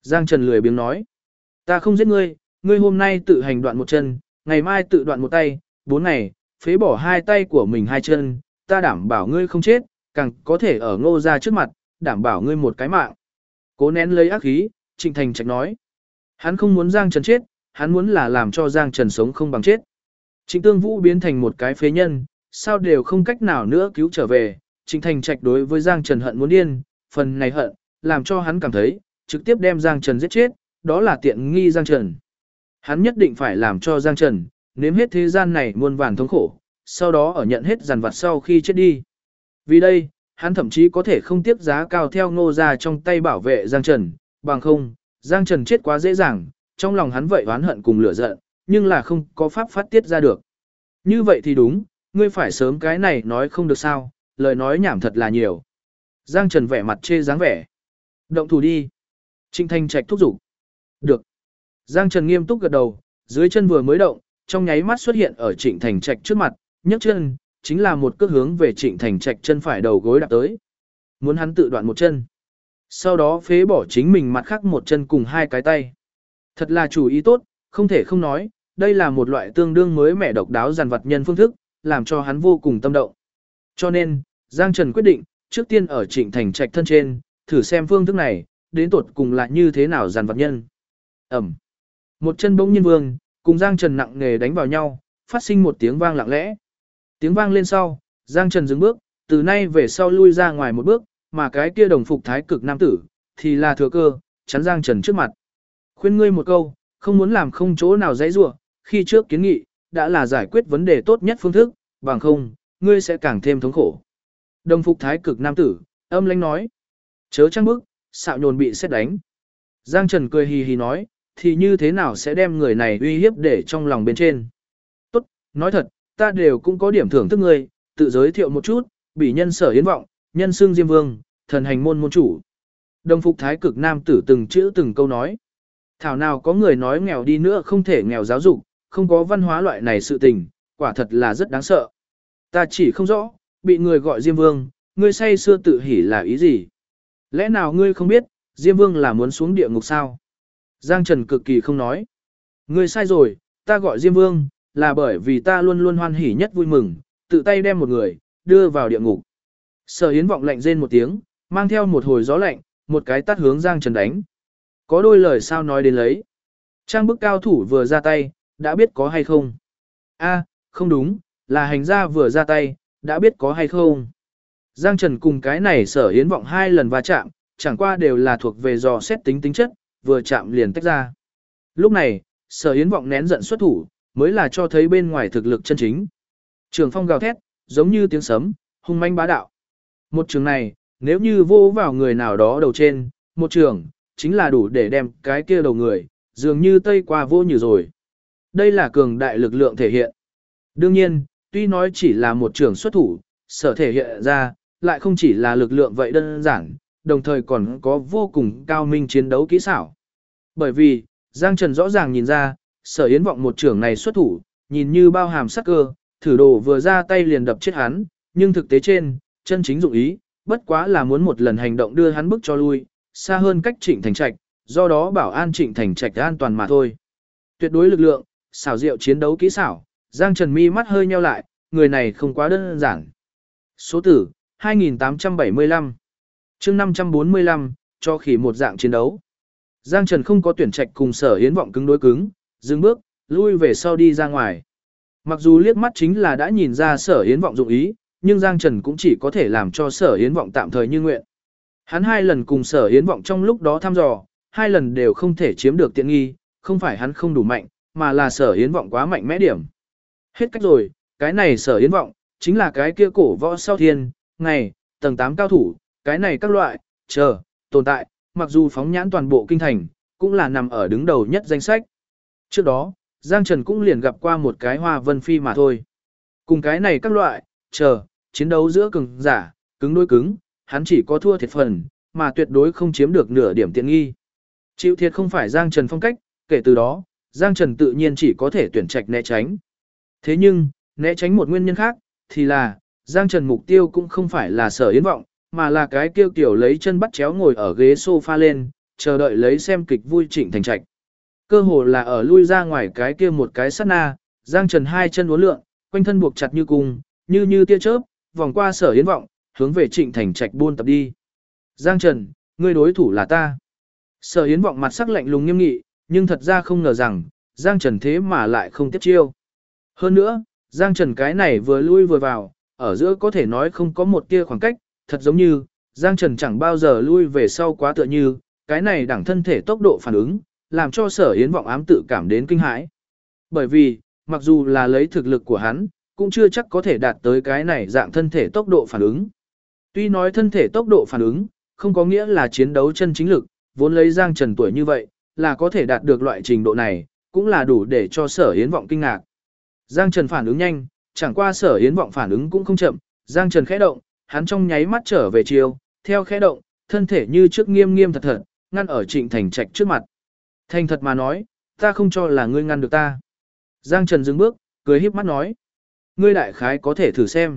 Giang Trần lười biếng nói. Ta không giết ngươi, ngươi hôm nay tự hành đoạn một chân, ngày mai tự đoạn một tay, 4 ngày, phế bỏ 2 tay của mình 2 chân, ta đảm bảo ngươi không chết, càng có thể ở Ngô gia trước mặt, đảm bảo ngươi một cái mạng. Cố nén lấy ác khí, Trịnh Thành Trạch nói. Hắn không muốn Giang Trần chết, hắn muốn là làm cho Giang Trần sống không bằng chết. Trịnh Tương Vũ biến thành một cái phế nhân, sao đều không cách nào nữa cứu trở về. Trịnh Thành Trạch đối với Giang Trần hận muốn điên, phần này hận, làm cho hắn cảm thấy, trực tiếp đem Giang Trần giết chết, đó là tiện nghi Giang Trần. Hắn nhất định phải làm cho Giang Trần, nếm hết thế gian này muôn vàn thống khổ, sau đó ở nhận hết giàn vặt sau khi chết đi. Vì đây, hắn thậm chí có thể không tiếc giá cao theo Ngô gia trong tay bảo vệ Giang Trần, bằng không, Giang Trần chết quá dễ dàng, trong lòng hắn vậy oán hận cùng lửa giận, nhưng là không có pháp phát tiết ra được. Như vậy thì đúng, ngươi phải sớm cái này nói không được sao, lời nói nhảm thật là nhiều. Giang Trần vẻ mặt chê dáng vẻ. Động thủ đi. Trịnh Thành Trạch thúc giục. Được. Giang Trần nghiêm túc gật đầu, dưới chân vừa mới động, trong nháy mắt xuất hiện ở Trịnh Thành Trạch trước mặt, nhấc chân, chính là một cước hướng về Trịnh Thành Trạch chân phải đầu gối đạp tới. Muốn hắn tự đoạn một chân. Sau đó phế bỏ chính mình mặt khác một chân cùng 2 cái tay. Thật là chủ ý tốt, không thể không nói, đây là một loại tương đương mới mẻ độc đáo dàn vật nhân phương thức, làm cho hắn vô cùng tâm động. Cho nên, Giang Trần quyết định, trước tiên ở Trịnh Thành Trạch thân trên, thử xem phương thức này, đến tột cùng là như thế nào dàn vật nhân. Ẩm. Một chân bỗng nhiên vương, cùng Giang Trần nặng nề đánh vào nhau, phát sinh một tiếng vang lặng lẽ. Tiếng vang lên sau, Giang Trần dừng bước, từ nay về sau lui ra ngoài một bước, mà cái kia đồng phục thái cực nam tử, thì là thừa cơ, chắn Giang Trần trước mặt. Khuyên ngươi một câu, không muốn làm không chỗ nào dãy rủa, khi trước kiến nghị, đã là giải quyết vấn đề tốt nhất phương thức, bằng không, ngươi sẽ càng thêm thống khổ. Đồng phục thái cực nam tử, âm lãnh nói. Chớ trăng bức, xạo nhồn bị xét đánh. Giang Trần cười hì hì nói, thì như thế nào sẽ đem người này uy hiếp để trong lòng bên trên. Tốt, nói thật, ta đều cũng có điểm thưởng thức ngươi, tự giới thiệu một chút, bỉ nhân Sở Yến Vọng, nhân xương Diêm Vương, thần hành môn môn chủ. Đồng phục thái cực nam tử từng chữ từng câu nói. Thảo nào có người nói nghèo đi nữa không thể nghèo giáo dục, không có văn hóa loại này sự tình, quả thật là rất đáng sợ. Ta chỉ không rõ, bị người gọi Diêm Vương, ngươi say xưa tự hỉ là ý gì? Lẽ nào ngươi không biết, Diêm Vương là muốn xuống địa ngục sao? Giang Trần cực kỳ không nói. Ngươi sai rồi, ta gọi Diêm Vương, là bởi vì ta luôn luôn hoan hỉ nhất vui mừng, tự tay đem một người, đưa vào địa ngục. Sở Yến Vọng lạnh rên một tiếng, mang theo một hồi gió lạnh, một cái tát hướng Giang Trần đánh. Có đôi lời sao nói đến lấy. Trang bức cao thủ vừa ra tay, đã biết có hay không. A, không đúng, là hành gia vừa ra tay, đã biết có hay không. Giang Trần cùng cái này Sở Yến Vọng 2 lần va chạm, chẳng qua đều là thuộc về dò xét tính tính chất, vừa chạm liền tách ra. Lúc này, Sở Yến Vọng nén giận xuất thủ, mới là cho thấy bên ngoài thực lực chân chính. Trường phong gào thét, giống như tiếng sấm, hung manh bá đạo. Một trường này, nếu như vô vào người nào đó đầu trên, một trường, chính là đủ để đem cái kia đầu người, dường như tây qua vô như rồi. Đây là cường đại lực lượng thể hiện. Đương nhiên, tuy nói chỉ là một trường xuất thủ, sở thể hiện ra, lại không chỉ là lực lượng vậy đơn giản, đồng thời còn có vô cùng cao minh chiến đấu kỹ xảo. Bởi vì, Giang Trần rõ ràng nhìn ra, Sở Yến Vọng một trường này xuất thủ, nhìn như bao hàm sắc cơ, thử đồ vừa ra tay liền đập chết hắn, nhưng thực tế trên, chân chính dụng ý, bất quá là muốn một lần hành động đưa hắn bước cho lui, xa hơn cách Trịnh Thành Trạch, do đó bảo an Trịnh Thành Trạch an toàn mà thôi. Tuyệt đối lực lượng, xảo diệu chiến đấu kỹ xảo, Giang Trần mi mắt hơi nheo lại, người này không quá đơn giản. Số tử, 2875. Chương 545, cho khỉ một dạng chiến đấu. Giang Trần không có tuyển trạch cùng Sở Yến Vọng cứng đối cứng, dừng bước, lui về sau đi ra ngoài. Mặc dù liếc mắt chính là đã nhìn ra Sở Yến Vọng dụng ý, nhưng Giang Trần cũng chỉ có thể làm cho Sở Yến Vọng tạm thời như nguyện. Hắn 2 lần cùng Sở Yến Vọng trong lúc đó thăm dò, 2 lần đều không thể chiếm được tiện nghi, không phải hắn không đủ mạnh, mà là Sở Yến Vọng quá mạnh mẽ điểm. Hết cách rồi, cái này Sở Yến Vọng, chính là cái kia cổ võ sau thiên, ngày, tầng 8 cao thủ, cái này các loại, tồn tại, mặc dù phóng nhãn toàn bộ kinh thành, cũng là nằm ở đứng đầu nhất danh sách. Trước đó, Giang Trần cũng liền gặp qua một cái Hoa Vân Phi mà thôi. Cùng cái này các loại, chiến đấu giữa cường giả, cứng đối cứng, hắn chỉ có thua thiệt phần, mà tuyệt đối không chiếm được nửa điểm tiện nghi. Chịu thiệt không phải Giang Trần phong cách, kể từ đó, Giang Trần tự nhiên chỉ có thể tuyển trạch né tránh. Thế nhưng, né tránh một nguyên nhân khác, thì là, Giang Trần mục tiêu cũng không phải là Sở Yến Vọng, mà là cái kêu tiểu lấy chân bắt chéo ngồi ở ghế sofa lên, chờ đợi lấy xem kịch vui Trịnh Thành Trạch. Cơ hồ là ở lui ra ngoài cái kia một cái sát na, Giang Trần hai chân uốn lượn, quanh thân buộc chặt như cung, như tia chớp, vòng qua Sở Yến Vọng, hướng về Trịnh Thành Trạch buôn tập đi. Giang Trần, ngươi đối thủ là ta. Sở Yến Vọng mặt sắc lạnh lùng nghiêm nghị, nhưng thật ra không ngờ rằng, Giang Trần thế mà lại không tiếp chiêu. Hơn nữa, Giang Trần cái này vừa lui vừa vào, ở giữa có thể nói không có một tia khoảng cách, thật giống như, Giang Trần chẳng bao giờ lui về sau quá tựa như, cái này đẳng thân thể tốc độ phản ứng, làm cho Sở Yến Vọng ám tự cảm đến kinh hãi. Bởi vì, mặc dù là lấy thực lực của hắn, cũng chưa chắc có thể đạt tới cái này dạng thân thể tốc độ phản ứng. Tuy nói thân thể tốc độ phản ứng, không có nghĩa là chiến đấu chân chính lực, vốn lấy Giang Trần tuổi như vậy, là có thể đạt được loại trình độ này, cũng là đủ để cho Sở Yến Vọng kinh ngạc. Giang Trần phản ứng nhanh, chẳng qua Sở Yến Vọng phản ứng cũng không chậm, Giang Trần khẽ động, hắn trong nháy mắt trở về chiều, theo khẽ động, thân thể như trước nghiêm nghiêm thật thật, ngăn ở Trịnh Thành Trạch trước mặt. Thành thật mà nói, ta không cho là ngươi ngăn được ta. Giang Trần dừng bước, cười híp mắt nói. Ngươi đại khái có thể thử xem.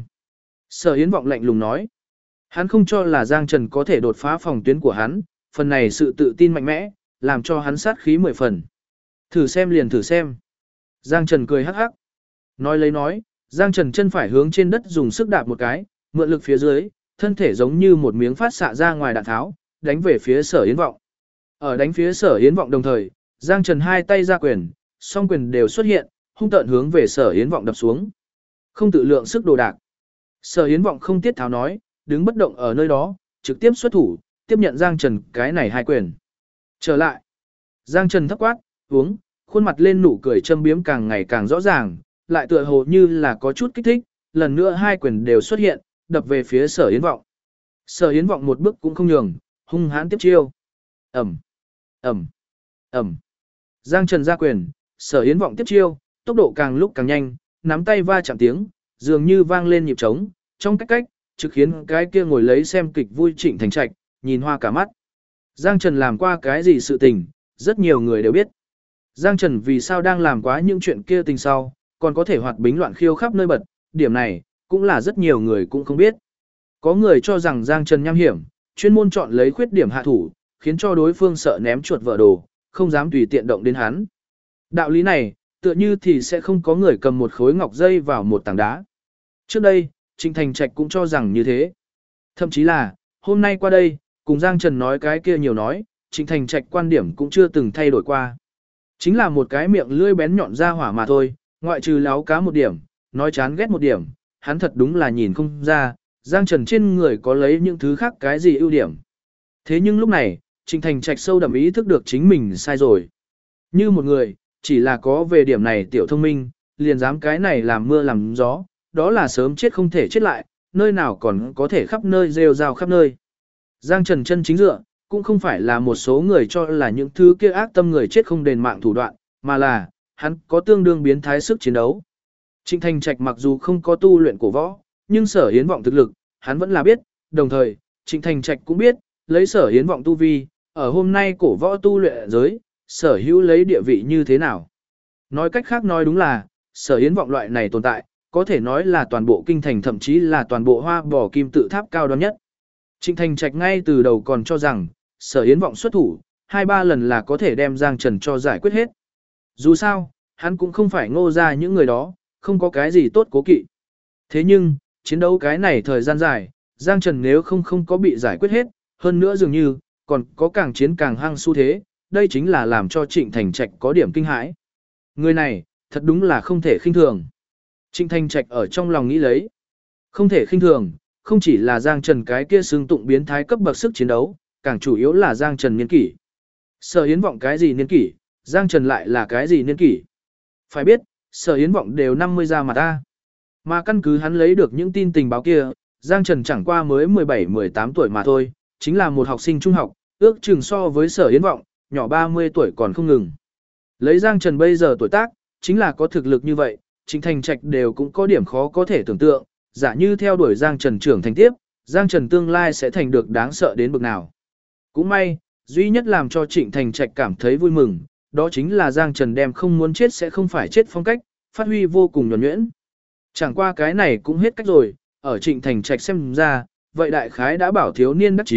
Sở Yến Vọng lạnh lùng nói. Hắn không cho là Giang Trần có thể đột phá phòng tuyến của hắn, phần này sự tự tin mạnh mẽ, làm cho hắn sát khí 10 phần. Thử xem liền thử xem. Giang Trần cười hắc hắc. Nói lấy nói, Giang Trần chân phải hướng trên đất dùng sức đạp một cái, mượn lực phía dưới, thân thể giống như một miếng phát xạ ra ngoài đạn tháo, đánh về phía Sở Yến Vọng. Ở đánh phía Sở Yến Vọng đồng thời, Giang Trần hai tay ra quyền, song quyền đều xuất hiện, hung tợn hướng về Sở Yến Vọng đập xuống. Không tự lượng sức đồ đạc. Sở Yến Vọng không tiết tháo nói, đứng bất động ở nơi đó, trực tiếp xuất thủ, tiếp nhận Giang Trần cái này hai quyền. Trở lại. Giang Trần thấp quát, uống, khuôn mặt lên nụ cười châm biếm càng ngày càng rõ ràng, lại tựa hồ như là có chút kích thích, lần nữa hai quyền đều xuất hiện, đập về phía Sở Yến Vọng. Sở Yến Vọng một bước cũng không nhường, hung hãn tiếp chiêu. Ầm, ầm, ầm. Giang Trần ra quyền, Sở Yến Vọng tiếp chiêu, tốc độ càng lúc càng nhanh, nắm tay va chạm tiếng, dường như vang lên nhịp trống, trong cách, trực khiến cái kia ngồi lấy xem kịch vui Trịnh Thành Trạch, nhìn hoa cả mắt. Giang Trần làm qua cái gì sự tình, rất nhiều người đều biết. Giang Trần vì sao đang làm quá những chuyện kia tình sau, còn có thể hoạt bính loạn khiêu khắp nơi bật, điểm này, cũng là rất nhiều người cũng không biết. Có người cho rằng Giang Trần nham hiểm, chuyên môn chọn lấy khuyết điểm hạ thủ, khiến cho đối phương sợ ném chuột vỡ đồ, không dám tùy tiện động đến hắn. Đạo lý này, tựa như thì sẽ không có người cầm một khối ngọc dây vào một tảng đá. Trước đây, Trịnh Thành Trạch cũng cho rằng như thế. Thậm chí là, hôm nay qua đây, cùng Giang Trần nói cái kia nhiều nói, Trịnh Thành Trạch quan điểm cũng chưa từng thay đổi qua. Chính là một cái miệng lưỡi bén nhọn ra hỏa mà thôi, ngoại trừ láo cá một điểm, nói chán ghét một điểm, hắn thật đúng là nhìn không ra, Giang Trần trên người có lấy những thứ khác cái gì ưu điểm. Thế nhưng lúc này, Trịnh Thành Trạch sâu đậm ý thức được chính mình sai rồi. Như một người, chỉ là có về điểm này tiểu thông minh, liền dám cái này làm mưa làm gió, đó là sớm chết không thể chết lại, nơi nào còn có thể khắp nơi rêu rao khắp nơi. Giang Trần chân chính dựa, cũng không phải là một số người cho là những thứ kia ác tâm người chết không đền mạng thủ đoạn, mà là, hắn có tương đương biến thái sức chiến đấu. Trịnh Thành Trạch mặc dù không có tu luyện cổ võ, nhưng Sở Yến Vọng thực lực, hắn vẫn là biết, đồng thời, Trịnh Thành Trạch cũng biết, lấy Sở Yến Vọng tu vi, ở hôm nay cổ võ tu luyện giới, Sở Hữu lấy địa vị như thế nào. Nói cách khác nói đúng là, Sở Yến Vọng loại này tồn tại, có thể nói là toàn bộ kinh thành thậm chí là toàn bộ hoa bò kim tự tháp cao đoan nhất. Trịnh Thành Trạch ngay từ đầu còn cho rằng, Sở Yến Vọng xuất thủ, 2-3 lần là có thể đem Giang Trần cho giải quyết hết. Dù sao, hắn cũng không phải ngô ra những người đó, không có cái gì tốt cố kỵ. Thế nhưng, chiến đấu cái này thời gian dài, Giang Trần nếu không có bị giải quyết hết, hơn nữa dường như, còn có càng chiến càng hăng xu thế, đây chính là làm cho Trịnh Thành Trạch có điểm kinh hãi. Người này, thật đúng là không thể khinh thường. Trịnh Thành Trạch ở trong lòng nghĩ lấy. Không thể khinh thường, không chỉ là Giang Trần cái kia xưng tụng biến thái cấp bậc sức chiến đấu, càng chủ yếu là Giang Trần niên kỷ. Sở Yến Vọng cái gì niên kỷ, Giang Trần lại là cái gì niên kỷ. Phải biết, Sở Yến Vọng đều 50 ra mà ta. Mà căn cứ hắn lấy được những tin tình báo kia, Giang Trần chẳng qua mới 17-18 tuổi mà thôi, chính là một học sinh trung học, ước chừng so với Sở Yến Vọng, nhỏ 30 tuổi còn không ngừng. Lấy Giang Trần bây giờ tuổi tác, chính là có thực lực như vậy, Trịnh Thành Trạch đều cũng có điểm khó có thể tưởng tượng, giả như theo đuổi Giang Trần trưởng thành tiếp, Giang Trần tương lai sẽ thành được đáng sợ đến bực nào. Cũng may, duy nhất làm cho Trịnh Thành Trạch cảm thấy vui mừng, đó chính là Giang Trần đem không muốn chết sẽ không phải chết phong cách, phát huy vô cùng nhuần nhuyễn. Chẳng qua cái này cũng hết cách rồi, ở Trịnh Thành Trạch xem ra, vậy đại khái đã bảo thiếu niên đắc chí,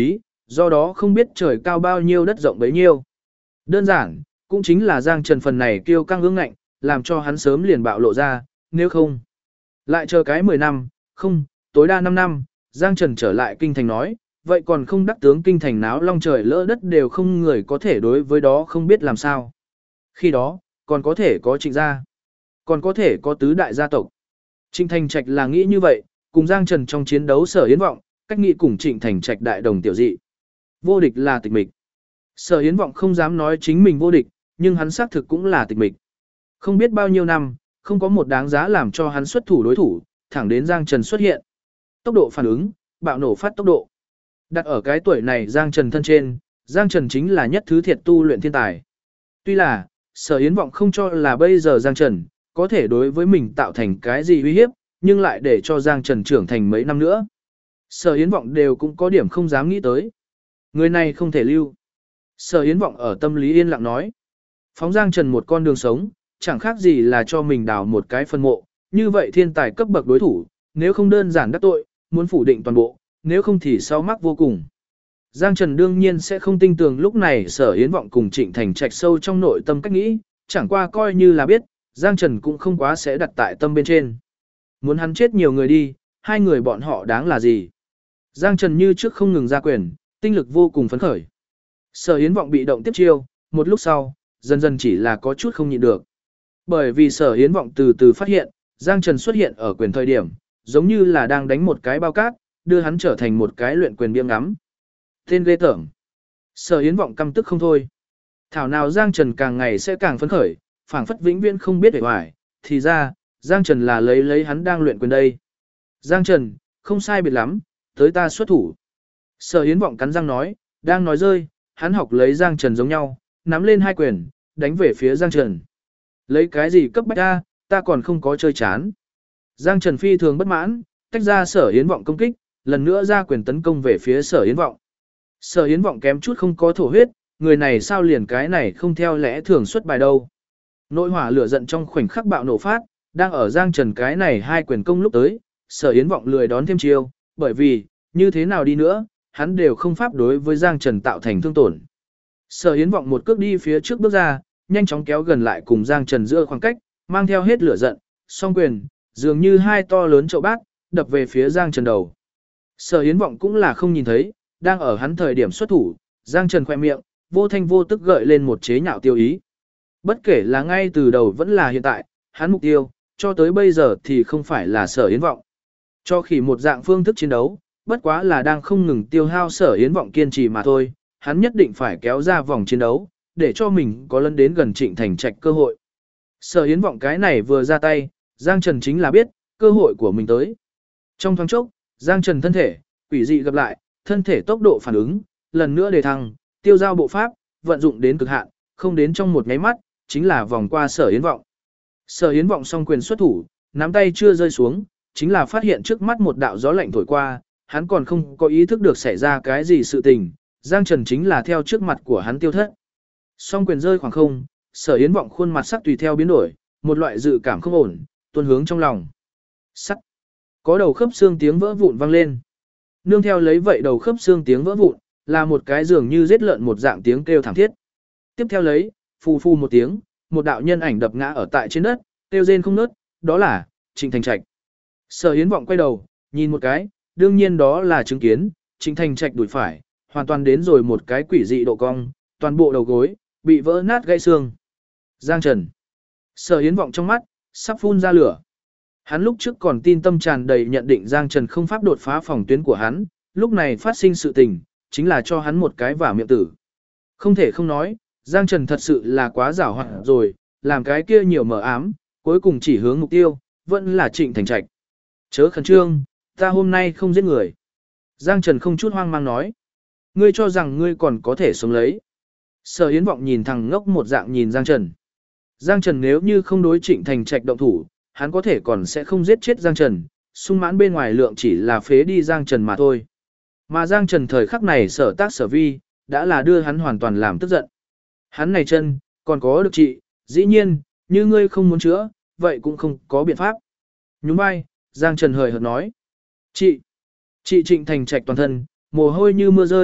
do đó không biết trời cao bao nhiêu đất rộng bấy nhiêu. Đơn giản, cũng chính là Giang Trần phần này kiêu căng ương ngạnh, làm cho hắn sớm liền bạo lộ ra, nếu không. Lại chờ cái 10 năm, không, tối đa 5 năm, Giang Trần trở lại kinh thành nói, vậy còn không đắc tướng kinh thành náo long trời lỡ đất đều không người có thể đối với đó không biết làm sao. Khi đó, còn có thể có Trịnh gia, còn có thể có tứ đại gia tộc. Trịnh Thành Trạch là nghĩ như vậy, cùng Giang Trần trong chiến đấu Sở Yến Vọng, cách nghĩ cùng Trịnh Thành Trạch đại đồng tiểu dị. Vô địch là tịch mịch. Sở Yến Vọng không dám nói chính mình vô địch, nhưng hắn xác thực cũng là tịch mịch. Không biết bao nhiêu năm, không có một đáng giá làm cho hắn xuất thủ đối thủ, thẳng đến Giang Trần xuất hiện. Tốc độ phản ứng, bạo nổ phát tốc độ. Đặt ở cái tuổi này Giang Trần thân trên, Giang Trần chính là nhất thứ thiệt tu luyện thiên tài. Tuy là, Sở Yến Vọng không cho là bây giờ Giang Trần có thể đối với mình tạo thành cái gì uy hiếp, nhưng lại để cho Giang Trần trưởng thành mấy năm nữa. Sở Yến Vọng đều cũng có điểm không dám nghĩ tới. Người này không thể lưu. Sở Yến Vọng ở tâm lý yên lặng nói. Phóng Giang Trần một con đường sống, chẳng khác gì là cho mình đào một cái phân mộ. Như vậy thiên tài cấp bậc đối thủ, nếu không đơn giản đắc tội, muốn phủ định toàn bộ, nếu không thì sau mắc vô cùng. Giang Trần đương nhiên sẽ không tin tưởng lúc này Sở Yến Vọng cùng Trịnh Thành Trạch sâu trong nội tâm cách nghĩ, chẳng qua coi như là biết, Giang Trần cũng không quá sẽ đặt tại tâm bên trên. Muốn hắn chết nhiều người đi, hai người bọn họ đáng là gì? Giang Trần như trước không ngừng ra quyền, tinh lực vô cùng phấn khởi. Sở Yến Vọng bị động tiếp chiêu, một lúc sau, dần dần chỉ là có chút không nhịn được. Bởi vì Sở Yến Vọng từ từ phát hiện, Giang Trần xuất hiện ở quyền thời điểm, giống như là đang đánh một cái bao cát, đưa hắn trở thành một cái luyện quyền biếng ngắm. Tên ghê tởm. Sở Yến Vọng căm tức không thôi. Thảo nào Giang Trần càng ngày sẽ càng phấn khởi, phảng phất vĩnh viễn không biết để hoài, thì ra, Giang Trần là lấy hắn đang luyện quyền đây. Giang Trần, không sai biệt lắm, tới ta xuất thủ. Sở Yến Vọng cắn răng nói, đang nói rơi, hắn học lấy Giang Trần giống nhau, nắm lên hai quyền, đánh về phía Giang Trần. Lấy cái gì cấp bách ta còn không có chơi chán. Giang Trần phi thường bất mãn, tách ra Sở Yến Vọng công kích, lần nữa ra quyền tấn công về phía Sở Yến Vọng. Sở Yến Vọng kém chút không có thổ huyết, người này sao liền cái này không theo lẽ thường xuất bài đâu. Nội hỏa lửa giận trong khoảnh khắc bạo nổ phát, đang ở Giang Trần cái này hai quyền công lúc tới, Sở Yến Vọng lười đón thêm chiêu, bởi vì, như thế nào đi nữa, hắn đều không pháp đối với Giang Trần tạo thành thương tổn. Sở Yến Vọng một cước đi phía trước bước ra, nhanh chóng kéo gần lại cùng Giang Trần giữa khoảng cách, mang theo hết lửa giận, song quyền, dường như hai to lớn chậu bát, đập về phía Giang Trần đầu. Sở Yến Vọng cũng là không nhìn thấy, đang ở hắn thời điểm xuất thủ, Giang Trần khoe miệng, vô thanh vô tức gợi lên một chế nhạo tiêu ý. Bất kể là ngay từ đầu vẫn là hiện tại, hắn mục tiêu, cho tới bây giờ thì không phải là Sở Yến Vọng. Cho khỉ một dạng phương thức chiến đấu, bất quá là đang không ngừng tiêu hao Sở Yến Vọng kiên trì mà thôi, hắn nhất định phải kéo ra vòng chiến đấu, để cho mình có lấn đến gần Trịnh Thành Trạch cơ hội. Sở Yến Vọng cái này vừa ra tay, Giang Trần chính là biết, cơ hội của mình tới. Trong thoáng chốc, Giang Trần thân thể, quỷ dị gặp lại, thân thể tốc độ phản ứng, lần nữa đề thăng, tiêu giao bộ pháp, vận dụng đến cực hạn, không đến trong một nháy mắt, chính là vòng qua Sở Yến Vọng. Sở Yến Vọng song quyền xuất thủ, nắm tay chưa rơi xuống, chính là phát hiện trước mắt một đạo gió lạnh thổi qua, hắn còn không có ý thức được xảy ra cái gì sự tình, Giang Trần chính là theo trước mặt của hắn tiêu thất. Song quyền rơi khoảng không, Sở Yến Vọng khuôn mặt sắc tùy theo biến đổi, một loại dự cảm không ổn, tuôn hướng trong lòng. Sắt. Có đầu khớp xương tiếng vỡ vụn vang lên. Nương theo lấy vậy đầu khớp xương tiếng vỡ vụn, là một cái dường như giết lợn một dạng tiếng kêu thảm thiết. Tiếp theo lấy, phù phù một tiếng, một đạo nhân ảnh đập ngã ở tại trên đất, kêu rên không ngớt, đó là Trịnh Thành Trạch. Sở Yến Vọng quay đầu, nhìn một cái, đương nhiên đó là chứng kiến, Trịnh Thành Trạch đùi phải, hoàn toàn đến rồi một cái quỷ dị độ cong, toàn bộ đầu gối bị vỡ nát gãy xương. Giang Trần. Sở Yến Vọng trong mắt sắp phun ra lửa. Hắn lúc trước còn tin tâm tràn đầy nhận định Giang Trần không pháp đột phá phòng tuyến của hắn, lúc này phát sinh sự tình, chính là cho hắn một cái vả miệng tử. Không thể không nói, Giang Trần thật sự là quá giảo hoạt rồi, làm cái kia nhiều mờ ám, cuối cùng chỉ hướng mục tiêu, vẫn là Trịnh Thành Trạch. Chớ khẩn trương, ta hôm nay không giết người. Giang Trần không chút hoang mang nói. Ngươi cho rằng ngươi còn có thể sống lấy. Sở Yến Vọng nhìn thằng ngốc một dạng nhìn Giang Trần. Giang Trần nếu như không đối Trịnh Thành Trạch động thủ, hắn có thể còn sẽ không giết chết Giang Trần, sung mãn bên ngoài lượng chỉ là phế đi Giang Trần mà thôi. Mà Giang Trần thời khắc này sở tác sở vi, đã là đưa hắn hoàn toàn làm tức giận. Hắn này chân, còn có được trị, dĩ nhiên, như ngươi không muốn chữa, vậy cũng không có biện pháp. Nhún vai, Giang Trần hời hợt nói. Chị Trịnh Thành Trạch toàn thân, mồ hôi như mưa rơi,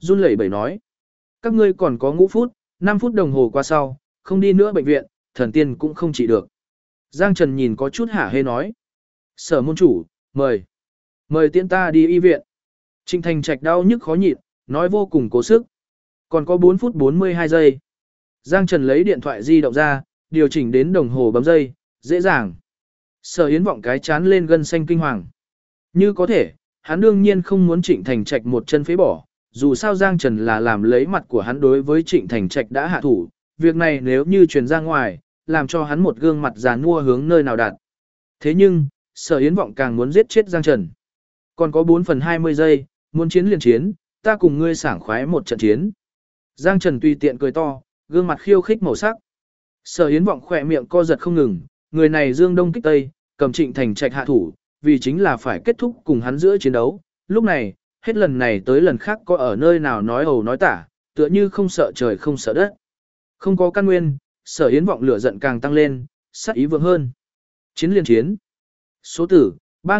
run lẩy bẩy nói. Các ngươi còn có ngũ phút, 5 phút đồng hồ qua sau, không đi nữa bệnh viện, thần tiên cũng không trị được. Giang Trần nhìn có chút hả hê nói. Sở môn chủ, mời. Mời tiễn ta đi y viện. Trịnh Thành Trạch đau nhức khó nhịn, nói vô cùng cố sức. Còn có 4 phút 42 giây. Giang Trần lấy điện thoại di động ra, điều chỉnh đến đồng hồ bấm giây, dễ dàng. Sở Yến Vọng cái chán lên gân xanh kinh hoàng. Như có thể, hắn đương nhiên không muốn Trịnh Thành Trạch một chân phế bỏ, dù sao Giang Trần là làm lấy mặt của hắn đối với Trịnh Thành Trạch đã hạ thủ, việc này nếu như truyền ra ngoài, làm cho hắn một gương mặt già nua hướng nơi nào đạt. Thế nhưng, Sở Yến Vọng càng muốn giết chết Giang Trần. Còn có 4 phần 20 giây, muốn chiến liền chiến, ta cùng ngươi sảng khoái một trận chiến. Giang Trần tùy tiện cười to, gương mặt khiêu khích màu sắc. Sở Yến Vọng khỏe miệng co giật không ngừng, người này dương đông kích tây, cầm Trịnh Thành Trạch hạ thủ, vì chính là phải kết thúc cùng hắn giữa chiến đấu. Lúc này, hết lần này tới lần khác có ở nơi nào nói ẩu nói tả, tựa như không sợ trời không sợ đất. Không có căn nguyên, Sở Yến Vọng lửa giận càng tăng lên, sát ý vượng hơn. Chiến liền chiến. Số tử,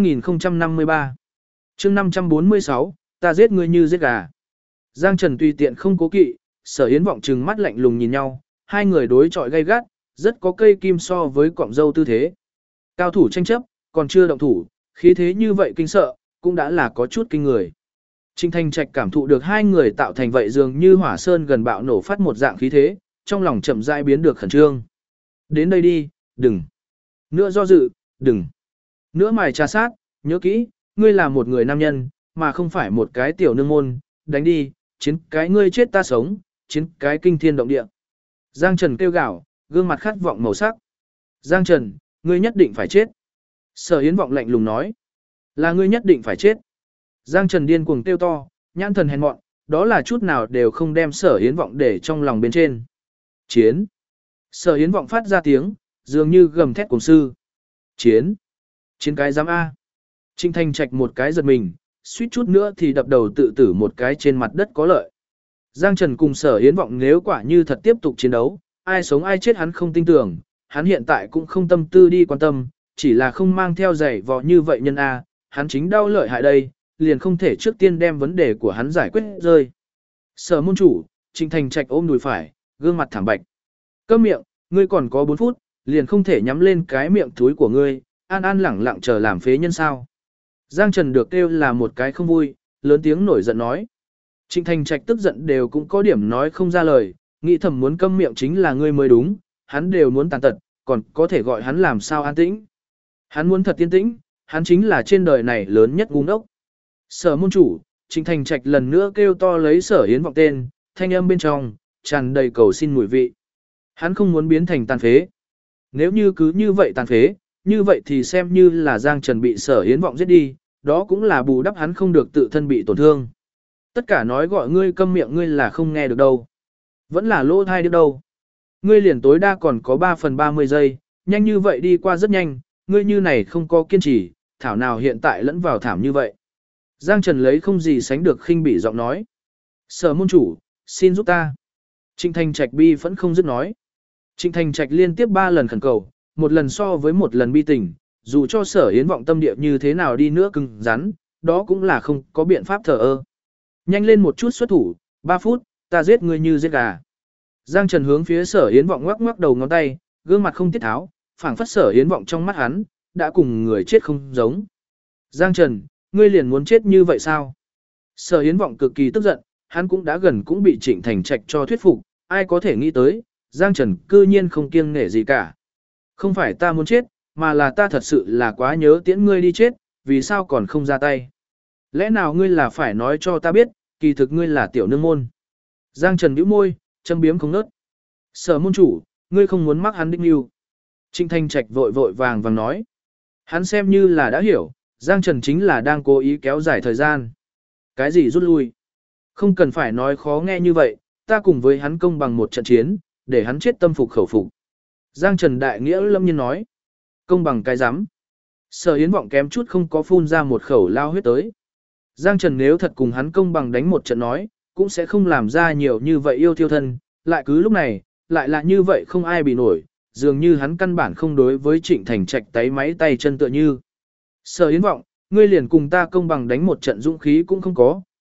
3053. chương 546, ta giết ngươi như giết gà. Giang Trần tùy tiện không cố kỵ, Sở Yến Vọng trừng mắt lạnh lùng nhìn nhau, hai người đối chọi gay gắt, rất có cây kim so với cọng dâu tư thế. Cao thủ tranh chấp, còn chưa động thủ, khí thế như vậy kinh sợ, cũng đã là có chút kinh người. Trịnh Thành Trạch cảm thụ được hai người tạo thành vậy dường như hỏa sơn gần bạo nổ phát một dạng khí thế, trong lòng chậm rãi biến được khẩn trương. Đến đây đi, đừng. Nữa do dự, đừng. Nữa mài trà sát, nhớ kỹ, ngươi là một người nam nhân, mà không phải một cái tiểu nương môn, đánh đi, chiến cái ngươi chết ta sống, chiến cái kinh thiên động địa. Giang Trần kêu gào, gương mặt khát vọng màu sắc. Giang Trần, ngươi nhất định phải chết. Sở Yến Vọng lạnh lùng nói, là ngươi nhất định phải chết. Giang Trần điên cuồng kêu to, nhãn thần hèn mọn, đó là chút nào đều không đem Sở Yến Vọng để trong lòng bên trên. Chiến. Sở Yến Vọng phát ra tiếng, dường như gầm thét cùng sư. Chiến. Chiến cái giám A. Trịnh Thành Trạch một cái giật mình, suýt chút nữa thì đập đầu tự tử một cái trên mặt đất có lợi. Giang Trần cùng Sở Yến Vọng nếu quả như thật tiếp tục chiến đấu, ai sống ai chết hắn không tin tưởng, hắn hiện tại cũng không tâm tư đi quan tâm, chỉ là không mang theo giày vò như vậy nhân A, hắn chính đau lợi hại đây, liền không thể trước tiên đem vấn đề của hắn giải quyết rơi. Sở môn chủ, Trịnh Thành Trạch ôm đùi phải, gương mặt thảm bạch. Câm miệng, ngươi còn có 4 phút, liền không thể nhắm lên cái miệng thúi của ngươi, an an lẳng lặng chờ làm phế nhân sao. Giang Trần được kêu là một cái không vui, lớn tiếng nổi giận nói. Trịnh Thành Trạch tức giận đều cũng có điểm nói không ra lời, nghĩ thầm muốn câm miệng chính là ngươi mới đúng, hắn đều muốn tàn tật, còn có thể gọi hắn làm sao an tĩnh. Hắn muốn thật tiên tĩnh, hắn chính là trên đời này lớn nhất ngu ngốc. Sở môn chủ, Trịnh Thành Trạch lần nữa kêu to lấy Sở Yến Vọng tên, thanh âm bên trong, tràn đầy cầu xin mùi vị. Hắn không muốn biến thành tàn phế. Nếu như cứ như vậy tàn phế, như vậy thì xem như là Giang Trần bị Sở Yến Vọng giết đi, đó cũng là bù đắp hắn không được tự thân bị tổn thương. Tất cả nói gọi ngươi câm miệng ngươi là không nghe được đâu. Vẫn là lỗ thai được đâu. Ngươi liền tối đa còn có 3 phần 30 giây, nhanh như vậy đi qua rất nhanh, ngươi như này không có kiên trì, thảo nào hiện tại lẫn vào thảm như vậy. Giang Trần lấy không gì sánh được khinh bỉ giọng nói. Sở môn chủ, xin giúp ta. Trịnh Thành Trạch bi vẫn không dứt nói. Trịnh Thành Trạch liên tiếp 3 lần khẩn cầu, một lần so với một lần bi tình, dù cho Sở Yến Vọng tâm địa như thế nào đi nữa cứng rắn, đó cũng là không có biện pháp thờ ơ. Nhanh lên một chút xuất thủ, 3 phút, ta giết ngươi như giết gà. Giang Trần hướng phía Sở Yến Vọng ngoắc ngoắc đầu ngón tay, gương mặt không tiết tháo, phảng phất Sở Yến Vọng trong mắt hắn, đã cùng người chết không giống. Giang Trần, ngươi liền muốn chết như vậy sao? Sở Yến Vọng cực kỳ tức giận, hắn cũng đã gần cũng bị Trịnh Thành Trạch cho thuyết phục, ai có thể nghĩ tới, Giang Trần cư nhiên không kiêng nể gì cả. Không phải ta muốn chết, mà là ta thật sự là quá nhớ tiễn ngươi đi chết, vì sao còn không ra tay? Lẽ nào ngươi là phải nói cho ta biết, kỳ thực ngươi là tiểu nương môn? Giang Trần bĩu môi, châm biếm không nớt. Sở môn chủ, ngươi không muốn mắc hắn đích yêu. Trịnh Thành Trạch vội vội vàng vàng nói. Hắn xem như là đã hiểu, Giang Trần chính là đang cố ý kéo dài thời gian. Cái gì rút lui? Không cần phải nói khó nghe như vậy, ta cùng với hắn công bằng một trận chiến, để hắn chết tâm phục khẩu phục. Giang Trần đại nghĩa lâm nhiên nói. Công bằng cái rắm. Sở Yến Vọng kém chút không có phun ra một khẩu lao huyết tới. Giang Trần nếu thật cùng hắn công bằng đánh một trận nói, cũng sẽ không làm ra nhiều như vậy yêu thiêu thân, lại cứ lúc này, lại là như vậy không ai bị nổi, dường như hắn căn bản không đối với Trịnh Thành Trạch tay máy tay chân tựa như. Sở Yến Vọng, ngươi liền cùng ta công bằng đánh một trận dũng khí cũng không có,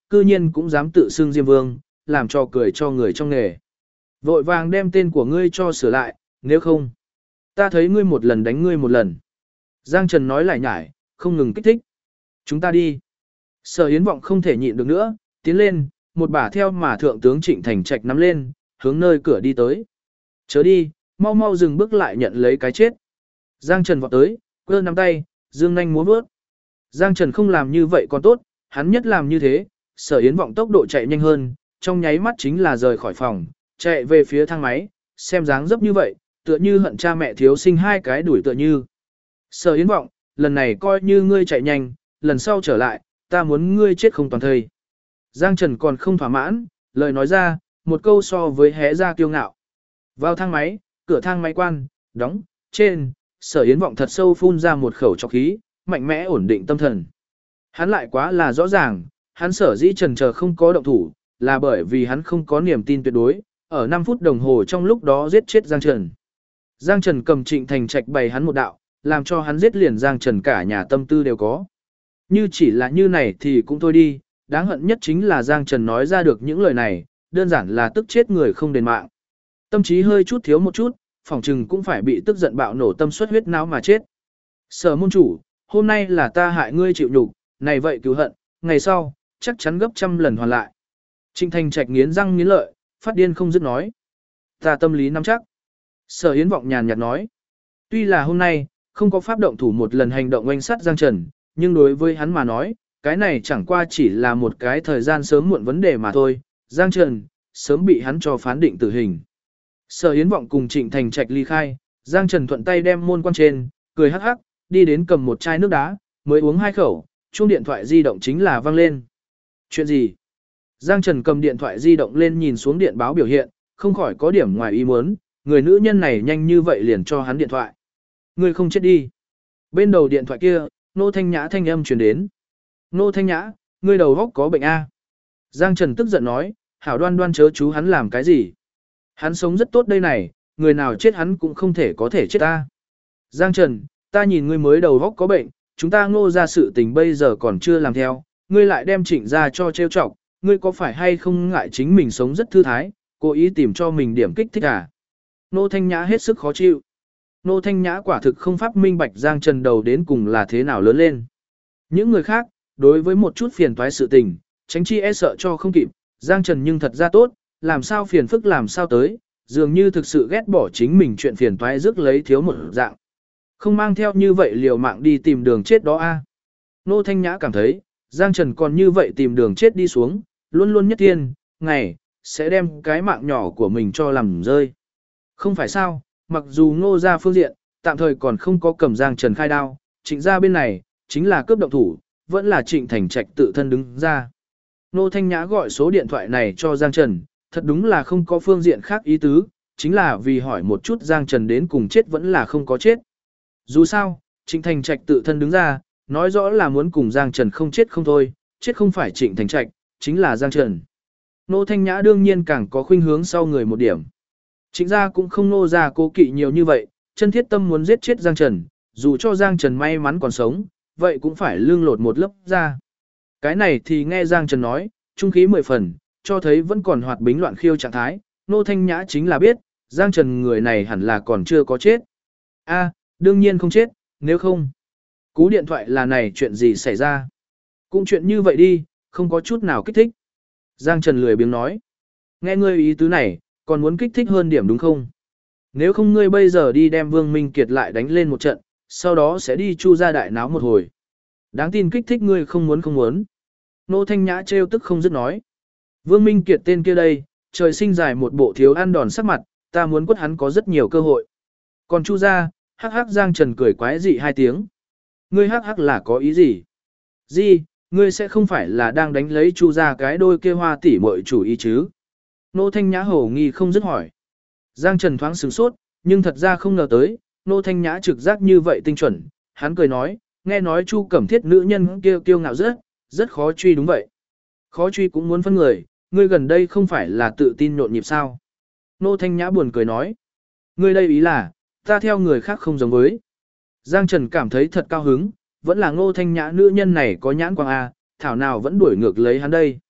cư nhiên cũng dám tự xưng Diêm Vương, làm cho cười cho người trong nghề. Vội vàng đem tên của ngươi cho sửa lại, nếu không, ta thấy ngươi một lần đánh ngươi một lần. Giang Trần nói lại nhải, không ngừng kích thích. Chúng ta đi. Sở Yến Vọng không thể nhịn được nữa, tiến lên, một bả theo mà thượng tướng Trịnh Thành Trạch nắm lên, hướng nơi cửa đi tới. Chớ đi, mau mau dừng bước lại nhận lấy cái chết. Giang Trần vọt tới, quơ nắm tay, dương nhanh múa vớt. Giang Trần không làm như vậy còn tốt, hắn nhất làm như thế, Sở Yến Vọng tốc độ chạy nhanh hơn, trong nháy mắt chính là rời khỏi phòng, chạy về phía thang máy, xem dáng dấp như vậy, tựa như hận cha mẹ thiếu sinh hai cái đuổi tựa như. Sở Yến Vọng, lần này coi như ngươi chạy nhanh, lần sau trở lại, ta muốn ngươi chết không toàn thây. Giang Trần còn không thỏa mãn, lời nói ra, một câu so với hé ra kiêu ngạo. Vào thang máy, cửa thang máy quan, đóng, trên, Sở Yến Vọng thật sâu phun ra một khẩu trọc khí, mạnh mẽ ổn định tâm thần. Hắn lại quá là rõ ràng, hắn sở dĩ chần chờ không có động thủ, là bởi vì hắn không có niềm tin tuyệt đối, ở 5 phút đồng hồ trong lúc đó giết chết Giang Trần. Giang Trần cầm Trịnh Thành Trạch bày hắn một đạo, làm cho hắn giết liền Giang Trần cả nhà tâm tư đều có. Như chỉ là như này thì cũng thôi đi, đáng hận nhất chính là Giang Trần nói ra được những lời này, đơn giản là tức chết người không đền mạng. Tâm trí hơi chút thiếu một chút, phỏng chừng cũng phải bị tức giận bạo nổ tâm suất huyết não mà chết. Sở môn chủ, hôm nay là ta hại ngươi chịu nhục, này vậy cứu hận, ngày sau, chắc chắn gấp trăm lần hoàn lại. Trịnh Thành Trạch nghiến răng nghiến lợi, phát điên không dứt nói. Ta tâm lý nắm chắc. Sở Yến Vọng nhàn nhạt nói. Tuy là hôm nay, không có pháp động thủ một lần hành động oanh sát Giang Trần, nhưng đối với hắn mà nói, cái này chẳng qua chỉ là một cái thời gian sớm muộn vấn đề mà thôi. Giang Trần, sớm bị hắn cho phán định tử hình. Sở Yến Vọng cùng Trịnh Thành Trạch ly khai, Giang Trần thuận tay đem môn quan trên, cười hắc hắc, đi đến cầm một chai nước đá, mới uống 2 khẩu, chuông điện thoại di động chính là vang lên. Chuyện gì? Giang Trần cầm điện thoại di động lên nhìn xuống điện báo biểu hiện, không khỏi có điểm ngoài ý muốn, người nữ nhân này nhanh như vậy liền cho hắn điện thoại. Người không chết đi. Bên đầu điện thoại kia, Nô Thanh Nhã thanh âm truyền đến. Nô Thanh Nhã, ngươi đầu óc có bệnh a? Giang Trần tức giận nói, hảo đoan đoan chớ chú hắn làm cái gì? Hắn sống rất tốt đây này, người nào chết hắn cũng không thể có thể chết ta. Giang Trần, ta nhìn ngươi mới đầu óc có bệnh, chúng ta Ngô ra sự tình bây giờ còn chưa làm theo, ngươi lại đem Trịnh ra cho trêu chọc, ngươi có phải hay không ngại chính mình sống rất thư thái, cố ý tìm cho mình điểm kích thích à? Nô Thanh Nhã hết sức khó chịu. Nô Thanh Nhã quả thực không pháp minh bạch Giang Trần đầu đến cùng là thế nào lớn lên. Những người khác, đối với một chút phiền toái sự tình, tránh chi e sợ cho không kịp, Giang Trần nhưng thật ra tốt, làm sao phiền phức làm sao tới, dường như thực sự ghét bỏ chính mình chuyện phiền toái rước lấy thiếu một dạng. Không mang theo như vậy liều mạng đi tìm đường chết đó a. Nô Thanh Nhã cảm thấy, Giang Trần còn như vậy tìm đường chết đi xuống, luôn luôn nhất thiên, ngày, sẽ đem cái mạng nhỏ của mình cho làm rơi. Không phải sao, mặc dù Ngô ra phương diện, tạm thời còn không có cầm Giang Trần khai đao, Trịnh ra bên này, chính là cướp động thủ, vẫn là Trịnh Thành Trạch tự thân đứng ra. Nô Thanh Nhã gọi số điện thoại này cho Giang Trần, thật đúng là không có phương diện khác ý tứ, chính là vì hỏi một chút Giang Trần đến cùng chết vẫn là không có chết. Dù sao, Trịnh Thành Trạch tự thân đứng ra, nói rõ là muốn cùng Giang Trần không chết không thôi, chết không phải Trịnh Thành Trạch, chính là Giang Trần. Nô Thanh Nhã đương nhiên càng có khuynh hướng sau người một điểm. Trịnh gia cũng không nô ra cố kỵ nhiều như vậy, chân thiết tâm muốn giết chết Giang Trần, dù cho Giang Trần may mắn còn sống, vậy cũng phải lương lột một lớp ra. Cái này thì nghe Giang Trần nói, trung khí 10 phần, cho thấy vẫn còn hoạt bính loạn khiêu trạng thái, Nô Thanh Nhã chính là biết, Giang Trần người này hẳn là còn chưa có chết. A, đương nhiên không chết, nếu không. Cú điện thoại là này chuyện gì xảy ra? Cũng chuyện như vậy đi, không có chút nào kích thích. Giang Trần lười biếng nói. Nghe ngươi ý tứ này, còn muốn kích thích hơn điểm đúng không? Nếu không ngươi bây giờ đi đem Vương Minh Kiệt lại đánh lên một trận, sau đó sẽ đi chu ra đại náo một hồi. Đáng tin kích thích ngươi không muốn. Nô Thanh Nhã trêu tức không dứt nói. Vương Minh Kiệt tên kia đây, trời sinh dài một bộ thiếu ăn đòn sắc mặt, ta muốn quất hắn có rất nhiều cơ hội. Còn chu ra, hắc hắc Giang Trần cười quái dị 2 tiếng. Ngươi hắc hắc là có ý gì? Gì, ngươi sẽ không phải là đang đánh lấy chu ra cái đôi kia hoa tỷ muội chủ ý chứ? Nô Thanh Nhã hổ nghi không dứt hỏi. Giang Trần thoáng sửng sốt, nhưng thật ra không ngờ tới, Nô Thanh Nhã trực giác như vậy tinh chuẩn. Hắn cười nói, nghe nói Chu Cẩm Thiết nữ nhân kia kiêu ngạo rất khó truy đúng vậy. Khó truy cũng muốn phân người, ngươi gần đây không phải là tự tin nhộn nhịp sao? Nô Thanh Nhã buồn cười nói, ngươi đây ý là, ta theo người khác không giống với. Giang Trần cảm thấy thật cao hứng, vẫn là Ngô Thanh Nhã nữ nhân này có nhãn quang A, thảo nào vẫn đuổi ngược lấy hắn đây.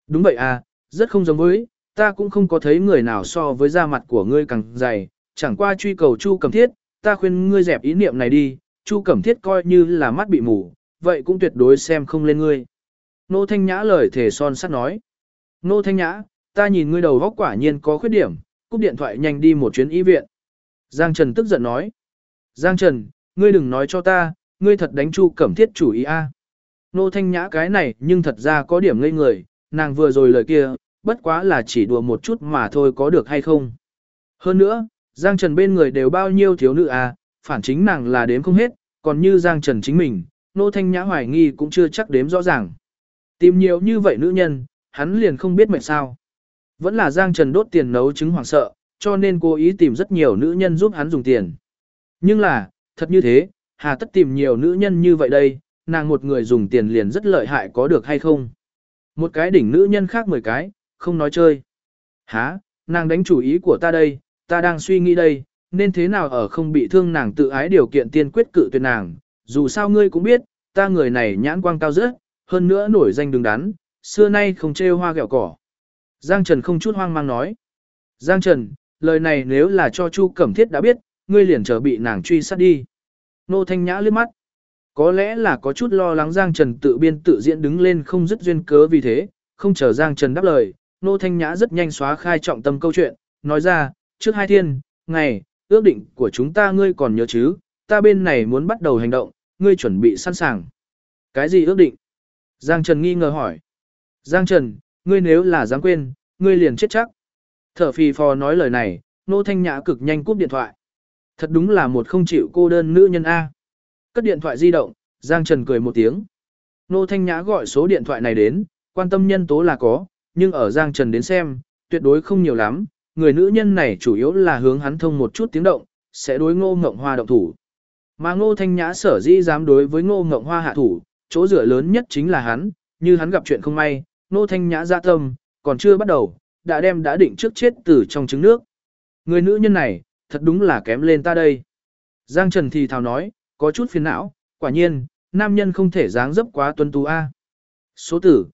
Đúng vậy à, rất không giống với, ta cũng không có thấy người nào so với da mặt của ngươi càng dày, chẳng qua truy cầu Chu Cẩm Thiết, ta khuyên ngươi dẹp ý niệm này đi, Chu Cẩm Thiết coi như là mắt bị mù, vậy cũng tuyệt đối xem không lên ngươi. Nô Thanh Nhã lời thề son sắt nói. Nô Thanh Nhã, ta nhìn ngươi đầu óc quả nhiên có khuyết điểm, cúp điện thoại nhanh đi một chuyến y viện. Giang Trần tức giận nói. Giang Trần, ngươi đừng nói cho ta, ngươi thật đánh Chu Cẩm Thiết chủ ý a. Nô Thanh Nhã cái này nhưng thật ra có điểm ngây người, nàng vừa rồi lời kia, bất quá là chỉ đùa một chút mà thôi có được hay không. Hơn nữa, Giang Trần bên người đều bao nhiêu thiếu nữ à, phản chính nàng là đếm không hết, còn như Giang Trần chính mình, Nô Thanh Nhã hoài nghi cũng chưa chắc đếm rõ ràng. Tìm nhiều như vậy nữ nhân, hắn liền không biết mệt sao. Vẫn là Giang Trần đốt tiền nấu trứng hoảng sợ, cho nên cố ý tìm rất nhiều nữ nhân giúp hắn dùng tiền. Nhưng là, thật như thế, hà tất tìm nhiều nữ nhân như vậy đây, nàng một người dùng tiền liền rất lợi hại có được hay không. Một cái đỉnh nữ nhân khác 10 cái, không nói chơi. Hả, nàng đánh chủ ý của ta đây, ta đang suy nghĩ đây, nên thế nào ở không bị thương nàng tự ái điều kiện tiên quyết cự tuyệt nàng. Dù sao ngươi cũng biết, ta người này nhãn quang cao rất, hơn nữa nổi danh đứng đắn, xưa nay không trêu hoa ghẹo cỏ. Giang Trần không chút hoang mang nói. Giang Trần, lời này nếu là cho Chu Cẩm Thiết đã biết, ngươi liền chờ bị nàng truy sát đi. Nô Thanh Nhã liếc mắt. Có lẽ là có chút lo lắng Giang Trần tự biên tự diễn đứng lên không dứt duyên cớ vì thế, không chờ Giang Trần đáp lời, Nô Thanh Nhã rất nhanh xóa khai trọng tâm câu chuyện, nói ra, trước 2 thiên, ngày, ước định của chúng ta ngươi còn nhớ chứ, ta bên này muốn bắt đầu hành động, ngươi chuẩn bị sẵn sàng. Cái gì ước định? Giang Trần nghi ngờ hỏi. Giang Trần, ngươi nếu là dám quên, ngươi liền chết chắc. Thở phì phò nói lời này, Nô Thanh Nhã cực nhanh cúp điện thoại. Thật đúng là một không chịu cô đơn nữ nhân A. Cất điện thoại di động, Giang Trần cười một tiếng. Nô Thanh Nhã gọi số điện thoại này đến, quan tâm nhân tố là có, nhưng ở Giang Trần đến xem, tuyệt đối không nhiều lắm. Người nữ nhân này chủ yếu là hướng hắn thông một chút tiếng động, sẽ đối Ngô Ngộng Hoa động thủ. Mà Ngô Thanh Nhã sở dĩ dám đối với Ngô Ngộng Hoa hạ thủ, chỗ dựa lớn nhất chính là hắn, như hắn gặp chuyện không may, Ngô Thanh Nhã dạ tâm, còn chưa bắt đầu, đã định trước chết từ trong trứng nước. Người nữ nhân này, thật đúng là kém lên ta đây. Giang Trần thì thào nói, có chút phiền não, quả nhiên, nam nhân không thể dáng dấp quá tuấn tú A. Số tử,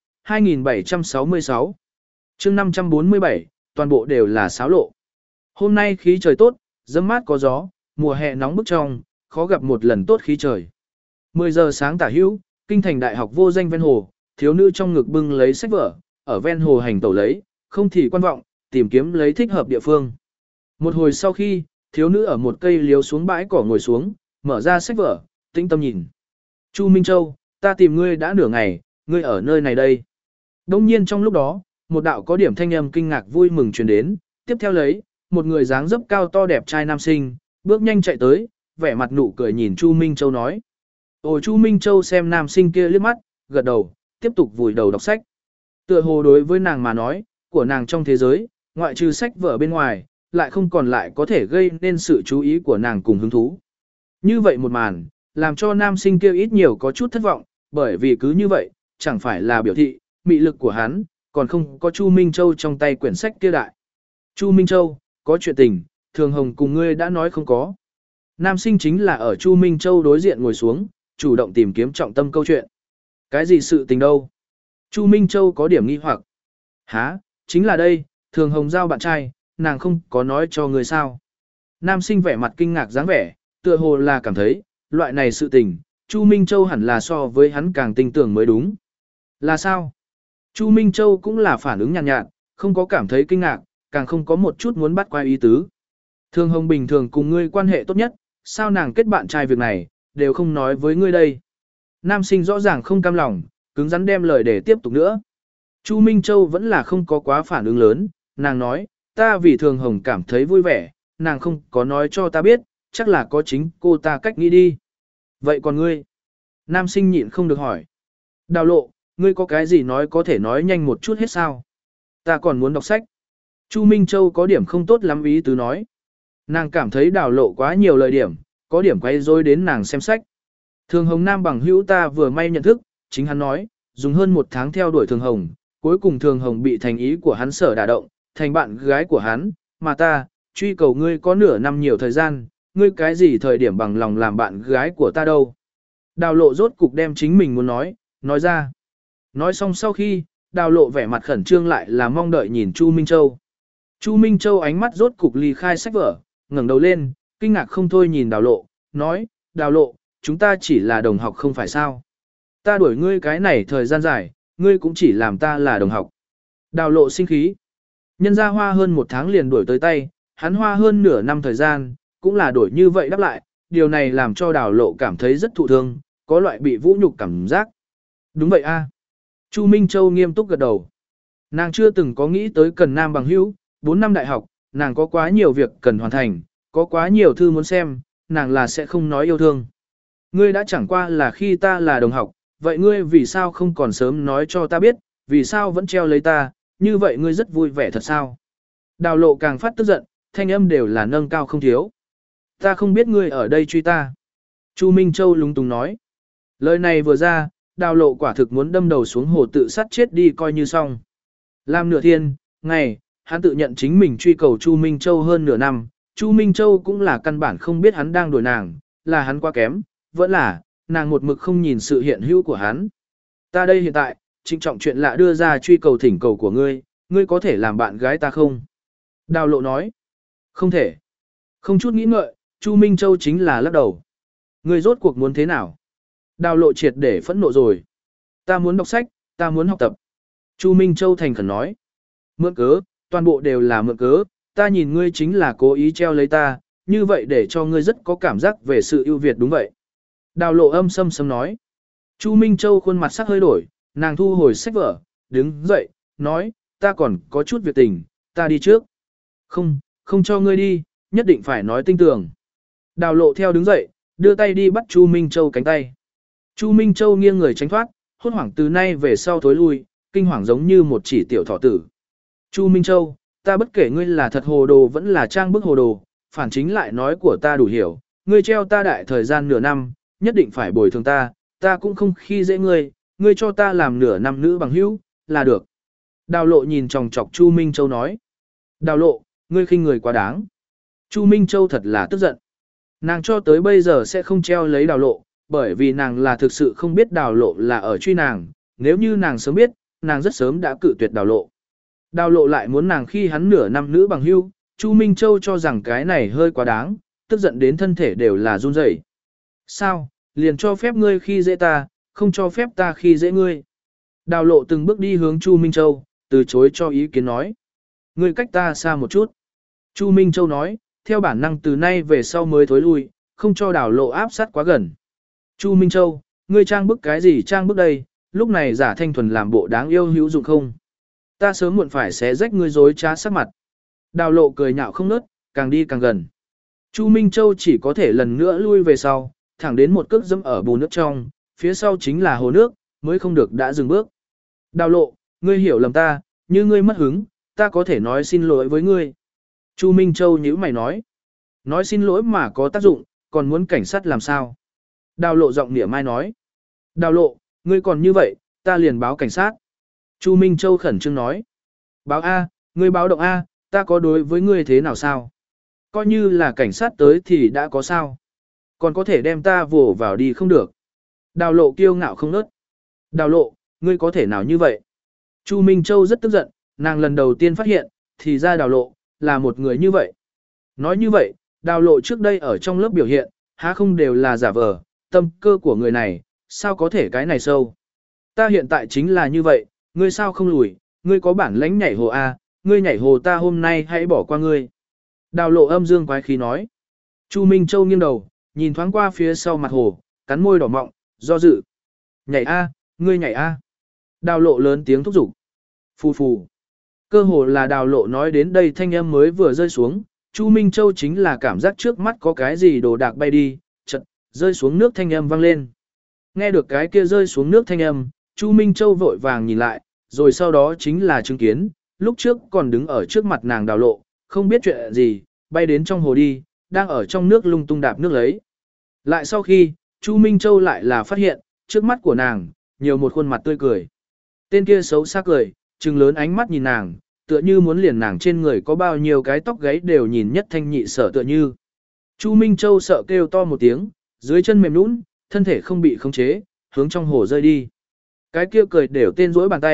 2766. chương 547, toàn bộ đều là xáo lộ. Hôm nay khí trời tốt, dâm mát có gió, mùa hè nóng bức trong, khó gặp một lần tốt khí trời. 10 giờ sáng tả hữu, kinh thành đại học vô danh ven hồ, thiếu nữ trong ngực bưng lấy sách vở, ở ven hồ hành tẩu lấy, không thì quan vọng, tìm kiếm lấy thích hợp địa phương. Một hồi sau khi, thiếu nữ ở một cây liếu xuống bãi cỏ ngồi xuống, mở ra sách vở, tĩnh tâm nhìn. Chu Minh Châu, ta tìm ngươi đã nửa ngày, ngươi ở nơi này đây. Đông nhiên trong lúc đó, một đạo có điểm thanh âm kinh ngạc vui mừng truyền đến, tiếp theo lấy, một người dáng dấp cao to đẹp trai nam sinh, bước nhanh chạy tới, vẻ mặt nụ cười nhìn Chu Minh Châu nói. Ồ Chu Minh Châu xem nam sinh kia liếc mắt, gật đầu, tiếp tục vùi đầu đọc sách. Tựa hồ đối với nàng mà nói, của nàng trong thế giới, ngoại trừ sách vở bên ngoài, lại không còn lại có thể gây nên sự chú ý của nàng cùng hứng thú. Như vậy một màn, làm cho nam sinh kia ít nhiều có chút thất vọng, bởi vì cứ như vậy, chẳng phải là biểu thị, mị lực của hắn, còn không có Chu Minh Châu trong tay quyển sách kia đại. Chu Minh Châu, có chuyện tình, Thường Hồng cùng ngươi đã nói không có. Nam sinh chính là ở Chu Minh Châu đối diện ngồi xuống, chủ động tìm kiếm trọng tâm câu chuyện. Cái gì sự tình đâu? Chu Minh Châu có điểm nghi hoặc. Hả, chính là đây, Thường Hồng giao bạn trai, nàng không có nói cho người sao. Nam sinh vẻ mặt kinh ngạc dáng vẻ, tựa hồ là cảm thấy, loại này sự tình, Chu Minh Châu hẳn là so với hắn càng tin tưởng mới đúng. Là sao? Chu Minh Châu cũng là phản ứng nhàn nhạt, không có cảm thấy kinh ngạc, càng không có một chút muốn bắt quay ý tứ. Thường Hồng bình thường cùng ngươi quan hệ tốt nhất, sao nàng kết bạn trai việc này, đều không nói với ngươi đây. Nam sinh rõ ràng không cam lòng, cứng rắn đem lời để tiếp tục nữa. Chu Minh Châu vẫn là không có quá phản ứng lớn, nàng nói, ta vì Thường Hồng cảm thấy vui vẻ, nàng không có nói cho ta biết, chắc là có chính cô ta cách nghĩ đi. Vậy còn ngươi? Nam sinh nhịn không được hỏi. Đào lộ, ngươi có cái gì nói có thể nói nhanh một chút hết sao? Ta còn muốn đọc sách. Chu Minh Châu có điểm không tốt lắm ý tứ nói. Nàng cảm thấy đào lộ quá nhiều lời điểm, có điểm quay rối đến nàng xem sách. Thường Hồng Nam bằng hữu ta vừa may nhận thức, chính hắn nói, dùng hơn 1 tháng theo đuổi Thường Hồng, cuối cùng Thường Hồng bị thành ý của hắn sở đả động, thành bạn gái của hắn, mà ta, truy cầu ngươi có nửa năm nhiều thời gian, ngươi cái gì thời điểm bằng lòng làm bạn gái của ta đâu. Đào lộ rốt cục đem chính mình muốn nói ra. Nói xong sau khi, Đào lộ vẻ mặt khẩn trương lại là mong đợi nhìn Chu Minh Châu. Chu Minh Châu ánh mắt rốt cục ly khai sách vở, ngẩng đầu lên, kinh ngạc không thôi nhìn đào lộ, nói, đào lộ, chúng ta chỉ là đồng học không phải sao. Ta đuổi ngươi cái này thời gian dài, ngươi cũng chỉ làm ta là đồng học. Đào lộ sinh khí. Nhân ra hoa hơn 1 tháng liền đuổi tới tay, hắn hoa hơn nửa năm thời gian, cũng là đuổi như vậy đáp lại, điều này làm cho đào lộ cảm thấy rất thụ thương, có loại bị vũ nhục cảm giác. Đúng vậy a. Chu Minh Châu nghiêm túc gật đầu. Nàng chưa từng có nghĩ tới cần nam bằng hữu, 4 năm đại học, nàng có quá nhiều việc cần hoàn thành, có quá nhiều thư muốn xem, nàng là sẽ không nói yêu thương. Ngươi đã chẳng qua là khi ta là đồng học, vậy ngươi vì sao không còn sớm nói cho ta biết, vì sao vẫn treo lấy ta, như vậy ngươi rất vui vẻ thật sao? Đào lộ càng phát tức giận, thanh âm đều là nâng cao không thiếu. Ta không biết ngươi ở đây truy ta. Chu Minh Châu lúng túng nói. Lời này vừa ra, đào lộ quả thực muốn đâm đầu xuống hồ tự sát chết đi coi như xong. Làm nửa thiên, ngày, hắn tự nhận chính mình truy cầu Chu Minh Châu hơn nửa năm, Chu Minh Châu cũng là căn bản không biết hắn đang đuổi nàng, là hắn quá kém, vẫn là, nàng một mực không nhìn sự hiện hữu của hắn. Ta đây hiện tại, trịnh trọng chuyện lạ đưa ra truy cầu thỉnh cầu của ngươi, ngươi có thể làm bạn gái ta không? Đào lộ nói. Không thể. Không chút nghĩ ngợi, Chu Minh Châu chính là lắc đầu. Ngươi rốt cuộc muốn thế nào? Đào lộ triệt để phẫn nộ rồi. Ta muốn đọc sách, ta muốn học tập. Chu Minh Châu thành khẩn nói. Mượn cớ, toàn bộ đều là mượn cớ, ta nhìn ngươi chính là cố ý treo lấy ta, như vậy để cho ngươi rất có cảm giác về sự ưu việt đúng vậy. Đào lộ âm sâm sâm nói. Chu Minh Châu khuôn mặt sắc hơi đổi, nàng thu hồi sách vở, đứng dậy, nói, ta còn có chút việc tình, ta đi trước. Không, không cho ngươi đi, nhất định phải nói tinh tường. Đào lộ theo đứng dậy, đưa tay đi bắt Chu Minh Châu cánh tay. Chu Minh Châu nghiêng người tránh thoát, hốt hoảng từ nay về sau thối lui, kinh hoàng giống như một chỉ tiểu thỏ tử. Chu Minh Châu, ta bất kể ngươi là thật hồ đồ vẫn là trang bức hồ đồ, phản chính lại nói của ta đủ hiểu, ngươi treo ta đại thời gian nửa năm, nhất định phải bồi thường ta, ta cũng không khi dễ ngươi, ngươi cho ta làm nửa năm nữ bằng hữu, là được. Đào lộ nhìn chòng chọc Chu Minh Châu nói. Đào lộ, ngươi khinh người quá đáng. Chu Minh Châu thật là tức giận. Nàng cho tới bây giờ sẽ không treo lấy đào lộ, bởi vì nàng là thực sự không biết đào lộ là ở truy nàng, nếu như nàng sớm biết, nàng rất sớm đã cự tuyệt đào lộ. Đào lộ lại muốn nàng khi hắn nửa năm nữ bằng hữu, Chu Minh Châu cho rằng cái này hơi quá đáng, tức giận đến thân thể đều là run rẩy. Sao, liền cho phép ngươi khi dễ ta, không cho phép ta khi dễ ngươi. Đào lộ từng bước đi hướng Chu Minh Châu, từ chối cho ý kiến nói. Ngươi cách ta xa một chút. Chu Minh Châu nói, theo bản năng từ nay về sau mới thối lui, không cho đào lộ áp sát quá gần. Chu Minh Châu, ngươi trang bức cái gì trang bức đây, lúc này giả thanh thuần làm bộ đáng yêu hữu dụng không. Ta sớm muộn phải xé rách ngươi dối trá sắc mặt. Đào lộ cười nhạo không nớt, càng đi càng gần. Chu Minh Châu chỉ có thể lần nữa lui về sau, thẳng đến một cước dẫm ở bùn nước trong, phía sau chính là hồ nước, mới không được đã dừng bước. Đào lộ, ngươi hiểu lầm ta, như ngươi mất hứng, ta có thể nói xin lỗi với ngươi. Chu Minh Châu nhíu mày nói. Nói xin lỗi mà có tác dụng, còn muốn cảnh sát làm sao? Đào lộ giọng nịa mai nói. Đào lộ, ngươi còn như vậy, ta liền báo cảnh sát. Chu Minh Châu khẩn trương nói. Báo A, ngươi báo động A, ta có đối với ngươi thế nào sao? Coi như là cảnh sát tới thì đã có sao? Còn có thể đem ta vồ vào đi không được. Đào lộ kiêu ngạo không nớt. Đào lộ, ngươi có thể nào như vậy? Chu Minh Châu rất tức giận, nàng lần đầu tiên phát hiện, thì ra đào lộ, là một người như vậy. Nói như vậy, đào lộ trước đây ở trong lớp biểu hiện, há không đều là giả vờ, tâm cơ của người này, sao có thể cái này sâu. Ta hiện tại chính là như vậy, ngươi sao không lùi, ngươi có bản lãnh nhảy hồ A, ngươi nhảy hồ ta hôm nay hãy bỏ qua ngươi. Đào lộ âm dương quái khí nói. Chu Minh Châu nghiêng đầu, nhìn thoáng qua phía sau mặt hồ, cắn môi đỏ mọng, do dự. Nhảy A, ngươi nhảy A. Đào lộ lớn tiếng thúc giục. Phù phù. Cơ hồ là đào lộ nói đến đây thanh âm mới vừa rơi xuống, Chu Minh Châu chính là cảm giác trước mắt có cái gì đồ đạc bay đi, chợt rơi xuống nước thanh âm vang lên. Nghe được cái kia rơi xuống nước thanh âm, Chu Minh Châu vội vàng nhìn lại, rồi sau đó chính là chứng kiến, lúc trước còn đứng ở trước mặt nàng đào lộ, không biết chuyện gì, bay đến trong hồ đi, đang ở trong nước lung tung đạp nước lấy. Lại sau khi, Chu Minh Châu lại là phát hiện, trước mắt của nàng, nhiều một khuôn mặt tươi cười. Tên kia xấu xa cười, trừng lớn ánh mắt nhìn nàng, tựa như muốn liền nàng trên người có bao nhiêu cái tóc gáy đều nhìn nhất thanh nhị sở tựa như. Chu Minh Châu sợ kêu to một tiếng, dưới chân mềm nhũn, thân thể không bị khống chế, hướng trong hồ rơi đi. Cái kia cười đều tên rỗi bàn tay,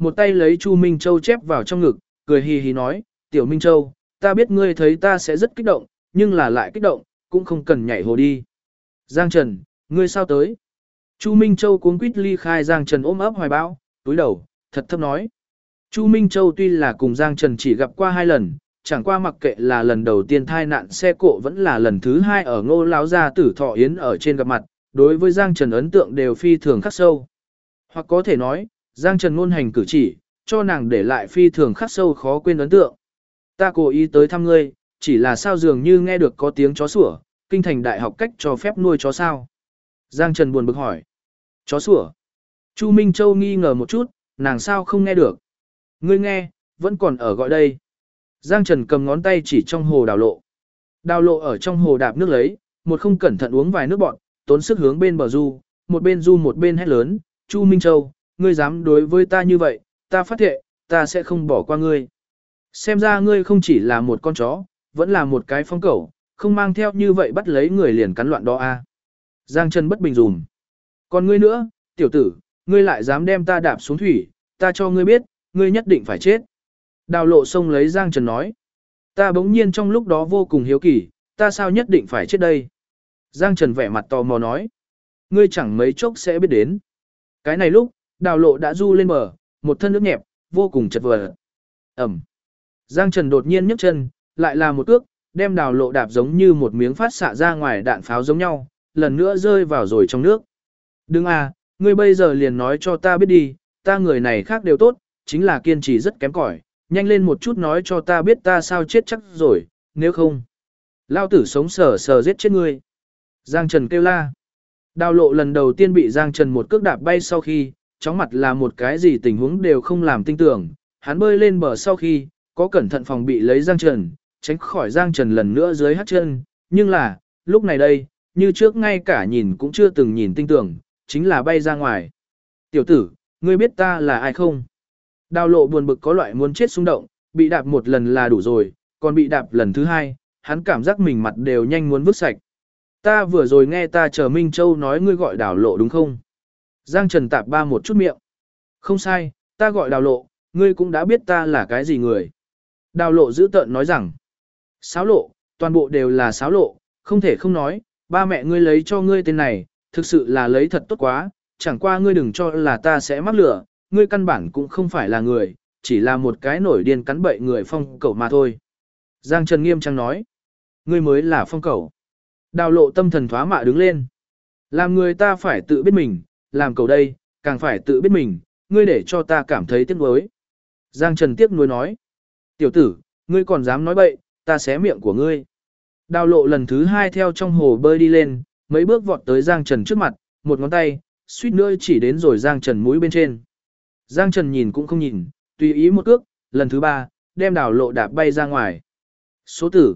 một tay lấy Chu Minh Châu chép vào trong ngực, cười hì hì nói, Tiểu Minh Châu, ta biết ngươi thấy ta sẽ rất kích động, nhưng là lại kích động, cũng không cần nhảy hồ đi. Giang Trần, ngươi sao tới? Chu Minh Châu cuống quýt ly khai Giang Trần ôm ấp hoài bão, túi đầu, thật thấp nói. Chu Minh Châu tuy là cùng Giang Trần chỉ gặp qua 2 lần, chẳng qua mặc kệ là lần đầu tiên thai nạn xe cộ vẫn là lần thứ 2 ở Ngô lão gia tử thọ yến ở trên gặp mặt, đối với Giang Trần ấn tượng đều phi thường khắc sâu. Hoặc có thể nói, Giang Trần ngôn hành cử chỉ, cho nàng để lại phi thường khắc sâu khó quên ấn tượng. Ta cố ý tới thăm ngươi, chỉ là sao dường như nghe được có tiếng chó sủa, kinh thành đại học cách cho phép nuôi chó sao. Giang Trần buồn bực hỏi. Chó sủa. Chu Minh Châu nghi ngờ một chút, nàng sao không nghe được. Ngươi nghe, vẫn còn ở gọi đây. Giang Trần cầm ngón tay chỉ trong hồ đào lộ. Đào lộ ở trong hồ đạp nước lấy, một không cẩn thận uống vài nước bọn, tốn sức hướng bên bờ du một bên hét lớn, Chu Minh Châu, ngươi dám đối với ta như vậy, ta phát thệ, ta sẽ không bỏ qua ngươi. Xem ra ngươi không chỉ là một con chó, vẫn là một cái phong cẩu, không mang theo như vậy bắt lấy người liền cắn loạn đó a. Giang Trần bất bình dùm. Còn ngươi nữa, tiểu tử, ngươi lại dám đem ta đạp xuống thủy, ta cho ngươi biết, ngươi nhất định phải chết. Đào lộ xông lấy Giang Trần nói. Ta bỗng nhiên trong lúc đó vô cùng hiếu kỳ, ta sao nhất định phải chết đây? Giang Trần vẻ mặt tò mò nói. Ngươi chẳng mấy chốc sẽ biết đến. Cái này lúc, đào lộ đã du lên bờ, một thân nước nhẹp, vô cùng chật vật. Ẩm. Giang Trần đột nhiên nhấc chân, lại là một cước, đem đào lộ đạp giống như một miếng phát xạ ra ngoài đạn pháo giống nhau, lần nữa rơi vào rồi trong nước. Đừng à, ngươi bây giờ liền nói cho ta biết đi, ta người này khác đều tốt, chính là kiên trì rất kém cỏi, nhanh lên một chút nói cho ta biết ta sao chết chắc rồi, nếu không. Lao tử sống sờ sờ giết chết ngươi. Giang Trần kêu la. Đào lộ lần đầu tiên bị Giang Trần một cước đạp bay sau khi, chóng mặt là một cái gì tình huống đều không làm tinh tưởng, hắn bơi lên bờ sau khi, có cẩn thận phòng bị lấy Giang Trần, tránh khỏi Giang Trần lần nữa dưới hắt chân, nhưng là, lúc này đây, như trước ngay cả nhìn cũng chưa từng nhìn tinh tưởng, chính là bay ra ngoài. Tiểu tử, ngươi biết ta là ai không? Đào lộ buồn bực có loại muốn chết xung động, bị đạp một lần là đủ rồi, còn bị đạp lần thứ 2, hắn cảm giác mình mặt đều nhanh muốn vứt sạch. Ta vừa rồi nghe ta chờ Minh Châu nói ngươi gọi đào lộ đúng không? Giang Trần tạp ba một chút miệng. Không sai, ta gọi đào lộ, ngươi cũng đã biết ta là cái gì người. Đào lộ giữ tợn nói rằng, xáo lộ, toàn bộ đều là xáo lộ, không thể không nói, ba mẹ ngươi lấy cho ngươi tên này, thực sự là lấy thật tốt quá, chẳng qua ngươi đừng cho là ta sẽ mắc lửa, ngươi căn bản cũng không phải là người, chỉ là một cái nổi điên cắn bậy người phong cẩu mà thôi. Giang Trần nghiêm trang nói, ngươi mới là phong cẩu. Đào lộ tâm thần thoá mạ đứng lên. Làm người ta phải tự biết mình, làm cẩu đây, càng phải tự biết mình, ngươi để cho ta cảm thấy tiếc nuối. Giang Trần tiếc nuối nói, tiểu tử, ngươi còn dám nói bậy, ta xé miệng của ngươi. Đào lộ lần thứ 2 theo trong hồ bơi đi lên, mấy bước vọt tới Giang Trần trước mặt, một ngón tay, suýt nữa chỉ đến rồi Giang Trần mũi bên trên. Giang Trần nhìn cũng không nhìn, tùy ý một cước, lần thứ 3, đem đào lộ đạp bay ra ngoài. Số tử,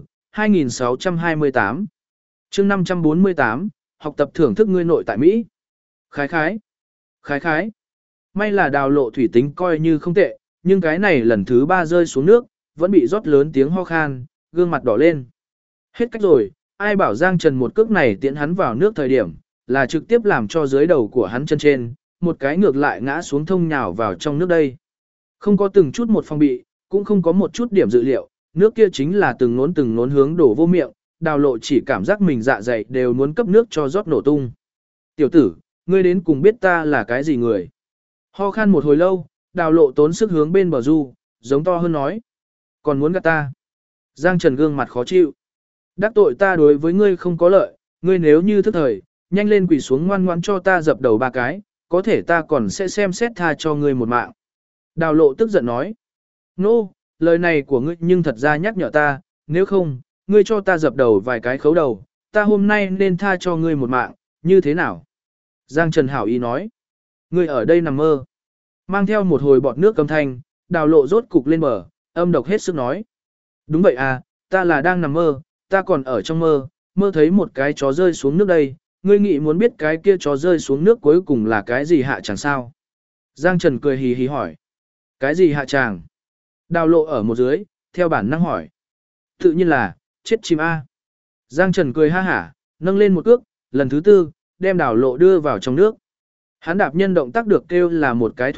2628. chương 548, học tập thưởng thức ngươi nội tại Mỹ. Khái khái. Khái khái. May là đào lộ thủy tính coi như không tệ, nhưng cái này lần thứ 3 rơi xuống nước, vẫn bị rót lớn tiếng ho khan, gương mặt đỏ lên. Hết cách rồi, ai bảo Giang Trần một cước này tiễn hắn vào nước thời điểm, là trực tiếp làm cho dưới đầu của hắn chân trên, một cái ngược lại ngã xuống thông nhào vào trong nước đây. Không có từng chút một phong bị, cũng không có một chút điểm dự liệu, nước kia chính là từng nốn hướng đổ vô miệng, đào lộ chỉ cảm giác mình dạ dày đều muốn cấp nước cho rót nổ tung. Tiểu tử, ngươi đến cùng biết ta là cái gì người? Ho khan một hồi lâu, đào lộ tốn sức hướng bên bờ du, giống to hơn nói. Còn muốn gạt ta? Giang Trần gương mặt khó chịu. Đắc tội ta đối với ngươi không có lợi, ngươi nếu như thức thời, nhanh lên quỳ xuống ngoan ngoãn cho ta dập đầu 3 cái, có thể ta còn sẽ xem xét tha cho ngươi một mạng. Đào lộ tức giận nói. Nô, lời này của ngươi nhưng thật ra nhắc nhở ta, nếu không, ngươi cho ta dập đầu vài cái khấu đầu, ta hôm nay nên tha cho ngươi một mạng, như thế nào? Giang Trần hảo ý nói. Ngươi ở đây nằm mơ. Mang theo một hồi bọt nước cầm thanh, đào lộ rốt cục lên bờ, âm độc hết sức nói. Đúng vậy à, ta là đang nằm mơ, ta còn ở trong mơ, mơ thấy một cái chó rơi xuống nước đây, ngươi nghĩ muốn biết cái kia chó rơi xuống nước cuối cùng là cái gì hạ chẳng sao? Giang Trần cười hì hì hỏi. Cái gì hạ tràng? Đào lộ ở một dưới, theo bản năng hỏi. Tự nhiên là, chết chim A. Giang Trần cười ha hả, nâng lên một cước, lần thứ 4, đem đào lộ đưa vào trong nước. Hắn đạp nhân động tác được kêu là một cái thuần thục,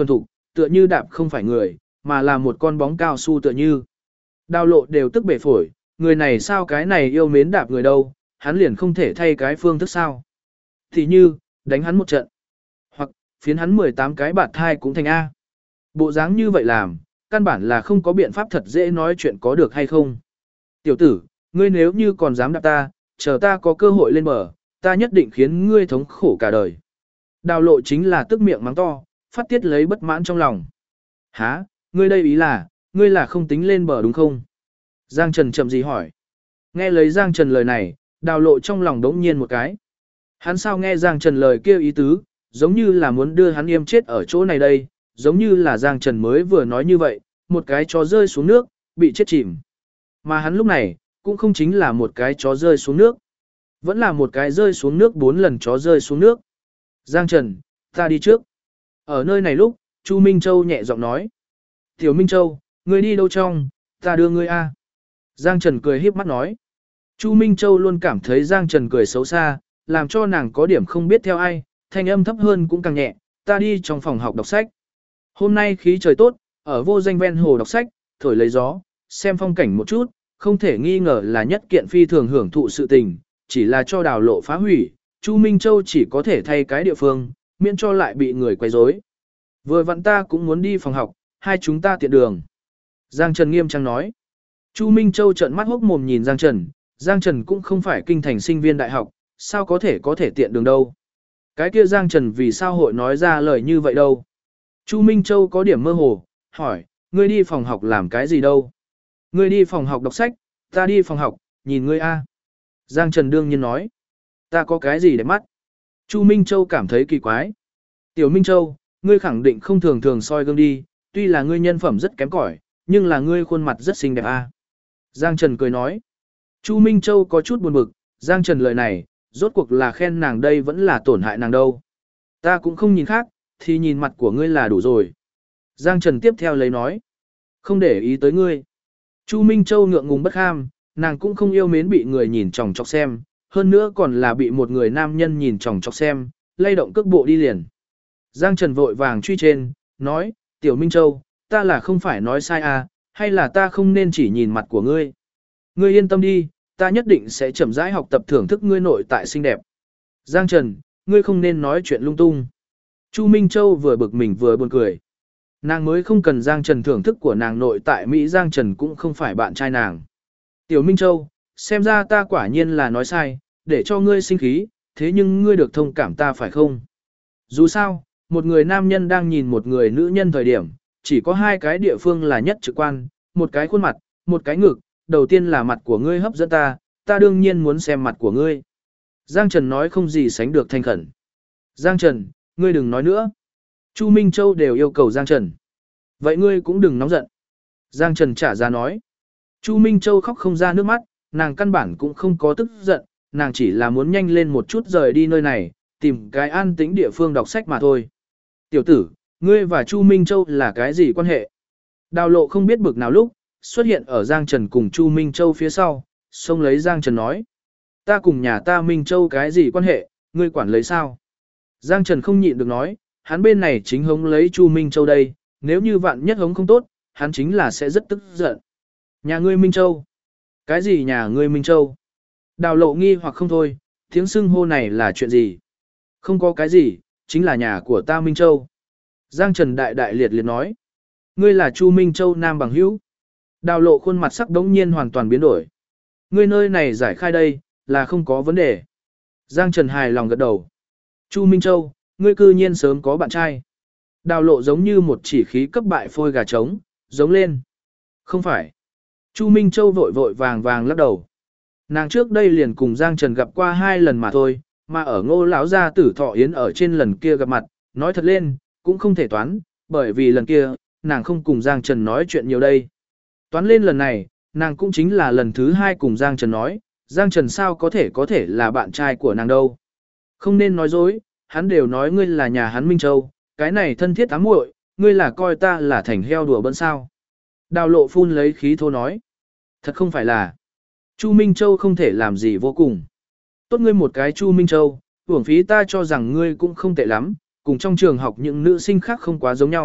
tựa như đạp không phải người, mà là một con bóng cao su tựa như. Đào lộ đều tức bể phổi, người này sao cái này yêu mến đạp người đâu, hắn liền không thể thay cái phương thức sao. Thì như, đánh hắn một trận, hoặc phiến hắn 18 cái bạt thai cũng thành A. Bộ dáng như vậy làm, căn bản là không có biện pháp thật dễ nói chuyện có được hay không. Tiểu tử, ngươi nếu như còn dám đạp ta, chờ ta có cơ hội lên bờ, ta nhất định khiến ngươi thống khổ cả đời. Đào lộ chính là tức miệng mắng to, phát tiết lấy bất mãn trong lòng. Hả, ngươi đây ý là, ngươi là không tính lên bờ đúng không? Giang Trần chậm gì hỏi. Nghe lấy Giang Trần lời này, đào lộ trong lòng đống nhiên một cái. Hắn sao nghe Giang Trần lời kia ý tứ, giống như là muốn đưa hắn yêm chết ở chỗ này đây, giống như là Giang Trần mới vừa nói như vậy, một cái chó rơi xuống nước, bị chết chìm. Mà hắn lúc này, cũng không chính là một cái chó rơi xuống nước, vẫn là một cái rơi xuống nước 4 lần chó rơi xuống nước. Giang Trần, ta đi trước. Ở nơi này lúc, Chu Minh Châu nhẹ giọng nói. Tiểu Minh Châu, ngươi đi đâu trong, ta đưa ngươi a. Giang Trần cười híp mắt nói. Chu Minh Châu luôn cảm thấy Giang Trần cười xấu xa, làm cho nàng có điểm không biết theo ai, thanh âm thấp hơn cũng càng nhẹ, ta đi trong phòng học đọc sách. Hôm nay khí trời tốt, ở vô danh ven hồ đọc sách, thổi lấy gió, xem phong cảnh một chút, không thể nghi ngờ là nhất kiện phi thường hưởng thụ sự tình, chỉ là cho đào lộ phá hủy, Chu Minh Châu chỉ có thể thay cái địa phương, miễn cho lại bị người quấy rối. Vừa vặn ta cũng muốn đi phòng học, hai chúng ta tiện đường. Giang Trần nghiêm trang nói. Chu Minh Châu trợn mắt hốc mồm nhìn Giang Trần cũng không phải kinh thành sinh viên đại học, sao có thể tiện đường đâu. Cái kia Giang Trần vì sao hội nói ra lời như vậy đâu. Chu Minh Châu có điểm mơ hồ, hỏi, ngươi đi phòng học làm cái gì đâu? Ngươi đi phòng học đọc sách, ta đi phòng học, nhìn ngươi a. Giang Trần đương nhiên nói, ta có cái gì để mắt? Chu Minh Châu cảm thấy kỳ quái. Tiểu Minh Châu, ngươi khẳng định không thường thường soi gương đi, tuy là ngươi nhân phẩm rất kém cỏi, nhưng là ngươi khuôn mặt rất xinh đẹp a. Giang Trần cười nói. Chu Minh Châu có chút buồn bực, Giang Trần lời này, rốt cuộc là khen nàng đây vẫn là tổn hại nàng đâu. Ta cũng không nhìn khác, thì nhìn mặt của ngươi là đủ rồi. Giang Trần tiếp theo lấy nói. Không để ý tới ngươi. Chu Minh Châu ngượng ngùng bất kham, nàng cũng không yêu mến bị người nhìn chòng chọc xem, hơn nữa còn là bị một người nam nhân nhìn chòng chọc xem, lay động cước bộ đi liền. Giang Trần vội vàng truy trên, nói, Tiểu Minh Châu, ta là không phải nói sai à, hay là ta không nên chỉ nhìn mặt của ngươi. Ngươi yên tâm đi, ta nhất định sẽ chậm rãi học tập thưởng thức ngươi nội tại xinh đẹp. Giang Trần, ngươi không nên nói chuyện lung tung. Chu Minh Châu vừa bực mình vừa buồn cười. Nàng mới không cần Giang Trần thưởng thức của nàng nội tại Mỹ, Giang Trần cũng không phải bạn trai nàng. Tiểu Minh Châu, xem ra ta quả nhiên là nói sai, để cho ngươi sinh khí, thế nhưng ngươi được thông cảm ta phải không? Dù sao, một người nam nhân đang nhìn một người nữ nhân thời điểm, chỉ có hai cái địa phương là nhất trực quan, một cái khuôn mặt, một cái ngực, đầu tiên là mặt của ngươi hấp dẫn ta, ta đương nhiên muốn xem mặt của ngươi. Giang Trần nói không gì sánh được thanh khẩn. Giang Trần, ngươi đừng nói nữa. Chu Minh Châu đều yêu cầu Giang Trần. Vậy ngươi cũng đừng nóng giận. Giang Trần trả ra nói. Chu Minh Châu khóc không ra nước mắt, nàng căn bản cũng không có tức giận, nàng chỉ là muốn nhanh lên một chút rời đi nơi này, tìm cái an tĩnh địa phương đọc sách mà thôi. Tiểu tử, ngươi và Chu Minh Châu là cái gì quan hệ? Đào lộ không biết bực nào lúc, xuất hiện ở Giang Trần cùng Chu Minh Châu phía sau, xông lấy Giang Trần nói. Ta cùng nhà ta Minh Châu cái gì quan hệ, ngươi quản lấy sao? Giang Trần không nhịn được nói, hắn bên này chính hống lấy Chu Minh Châu đây, nếu như vạn nhất hống không tốt, hắn chính là sẽ rất tức giận. Nhà ngươi Minh Châu? Cái gì nhà ngươi Minh Châu? Đào lộ nghi hoặc không thôi, tiếng xưng hô này là chuyện gì? Không có cái gì, chính là nhà của ta Minh Châu. Giang Trần đại đại liệt liệt nói. Ngươi là Chu Minh Châu nam bằng hữu. Đào lộ khuôn mặt sắc đống nhiên hoàn toàn biến đổi. Ngươi nơi này giải khai đây, là không có vấn đề. Giang Trần hài lòng gật đầu. Chu Minh Châu, ngươi cư nhiên sớm có bạn trai. Đào lộ giống như một chỉ khí cấp bại phôi gà trống, giống lên. Không phải. Chu Minh Châu vội vội vàng vàng lắc đầu. Nàng trước đây liền cùng Giang Trần gặp qua 2 lần mà thôi, mà ở Ngô lão gia tử thọ yến ở trên lần kia gặp mặt, nói thật lên, cũng không thể toán, bởi vì lần kia, nàng không cùng Giang Trần nói chuyện nhiều đây. Toán lên lần này, nàng cũng chính là lần thứ 2 cùng Giang Trần nói, Giang Trần sao có thể là bạn trai của nàng đâu. Không nên nói dối, hắn đều nói ngươi là nhà hắn Minh Châu, cái này thân thiết ám muội, ngươi là coi ta là thành heo đùa bỡn sao. Đào lộ phun lấy khí thô nói. Thật không phải là. Chu Minh Châu không thể làm gì vô cùng. Tốt ngươi một cái Chu Minh Châu, uổng phí ta cho rằng ngươi cũng không tệ lắm, cùng trong trường học những nữ sinh khác không quá giống nhau,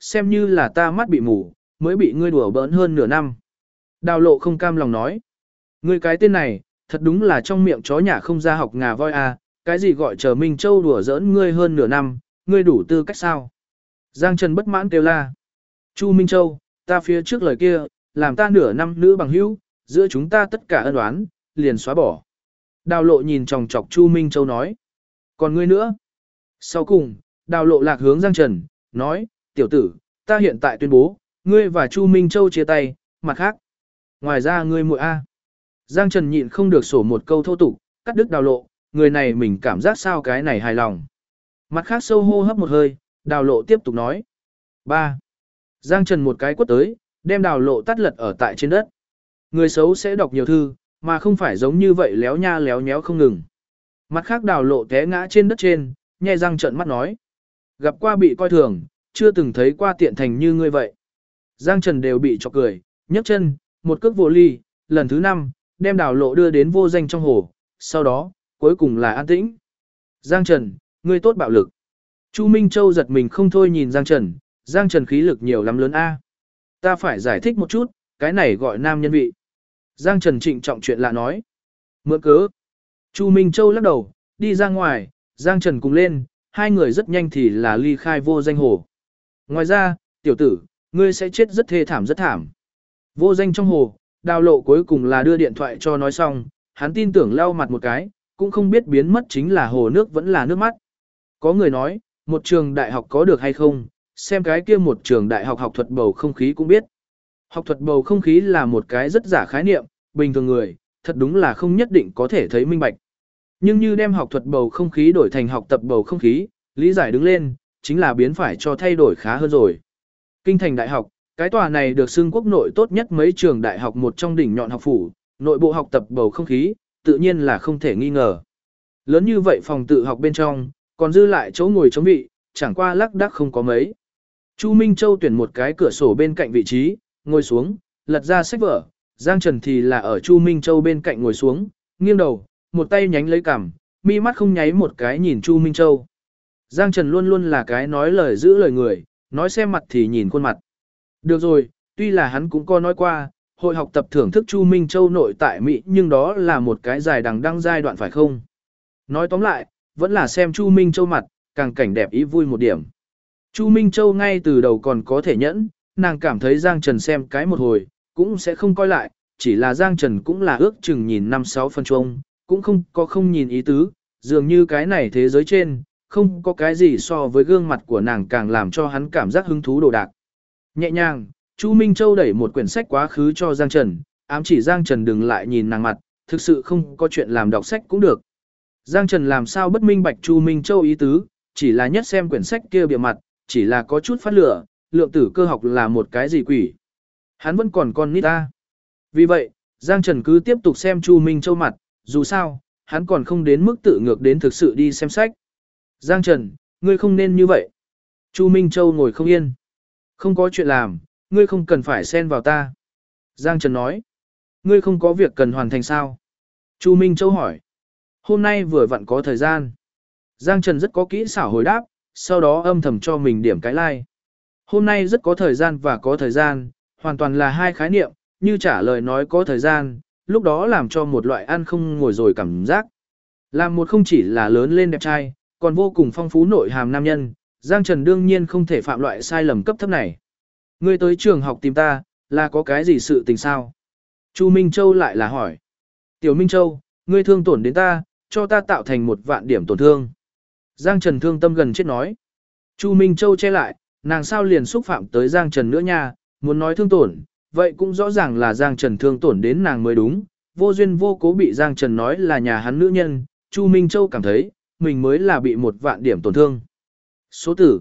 xem như là ta mắt bị mù, mới bị ngươi đùa bỡn hơn nửa năm. Đào lộ không cam lòng nói. Ngươi cái tên này, thật đúng là trong miệng chó nhà không ra học ngà voi à, cái gì gọi chờ Minh Châu đùa giỡn ngươi hơn nửa năm, ngươi đủ tư cách sao? Giang Trần bất mãn kêu la. Chu Minh Châu, ta phía trước lời kia, làm ta nửa năm nữ bằng hữu, giữa chúng ta tất cả ân oán, liền xóa bỏ. Đào lộ nhìn chòng chọc Chu Minh Châu nói. Còn ngươi nữa? Sau cùng, đào lộ lạc hướng Giang Trần, nói, tiểu tử, ta hiện tại tuyên bố, ngươi và Chu Minh Châu chia tay, mặt khác. Ngoài ra ngươi muội A. Giang Trần nhịn không được sổ một câu thô tục, cắt đứt đào lộ, người này mình cảm giác sao cái này hài lòng. Mặt khác sâu hô hấp một hơi, đào lộ tiếp tục nói. 3. Giang Trần một cái quất tới, đem đào lộ tắt lật ở tại trên đất. Người xấu sẽ đọc nhiều thư, mà không phải giống như vậy léo nha léo nhéo không ngừng. Mặt khác đào lộ té ngã trên đất trên, nhe răng trợn mắt nói. Gặp qua bị coi thường, chưa từng thấy qua tiện thành như ngươi vậy. Giang Trần đều bị chọc cười, nhấc chân, một cước vô ly, lần thứ 5, đem đào lộ đưa đến vô danh trong hồ, sau đó, cuối cùng là an tĩnh. Giang Trần, ngươi tốt bạo lực. Chu Minh Châu giật mình không thôi nhìn Giang Trần khí lực nhiều lắm lớn A. Ta phải giải thích một chút, cái này gọi nam nhân vị. Giang Trần trịnh trọng chuyện lạ nói. Mượn cớ. Chu Minh Châu lắc đầu, đi ra ngoài, Giang Trần cùng lên, hai người rất nhanh thì là ly khai vô danh hồ. Ngoài ra, tiểu tử, ngươi sẽ chết rất thê thảm rất thảm. Vô danh trong hồ, đào lộ cuối cùng là đưa điện thoại cho nói xong, hắn tin tưởng lau mặt một cái, cũng không biết biến mất chính là hồ nước vẫn là nước mắt. Có người nói, một trường đại học có được hay không, xem cái kia một trường đại học học thuật bầu không khí cũng biết. Học thuật bầu không khí là một cái rất giả khái niệm, bình thường người, thật đúng là không nhất định có thể thấy minh bạch. Nhưng như đem học thuật bầu không khí đổi thành học tập bầu không khí, lý giải đứng lên, chính là biến phải cho thay đổi khá hơn rồi. Kinh thành đại học, cái tòa này được xưng quốc nội tốt nhất mấy trường đại học một trong đỉnh nhọn học phủ, nội bộ học tập bầu không khí, tự nhiên là không thể nghi ngờ. Lớn như vậy phòng tự học bên trong, còn dư lại chỗ ngồi chống vị, chẳng qua lắc đắc không có mấy. Chu Minh Châu tuyển một cái cửa sổ bên cạnh vị trí, ngồi xuống, lật ra sách vở, Giang Trần thì là ở Chu Minh Châu bên cạnh ngồi xuống, nghiêng đầu, một tay nhánh lấy cằm, mi mắt không nháy một cái nhìn Chu Minh Châu. Giang Trần luôn luôn là cái nói lời giữ lời người, nói xem mặt thì nhìn khuôn mặt. Được rồi, tuy là hắn cũng có nói qua, hội học tập thưởng thức Chu Minh Châu nội tại Mỹ nhưng đó là một cái dài đằng đăng giai đoạn phải không? Nói tóm lại, vẫn là xem Chu Minh Châu mặt, càng cảnh đẹp ý vui một điểm. Chu Minh Châu ngay từ đầu còn có thể nhẫn, nàng cảm thấy Giang Trần xem cái một hồi, cũng sẽ không coi lại, chỉ là Giang Trần cũng là ước chừng nhìn 5-6 phân chung, cũng không có không nhìn ý tứ, dường như cái này thế giới trên, không có cái gì so với gương mặt của nàng càng làm cho hắn cảm giác hứng thú đồ đạc. Nhẹ nhàng, Chu Minh Châu đẩy một quyển sách quá khứ cho Giang Trần, ám chỉ Giang Trần đừng lại nhìn nàng mặt, thực sự không có chuyện làm đọc sách cũng được. Giang Trần làm sao bất minh bạch Chu Minh Châu ý tứ, chỉ là nhất xem quyển sách kia bìa mặt, chỉ là có chút phát lửa, lượng tử cơ học là một cái gì quỷ. Hắn vẫn còn con nít ta. Vì vậy, Giang Trần cứ tiếp tục xem Chu Minh Châu mặt, dù sao, hắn còn không đến mức tự ngược đến thực sự đi xem sách. Giang Trần, ngươi không nên như vậy. Chu Minh Châu ngồi không yên. Không có chuyện làm, ngươi không cần phải xen vào ta. Giang Trần nói. Ngươi không có việc cần hoàn thành sao? Chu Minh Châu hỏi. Hôm nay vừa vặn có thời gian. Giang Trần rất có kỹ xảo hồi đáp, sau đó âm thầm cho mình điểm cái like. Hôm nay rất có thời gian và có thời gian, hoàn toàn là hai khái niệm, như trả lời nói có thời gian, lúc đó làm cho một loại ăn không ngồi rồi cảm giác. Làm một không chỉ là lớn lên đẹp trai, còn vô cùng phong phú nội hàm nam nhân, Giang Trần đương nhiên không thể phạm loại sai lầm cấp thấp này. Ngươi tới trường học tìm ta, là có cái gì sự tình sao? Chu Minh Châu lại là hỏi. Tiểu Minh Châu, ngươi thương tổn đến ta, cho ta tạo thành 1.000 điểm tổn thương. Giang Trần thương tâm gần chết nói. Chu Minh Châu che lại, nàng sao liền xúc phạm tới Giang Trần nữa nha, muốn nói thương tổn, vậy cũng rõ ràng là Giang Trần thương tổn đến nàng mới đúng, vô duyên vô cố bị Giang Trần nói là nhà hắn nữ nhân, Chu Minh Châu cảm thấy, mình mới là bị 1.000 điểm tổn thương. Số tử,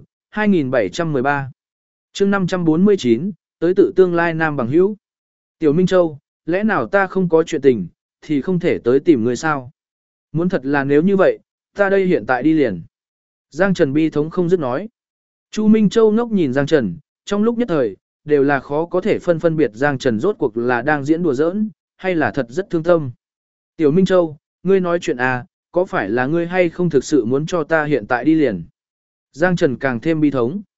2713. chương 549, tới tự tương lai nam bằng hữu. Tiểu Minh Châu, lẽ nào ta không có chuyện tình, thì không thể tới tìm người sao? Muốn thật là nếu như vậy, ta đây hiện tại đi liền. Giang Trần bi thống không dứt nói. Chu Minh Châu ngốc nhìn Giang Trần, trong lúc nhất thời, đều là khó có thể phân biệt Giang Trần rốt cuộc là đang diễn đùa giỡn, hay là thật rất thương tâm. Tiểu Minh Châu, ngươi nói chuyện à, có phải là ngươi hay không thực sự muốn cho ta hiện tại đi liền? Giang Trần càng thêm bi thống.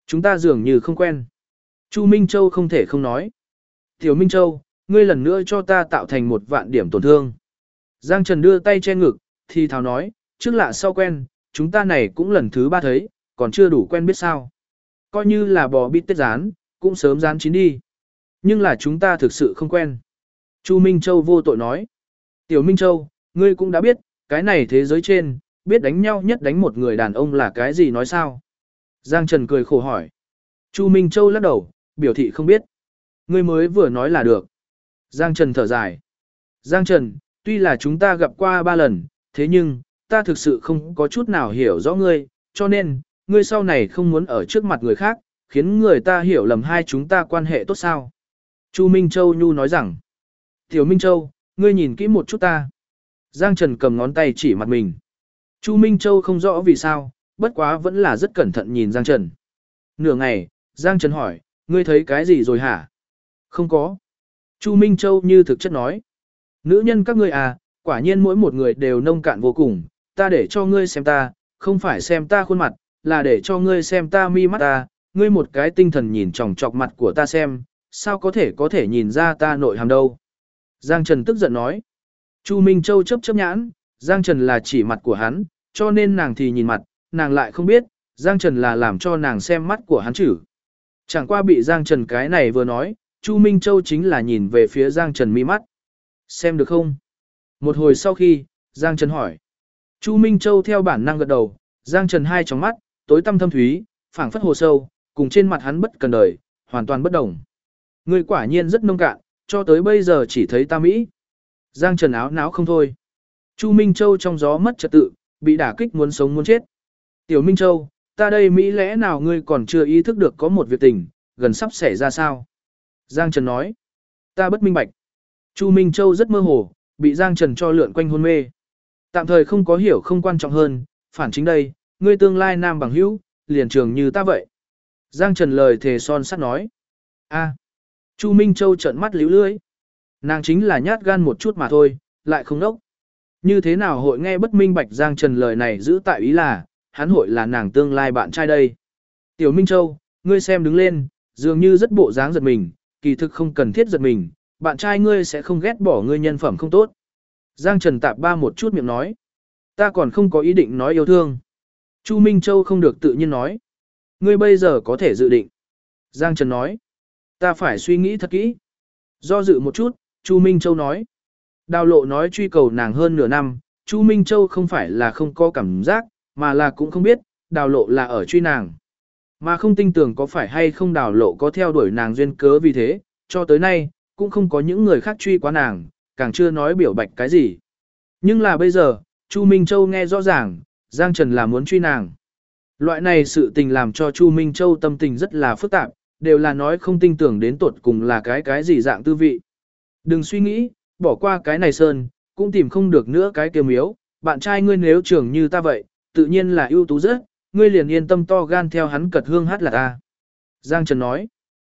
Chúng ta dường như không quen. Chu Minh Châu không thể không nói. Tiểu Minh Châu, ngươi lần nữa cho ta tạo thành 1.000.000 điểm tổn thương. Giang Trần đưa tay che ngực, thì thào nói, trước lạ sau quen, chúng ta này cũng lần thứ 3 thấy, còn chưa đủ quen biết sao. Coi như là bò bít tết rán, cũng sớm rán chín đi. Nhưng là chúng ta thực sự không quen. Chu Minh Châu vô tội nói. Tiểu Minh Châu, ngươi cũng đã biết, cái này thế giới trên, biết đánh nhau nhất đánh một người đàn ông là cái gì nói sao? Giang Trần cười khổ hỏi. Chu Minh Châu lắc đầu, biểu thị không biết. Ngươi mới vừa nói là được. Giang Trần thở dài. Giang Trần, tuy là chúng ta gặp qua 3 lần, thế nhưng, ta thực sự không có chút nào hiểu rõ ngươi, cho nên, ngươi sau này không muốn ở trước mặt người khác, khiến người ta hiểu lầm hai chúng ta quan hệ tốt sao. Chu Minh Châu nhu nói rằng, Tiểu Minh Châu, ngươi nhìn kỹ một chút ta. Giang Trần cầm ngón tay chỉ mặt mình. Chu Minh Châu không rõ vì sao, bất quá vẫn là rất cẩn thận nhìn Giang Trần. Nửa ngày, Giang Trần hỏi, ngươi thấy cái gì rồi hả? Không có. Chu Minh Châu như thực chất nói. Nữ nhân các ngươi à, quả nhiên mỗi một người đều nông cạn vô cùng, ta để cho ngươi xem ta, không phải xem ta khuôn mặt, là để cho ngươi xem ta mi mắt ta, ngươi một cái tinh thần nhìn tròng trọc mặt của ta xem, sao có thể nhìn ra ta nội hàm đâu. Giang Trần tức giận nói. Chu Minh Châu chớp chớp nhãn, Giang Trần là chỉ mặt của hắn, cho nên nàng thì nhìn mặt, nàng lại không biết, Giang Trần là làm cho nàng xem mắt của hắn chử. Chẳng qua bị Giang Trần cái này vừa nói, Chu Minh Châu chính là nhìn về phía Giang Trần mi mắt. Xem được không? Một hồi sau khi, Giang Trần hỏi. Chu Minh Châu theo bản năng gật đầu, Giang Trần hai tròng mắt, tối tăm thâm thúy, phảng phất hồ sâu, cùng trên mặt hắn bất cần đời, hoàn toàn bất đồng. Người quả nhiên rất nông cạn, cho tới bây giờ chỉ thấy ta Mỹ. Giang Trần áo náo không thôi. Chu Minh Châu trong gió mất trật tự, bị đả kích muốn sống muốn chết. Tiểu Minh Châu, ta đây Mỹ lẽ nào ngươi còn chưa ý thức được có một việc tình, gần sắp xảy ra sao? Giang Trần nói. Ta bất minh bạch. Chu Minh Châu rất mơ hồ, bị Giang Trần cho lượn quanh hôn mê. Tạm thời không có hiểu không quan trọng hơn, phản chính đây, ngươi tương lai nam bằng hữu, liền trường như ta vậy. Giang Trần lời thề son sắt nói. A. Chu Minh Châu trợn mắt líu lưỡi. Nàng chính là nhát gan một chút mà thôi, lại không nốc. Như thế nào hội nghe bất minh bạch Giang Trần lời này giữ tại ý là, hắn hội là nàng tương lai bạn trai đây. Tiểu Minh Châu, ngươi xem đứng lên, dường như rất bộ dáng giật mình, kỳ thực không cần thiết giật mình, bạn trai ngươi sẽ không ghét bỏ ngươi nhân phẩm không tốt. Giang Trần tạp ba một chút miệng nói. Ta còn không có ý định nói yêu thương. Chu Minh Châu không được tự nhiên nói. Ngươi bây giờ có thể dự định. Giang Trần nói. Ta phải suy nghĩ thật kỹ. Do dự một chút, Chu Minh Châu nói. Đào lộ nói truy cầu nàng hơn nửa năm, Chu Minh Châu không phải là không có cảm giác, mà là cũng không biết, đào lộ là ở truy nàng. Mà không tin tưởng có phải hay không đào lộ có theo đuổi nàng duyên cớ vì thế, cho tới nay, cũng không có những người khác truy quá nàng, càng chưa nói biểu bạch cái gì. Nhưng là bây giờ, Chu Minh Châu nghe rõ ràng, Giang Trần là muốn truy nàng. Loại này sự tình làm cho Chu Minh Châu tâm tình rất là phức tạp, đều là nói không tin tưởng đến tuột cùng là cái gì dạng tư vị. Đừng suy nghĩ, bỏ qua cái này sơn, cũng tìm không được nữa cái kia miếu, bạn trai ngươi nếu trưởng như ta vậy, tự nhiên là ưu tú rất, ngươi liền yên tâm to gan theo hắn cật hương hát là ta. Giang Trần nói.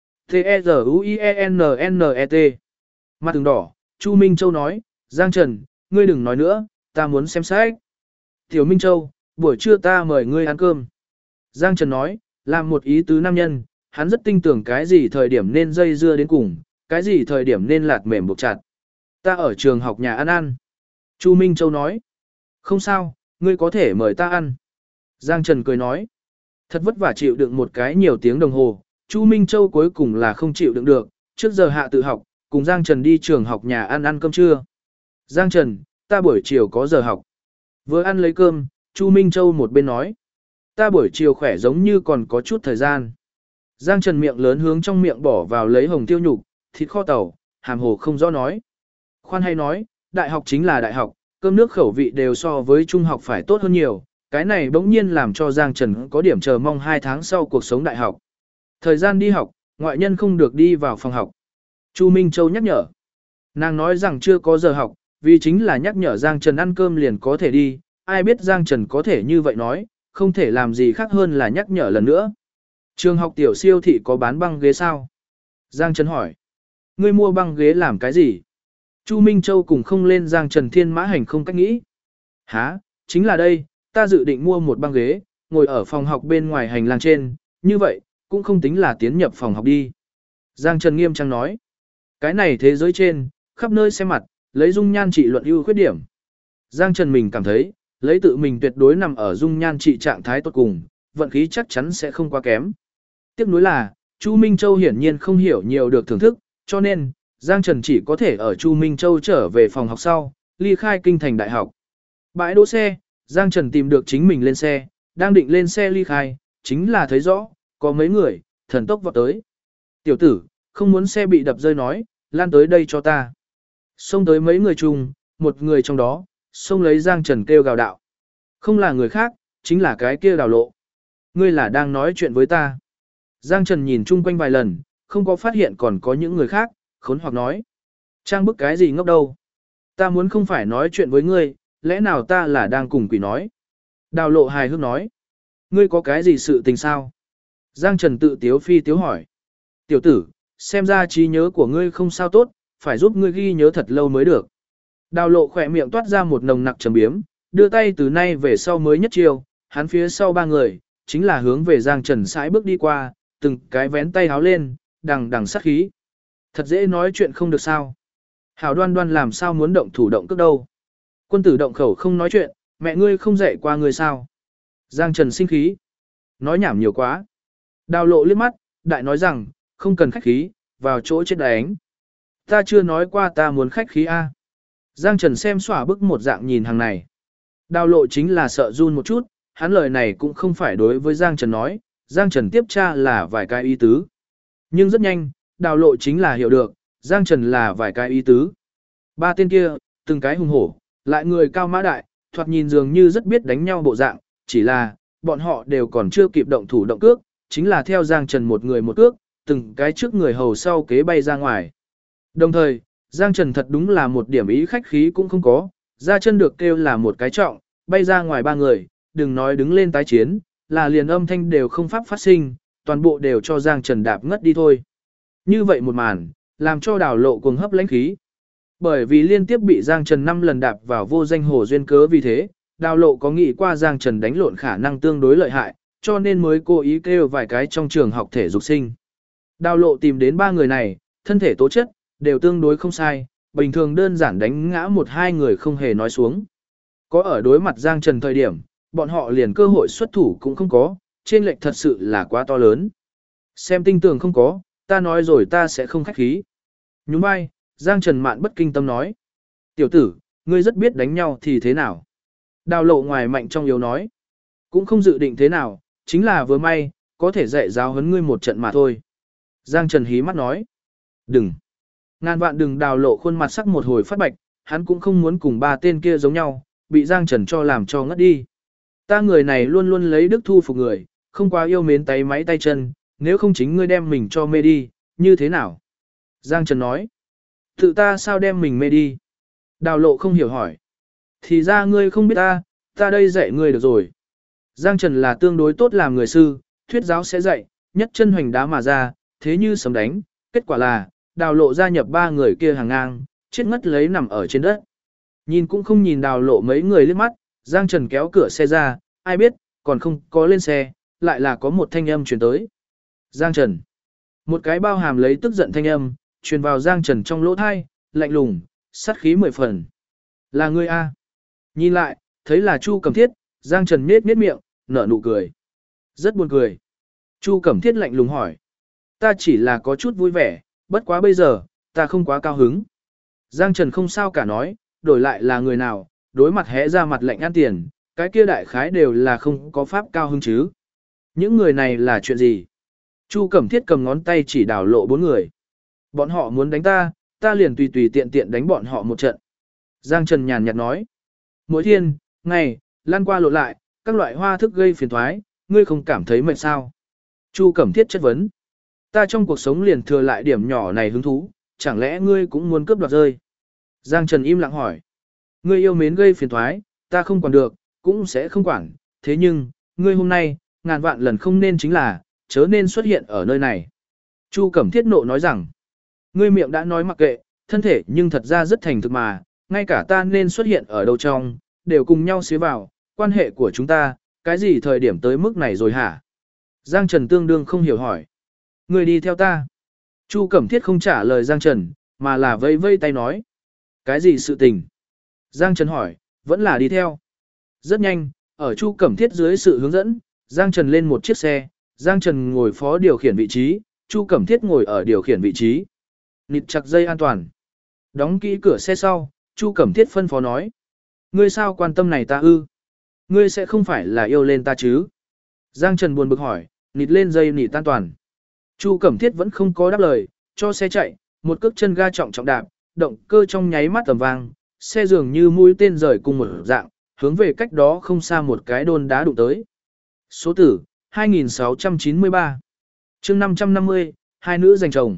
T-E-Z-U-I-E-N-N-E-T. Mặt từng đỏ, Chu Minh Châu nói, Giang Trần, ngươi đừng nói nữa, ta muốn xem sách. Tiểu Minh Châu, buổi trưa ta mời ngươi ăn cơm. Giang Trần nói, làm một ý tứ nam nhân, hắn rất tin tưởng cái gì thời điểm nên dây dưa đến cùng, cái gì thời điểm nên lạt mềm buộc chặt. Ta ở trường học nhà ăn. Chu Minh Châu nói, không sao, ngươi có thể mời ta ăn. Giang Trần cười nói, thật vất vả chịu đựng một cái nhiều tiếng đồng hồ, Chu Minh Châu cuối cùng là không chịu đựng được, trước giờ hạ tự học, cùng Giang Trần đi trường học nhà ăn cơm trưa. Giang Trần, ta buổi chiều có giờ học. Vừa ăn lấy cơm, Chu Minh Châu một bên nói, ta buổi chiều khỏe giống như còn có chút thời gian. Giang Trần miệng lớn hướng trong miệng bỏ vào lấy hồng tiêu nhục, thịt kho tàu, hàm hồ không rõ nói. Khoan hay nói, đại học chính là đại học, cơm nước khẩu vị đều so với trung học phải tốt hơn nhiều, cái này bỗng nhiên làm cho Giang Trần có điểm chờ mong 2 tháng sau cuộc sống đại học. Thời gian đi học, ngoại nhân không được đi vào phòng học. Chu Minh Châu nhắc nhở. Nàng nói rằng chưa có giờ học, vì chính là nhắc nhở Giang Trần ăn cơm liền có thể đi, ai biết Giang Trần có thể như vậy nói, không thể làm gì khác hơn là nhắc nhở lần nữa. Trường học tiểu siêu thị có bán băng ghế sao? Giang Trần hỏi. Ngươi mua băng ghế làm cái gì? Chu Minh Châu cùng không lên Giang Trần thiên mã hành không cách nghĩ. Hả, chính là đây, ta dự định mua một băng ghế, ngồi ở phòng học bên ngoài hành lang trên, như vậy, cũng không tính là tiến nhập phòng học đi. Giang Trần nghiêm trang nói, cái này thế giới trên, khắp nơi xem mặt, lấy dung nhan trị luận ưu khuyết điểm. Giang Trần mình cảm thấy, lấy tự mình tuyệt đối nằm ở dung nhan trị trạng thái tốt cùng, vận khí chắc chắn sẽ không quá kém. Tiếc nuối là, Chu Minh Châu hiển nhiên không hiểu nhiều được thưởng thức, cho nên, Giang Trần chỉ có thể ở Chu Minh Châu trở về phòng học sau, ly khai kinh thành đại học. Bãi đỗ xe, Giang Trần tìm được chính mình lên xe, đang định lên xe ly khai, chính là thấy rõ, có mấy người, thần tốc vọt tới. Tiểu tử, không muốn xe bị đập rơi nói, lan tới đây cho ta. Xông tới mấy người chung, một người trong đó, xông lấy Giang Trần kêu gào đạo. Không là người khác, chính là cái kia Đào Lộ. Ngươi là đang nói chuyện với ta. Giang Trần nhìn chung quanh vài lần, không có phát hiện còn có những người khác, khốn hoặc nói. Trang bức cái gì ngốc đâu. Ta muốn không phải nói chuyện với ngươi, lẽ nào ta là đang cùng quỷ nói. Đào Lộ hài hước nói. Ngươi có cái gì sự tình sao? Giang Trần tự tiếu phi tiếu hỏi. Tiểu tử, xem ra trí nhớ của ngươi không sao tốt, phải giúp ngươi ghi nhớ thật lâu mới được. Đào Lộ khỏe miệng toát ra một nồng nặc trầm biếm, đưa tay từ nay về sau mới nhất chiều, hắn phía sau ba người, chính là hướng về Giang Trần sải bước đi qua, từng cái vén tay háo lên, đằng đằng sát khí. Thật dễ nói chuyện không được sao. Hảo Đoan Đoan làm sao muốn động thủ động cước đâu. Quân tử động khẩu không nói chuyện, mẹ ngươi không dạy qua ngươi sao. Giang Trần sinh khí. Nói nhảm nhiều quá. Đào Lộ liếc mắt, đại nói rằng, không cần khách khí, vào chỗ chết đánh. Ta chưa nói qua ta muốn khách khí a. Giang Trần xem xỏa bức một dạng nhìn hàng này. Đào Lộ chính là sợ run một chút, hắn lời này cũng không phải đối với Giang Trần nói, Giang Trần tiếp tra là vài cái ý tứ. Nhưng rất nhanh, Đào Lộ chính là hiểu được, Giang Trần là vài cái ý tứ. Ba tên kia, từng cái hùng hổ, lại người cao mã đại, thoạt nhìn dường như rất biết đánh nhau bộ dạng, chỉ là, bọn họ đều còn chưa kịp động thủ động cước, chính là theo Giang Trần một người một cước, từng cái trước người hầu sau kế bay ra ngoài. Đồng thời, Giang Trần thật đúng là một điểm ý khách khí cũng không có, ra chân được kêu là một cái trọng, bay ra ngoài ba người, đừng nói đứng lên tái chiến, là liền âm thanh đều không pháp phát sinh, toàn bộ đều cho Giang Trần đạp ngất đi thôi. Như vậy một màn, làm cho Đào Lộ cuồng hấp lãnh khí. Bởi vì liên tiếp bị Giang Trần 5 lần đạp vào vô danh hồ duyên cớ vì thế, Đào Lộ có nghĩ qua Giang Trần đánh lộn khả năng tương đối lợi hại, cho nên mới cố ý kêu vài cái trong trường học thể dục sinh. Đào Lộ tìm đến ba người này, thân thể tố chất, đều tương đối không sai, bình thường đơn giản đánh ngã một hai người không hề nói xuống. Có ở đối mặt Giang Trần thời điểm, bọn họ liền cơ hội xuất thủ cũng không có, trên lệch thật sự là quá to lớn. Xem tinh tường không có, ta nói rồi ta sẽ không khách khí. Nhún vai, Giang Trần mạn bất kinh tâm nói. Tiểu tử, ngươi rất biết đánh nhau thì thế nào? Đào Lộ ngoài mạnh trong yếu nói. Cũng không dự định thế nào, chính là vừa may, có thể dạy giáo huấn ngươi một trận mà thôi. Giang Trần hí mắt nói. Đừng. Ngàn vạn đừng. Đào Lộ khuôn mặt sắc một hồi phát bạch, hắn cũng không muốn cùng ba tên kia giống nhau, bị Giang Trần cho làm cho ngất đi. Ta người này luôn luôn lấy đức thu phục người, không quá yêu mến tay máy tay chân, nếu không chính ngươi đem mình cho mê đi, như thế nào? Giang Trần nói. Tự ta sao đem mình mê đi? Đào Lộ không hiểu hỏi. Thì ra ngươi không biết ta đây dạy ngươi được rồi. Giang Trần là tương đối tốt làm người sư, thuyết giáo sẽ dạy, nhất chân hoành đá mà ra, thế như sấm đánh, kết quả là, Đào Lộ gia nhập ba người kia hàng ngang, chết ngất lấy nằm ở trên đất. Nhìn cũng không nhìn Đào Lộ mấy người liếc mắt, Giang Trần kéo cửa xe ra, ai biết, còn không có lên xe, lại là có một thanh âm truyền tới. Giang Trần. Một cái bao hàm lấy tức giận thanh âm, truyền vào Giang Trần trong lỗ thai, lạnh lùng, sát khí 10 phần. Là ngươi a? Nhìn lại, thấy là Chu Cẩm Thiết, Giang Trần nhếch miệng, nở nụ cười. Rất buồn cười. Chu Cẩm Thiết lạnh lùng hỏi. Ta chỉ là có chút vui vẻ, bất quá bây giờ, ta không quá cao hứng. Giang Trần không sao cả nói, đổi lại là người nào, đối mặt hẽ ra mặt lạnh ăn tiền, cái kia đại khái đều là không có pháp cao hứng chứ. Những người này là chuyện gì? Chu Cẩm Thiết cầm ngón tay chỉ Đào Lộ 4 người. Bọn họ muốn đánh ta liền tùy tùy tiện tiện đánh bọn họ một trận. Giang Trần nhàn nhạt nói. Mỗi thiên, ngày, lan qua lộ lại, các loại hoa thức gây phiền thoái, ngươi không cảm thấy mệt sao? Chu Cẩm Thiết chất vấn. Ta trong cuộc sống liền thừa lại điểm nhỏ này hứng thú, chẳng lẽ ngươi cũng muốn cướp đoạt rơi? Giang Trần im lặng hỏi. Ngươi yêu mến gây phiền thoái, ta không quản được, cũng sẽ không quản, thế nhưng, ngươi hôm nay, ngàn vạn lần không nên chính là, chớ nên xuất hiện ở nơi này. Chu Cẩm Thiết nộ nói rằng, ngươi miệng đã nói mặc kệ, thân thể nhưng thật ra rất thành thực mà, ngay cả ta nên xuất hiện ở đâu trong, đều cùng nhau xế vào, quan hệ của chúng ta, cái gì thời điểm tới mức này rồi hả? Giang Trần tương đương không hiểu hỏi. Người đi theo ta. Chu Cẩm Thiết không trả lời Giang Trần, mà là vây vây tay nói. Cái gì sự tình? Giang Trần hỏi, vẫn là đi theo. Rất nhanh, ở Chu Cẩm Thiết dưới sự hướng dẫn, Giang Trần lên một chiếc xe, Giang Trần ngồi phó điều khiển vị trí, Chu Cẩm Thiết ngồi ở điều khiển vị trí. Nịt chặt dây an toàn. Đóng kỹ cửa xe sau, Chu Cẩm Thiết phân phó nói. Ngươi sao quan tâm này ta ư? Ngươi sẽ không phải là yêu lên ta chứ? Giang Trần buồn bực hỏi, nịt lên dây nịt an toàn. Chu Cẩm Thiết vẫn không có đáp lời, cho xe chạy, một cước chân ga trọng trọng đạp, động cơ trong nháy mắt tầm vang, xe dường như mũi tên rời cùng một dạng, hướng về cách đó không xa một cái đôn đá đụng tới. Số tử, 2693. chương 550, hai nữ giành chồng.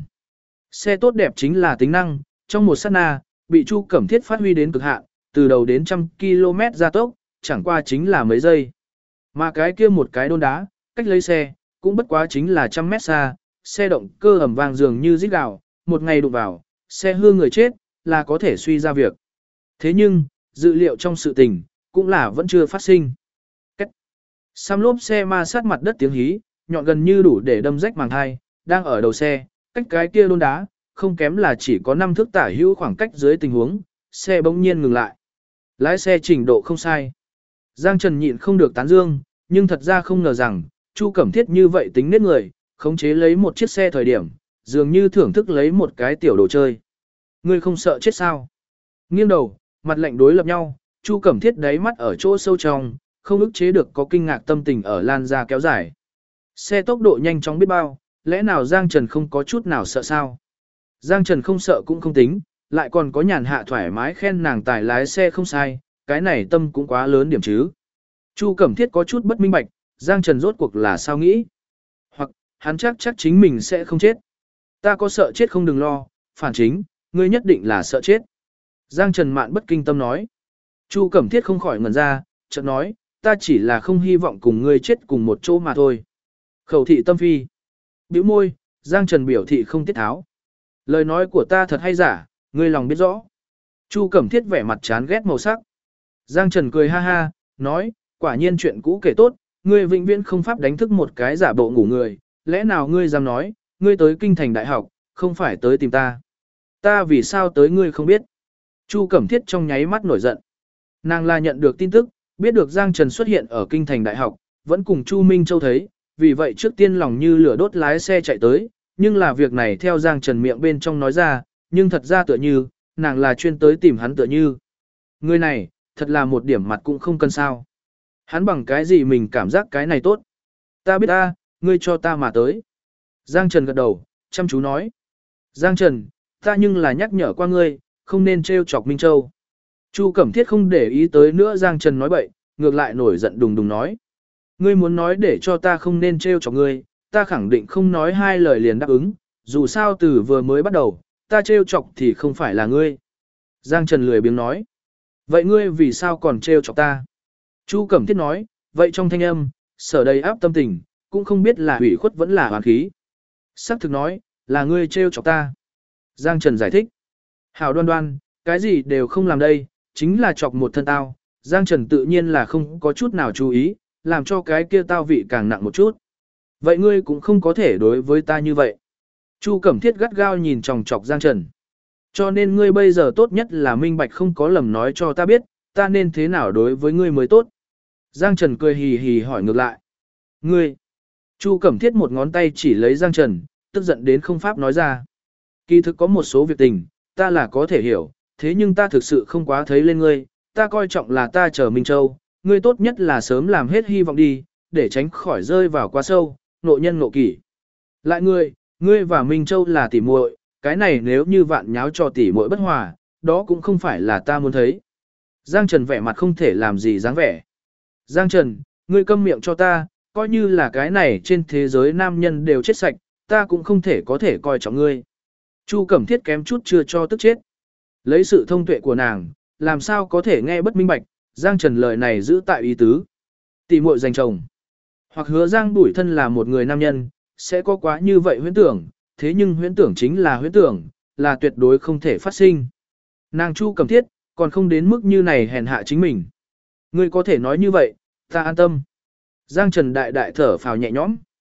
Xe tốt đẹp chính là tính năng, trong một sát na, bị Chu Cẩm Thiết phát huy đến cực hạn, từ đầu đến 100 km gia tốc, chẳng qua chính là mấy giây. Mà cái kia một cái đôn đá, cách lấy xe, cũng bất quá chính là 100 mét xa, xe động cơ ầm vang dường như rít gào, một ngày đụng vào, xe hư người chết, là có thể suy ra việc. Thế nhưng, dự liệu trong sự tình, cũng là vẫn chưa phát sinh. Cách. Xăm lốp xe ma sát mặt đất tiếng hí, nhọn gần như đủ để đâm rách màng thai, đang ở đầu xe, cách cái kia đôn đá, không kém là chỉ có 5 thước tả hữu khoảng cách dưới tình huống, xe bỗng nhiên ngừng lại. Lái xe trình độ không sai. Giang Trần nhịn không được tán dương, nhưng thật ra không ngờ rằng, Chu Cẩm Thiết như vậy tính nết người, khống chế lấy một chiếc xe thời điểm, dường như thưởng thức lấy một cái tiểu đồ chơi. Ngươi không sợ chết sao? Nghiêng đầu, mặt lạnh đối lập nhau, Chu Cẩm Thiết đáy mắt ở chỗ sâu trong, không ức chế được có kinh ngạc tâm tình ở lan ra kéo dài. Xe tốc độ nhanh chóng biết bao, lẽ nào Giang Trần không có chút nào sợ sao? Giang Trần không sợ cũng không tính, lại còn có nhàn hạ thoải mái khen nàng tài lái xe không sai, cái này tâm cũng quá lớn điểm chứ. Chu Cẩm Thiết có chút bất minh bạch, Giang Trần rốt cuộc là sao nghĩ? Hoặc, hắn chắc chính mình sẽ không chết. Ta có sợ chết không đừng lo, phản chính, ngươi nhất định là sợ chết. Giang Trần mạn bất kinh tâm nói. Chu Cẩm Thiết không khỏi ngẩn ra, chợt nói, ta chỉ là không hy vọng cùng ngươi chết cùng một chỗ mà thôi. Khẩu thị tâm phi. Bĩu môi, Giang Trần biểu thị không tiết tháo. Lời nói của ta thật hay giả, ngươi lòng biết rõ. Chu Cẩm Thiết vẻ mặt chán ghét màu sắc. Giang Trần cười ha ha, nói, quả nhiên chuyện cũ kể tốt, ngươi vĩnh viễn không pháp đánh thức một cái giả bộ ngủ người, lẽ nào ngươi dám nói, ngươi tới kinh thành đại học, không phải tới tìm ta. Ta vì sao tới ngươi không biết. Chu Cẩm Thiết trong nháy mắt nổi giận. Nàng là nhận được tin tức, biết được Giang Trần xuất hiện ở kinh thành đại học, vẫn cùng Chu Minh Châu thấy, vì vậy trước tiên lòng như lửa đốt lái xe chạy tới, nhưng là việc này theo Giang Trần miệng bên trong nói ra, nhưng thật ra tựa như, nàng là chuyên tới tìm hắn tựa như. Người này, thật là một điểm mặt cũng không cần sao. Hắn bằng cái gì mình cảm giác cái này tốt. Ta biết ta, ngươi cho ta mà tới. Giang Trần gật đầu, chăm chú nói. Giang Trần, ta nhưng là nhắc nhở qua ngươi, không nên trêu chọc Minh Châu. Chu Cẩm Thiết không để ý tới nữa Giang Trần nói bậy, ngược lại nổi giận đùng đùng nói. Ngươi muốn nói để cho ta không nên trêu chọc ngươi, ta khẳng định không nói hai lời liền đáp ứng, dù sao từ vừa mới bắt đầu, ta trêu chọc thì không phải là ngươi. Giang Trần lười biếng nói. Vậy ngươi vì sao còn trêu chọc ta? Chu Cẩm Thiết nói, vậy trong thanh âm, sở đầy áp tâm tình, cũng không biết là hủy khuất vẫn là hoàn khí. Sắc thực nói, là ngươi trêu chọc ta. Giang Trần giải thích. Hảo Đoan Đoan, cái gì đều không làm đây, chính là chọc một thân tao. Giang Trần tự nhiên là không có chút nào chú ý, làm cho cái kia tao vị càng nặng một chút. Vậy ngươi cũng không có thể đối với ta như vậy. Chu Cẩm Thiết gắt gao nhìn chòng chọc Giang Trần. Cho nên ngươi bây giờ tốt nhất là minh bạch không có lầm nói cho ta biết, ta nên thế nào đối với ngươi mới tốt. Giang Trần cười hì hì hỏi ngược lại. Ngươi. Chu Cẩm Thiết một ngón tay chỉ lấy Giang Trần, tức giận đến không pháp nói ra. Kỳ thực có một số việc tình, ta là có thể hiểu, thế nhưng ta thực sự không quá thấy lên ngươi, ta coi trọng là ta chờ Minh Châu, ngươi tốt nhất là sớm làm hết hy vọng đi, để tránh khỏi rơi vào quá sâu, nộ nhân nộ kỷ. Lại ngươi và Minh Châu là tỉ muội, cái này nếu như vạn nháo cho tỉ muội bất hòa, đó cũng không phải là ta muốn thấy. Giang Trần vẻ mặt không thể làm gì dáng vẻ. Giang Trần, ngươi câm miệng cho ta, coi như là cái này trên thế giới nam nhân đều chết sạch, ta cũng không thể có thể coi trọng ngươi. Chu Cẩm Thiết kém chút chưa cho tức chết. Lấy sự thông tuệ của nàng, làm sao có thể nghe bất minh bạch, Giang Trần lời này giữ tại ý tứ. Tỷ muội giành chồng. Hoặc hứa Giang đuổi thân là một người nam nhân, sẽ có quá như vậy huyễn tưởng, thế nhưng huyễn tưởng chính là huyễn tưởng, là tuyệt đối không thể phát sinh. Nàng Chu Cẩm Thiết, còn không đến mức như này hèn hạ chính mình. Ngươi có thể nói như vậy, ta an tâm. Giang Trần đại đại thở phào nhẹ nhõm.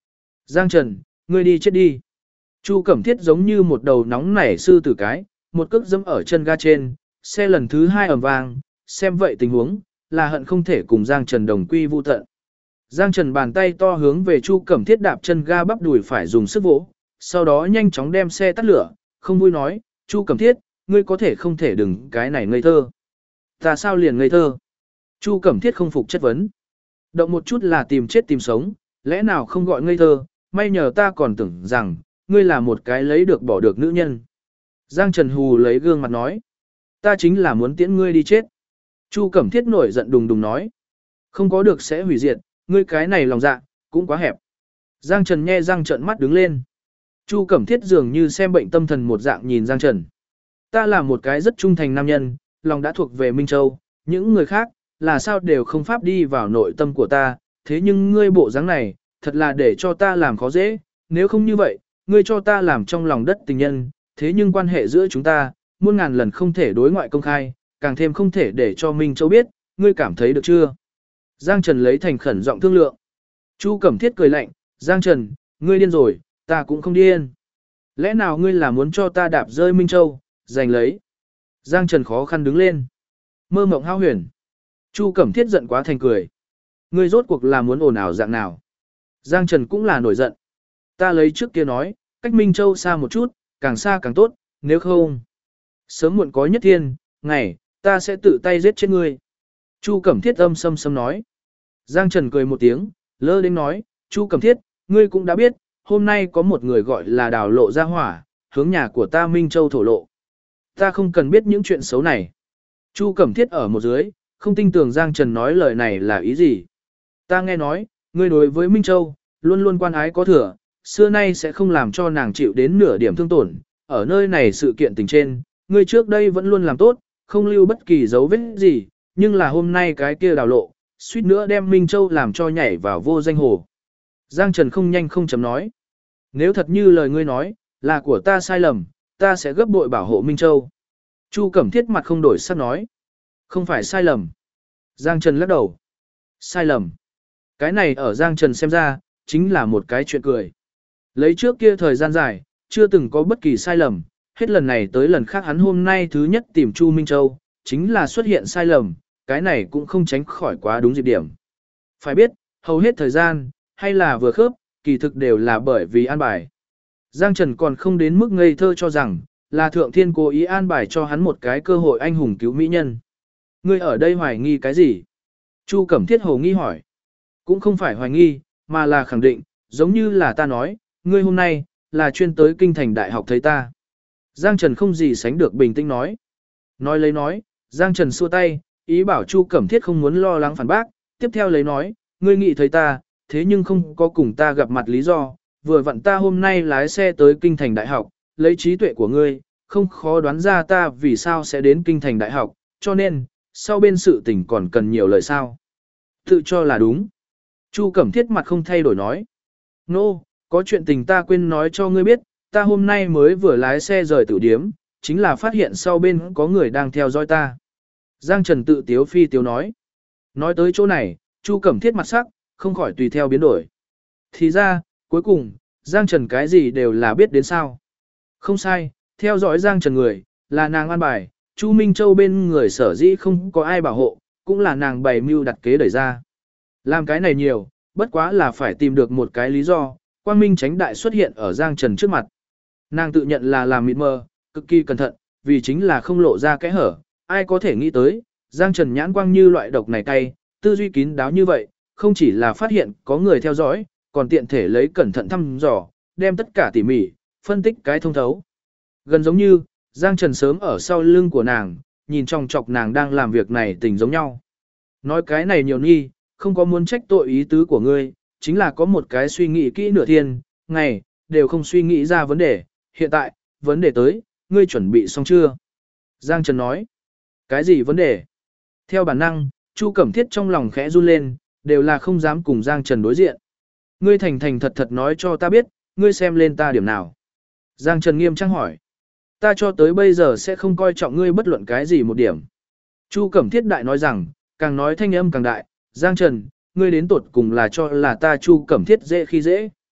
Giang Trần, ngươi đi chết đi. Chu Cẩm Thiết giống như một đầu nóng nảy sư tử cái, một cước dẫm ở chân ga trên, xe lần thứ 2 ầm vang, xem vậy tình huống, là hận không thể cùng Giang Trần đồng quy vu tận. Giang Trần bàn tay to hướng về Chu Cẩm Thiết đạp chân ga bắp đùi phải dùng sức vỗ, sau đó nhanh chóng đem xe tắt lửa, không vui nói, Chu Cẩm Thiết, ngươi có thể không thể đừng cái này ngây thơ. Ta sao liền ngây thơ? Chu Cẩm Thiết không phục chất vấn. Động một chút là tìm chết tìm sống, lẽ nào không gọi ngây thơ, may nhờ ta còn tưởng rằng, ngươi là một cái lấy được bỏ được nữ nhân. Giang Trần hù lấy gương mặt nói, ta chính là muốn tiễn ngươi đi chết. Chu Cẩm Thiết nổi giận đùng đùng nói, không có được sẽ hủy diệt, ngươi cái này lòng dạ, cũng quá hẹp. Giang Trần nhe răng trợn mắt đứng lên. Chu Cẩm Thiết dường như xem bệnh tâm thần một dạng nhìn Giang Trần. Ta là một cái rất trung thành nam nhân, lòng đã thuộc về Minh Châu, những người khác, là sao đều không pháp đi vào nội tâm của ta, thế nhưng ngươi bộ dáng này, thật là để cho ta làm khó dễ, nếu không như vậy, ngươi cho ta làm trong lòng đất tình nhân, thế nhưng quan hệ giữa chúng ta, muôn ngàn lần không thể đối ngoại công khai, càng thêm không thể để cho Minh Châu biết, ngươi cảm thấy được chưa? Giang Trần lấy thành khẩn giọng thương lượng. Chu Cẩm Thiết cười lạnh, Giang Trần, ngươi điên rồi, ta cũng không điên. Lẽ nào ngươi là muốn cho ta đạp rơi Minh Châu, giành lấy? Giang Trần khó khăn đứng lên. Mơ mộng hao huyền. Chu Cẩm Thiết giận quá thành cười. Ngươi rốt cuộc là muốn ồn ào dạng nào? Giang Trần cũng là nổi giận. Ta lấy trước kia nói, cách Minh Châu xa một chút, càng xa càng tốt, nếu không. Sớm muộn có nhất thiên, ngày, ta sẽ tự tay giết chết ngươi. Chu Cẩm Thiết âm sâm sâm nói. Giang Trần cười một tiếng, lơ đến nói, Chu Cẩm Thiết, ngươi cũng đã biết, hôm nay có một người gọi là Đào Lộ ra hỏa, hướng nhà của ta Minh Châu thổ lộ. Ta không cần biết những chuyện xấu này. Chu Cẩm Thiết ở một dưới, không tin tưởng Giang Trần nói lời này là ý gì. Ta nghe nói, ngươi đối với Minh Châu, luôn luôn quan ái có thừa, xưa nay sẽ không làm cho nàng chịu đến nửa điểm thương tổn. Ở nơi này sự kiện tình trên, ngươi trước đây vẫn luôn làm tốt, không lưu bất kỳ dấu vết gì, nhưng là hôm nay cái kia Đào Lộ, suýt nữa đem Minh Châu làm cho nhảy vào vô danh hồ. Giang Trần không nhanh không chậm nói. Nếu thật như lời ngươi nói, là của ta sai lầm, ta sẽ gấp bội bảo hộ Minh Châu. Chu Cẩm Thiết mặt không đổi sắc nói. Không phải sai lầm. Giang Trần lắc đầu. Sai lầm. Cái này ở Giang Trần xem ra, chính là một cái chuyện cười. Lấy trước kia thời gian dài, chưa từng có bất kỳ sai lầm. Hết lần này tới lần khác hắn hôm nay thứ nhất tìm Chu Minh Châu, chính là xuất hiện sai lầm. Cái này cũng không tránh khỏi quá đúng dịp điểm. Phải biết, hầu hết thời gian, hay là vừa khớp, kỳ thực đều là bởi vì an bài. Giang Trần còn không đến mức ngây thơ cho rằng, là Thượng Thiên cố ý an bài cho hắn một cái cơ hội anh hùng cứu mỹ nhân. Ngươi ở đây hoài nghi cái gì? Chu Cẩm Thiết hồ nghi hỏi. Cũng không phải hoài nghi, mà là khẳng định, giống như là ta nói, ngươi hôm nay, là chuyên tới kinh thành đại học thấy ta. Giang Trần không gì sánh được bình tĩnh nói. Nói lấy nói, Giang Trần xua tay, ý bảo Chu Cẩm Thiết không muốn lo lắng phản bác, tiếp theo lấy nói, ngươi nghĩ thấy ta, thế nhưng không có cùng ta gặp mặt lý do, vừa vặn ta hôm nay lái xe tới kinh thành đại học, lấy trí tuệ của ngươi, không khó đoán ra ta vì sao sẽ đến kinh thành đại học, cho nên, sau bên sự tình còn cần nhiều lời sao. Tự cho là đúng. Chu Cẩm Thiết mặt không thay đổi nói. Nô, có chuyện tình ta quên nói cho ngươi biết, ta hôm nay mới vừa lái xe rời tử điếm, chính là phát hiện sau bên có người đang theo dõi ta. Giang Trần tự tiếu phi tiếu nói. Nói tới chỗ này, Chu Cẩm Thiết mặt sắc, không khỏi tùy theo biến đổi. Thì ra, cuối cùng, Giang Trần cái gì đều là biết đến sao. Không sai, theo dõi Giang Trần người, là nàng an bài, Chu Minh Châu bên người sở dĩ không có ai bảo hộ, cũng là nàng bày mưu đặt kế đẩy ra. Làm cái này nhiều, bất quá là phải tìm được một cái lý do, quang minh tránh đại xuất hiện ở Giang Trần trước mặt. Nàng tự nhận là làm mịt mờ, cực kỳ cẩn thận, vì chính là không lộ ra kẽ hở, ai có thể nghĩ tới, Giang Trần nhãn quang như loại độc này cay, tư duy kín đáo như vậy, không chỉ là phát hiện có người theo dõi, còn tiện thể lấy cẩn thận thăm dò, đem tất cả tỉ mỉ, phân tích cái thông thấu. Gần giống như, Giang Trần sớm ở sau lưng của nàng, nhìn trong chọc nàng đang làm việc này tình giống nhau. Nói cái này nhiều nghi, không có muốn trách tội ý tứ của ngươi, chính là có một cái suy nghĩ kỹ nửa thiên, ngày, đều không suy nghĩ ra vấn đề, hiện tại, vấn đề tới, ngươi chuẩn bị xong chưa? Giang Trần nói, cái gì vấn đề? Theo bản năng, Chu Cẩm Thiết trong lòng khẽ run lên, đều là không dám cùng Giang Trần đối diện. Ngươi thành thành thật thật nói cho ta biết, ngươi xem lên ta điểm nào. Giang Trần nghiêm trang hỏi. Ta cho tới bây giờ sẽ không coi trọng ngươi bất luận cái gì một điểm. Chu Cẩm Thiết đại nói rằng, càng nói thanh âm càng đại, Giang Trần, ngươi đến tột cùng là cho là ta Chu Cẩm Thiết dễ khi dễ.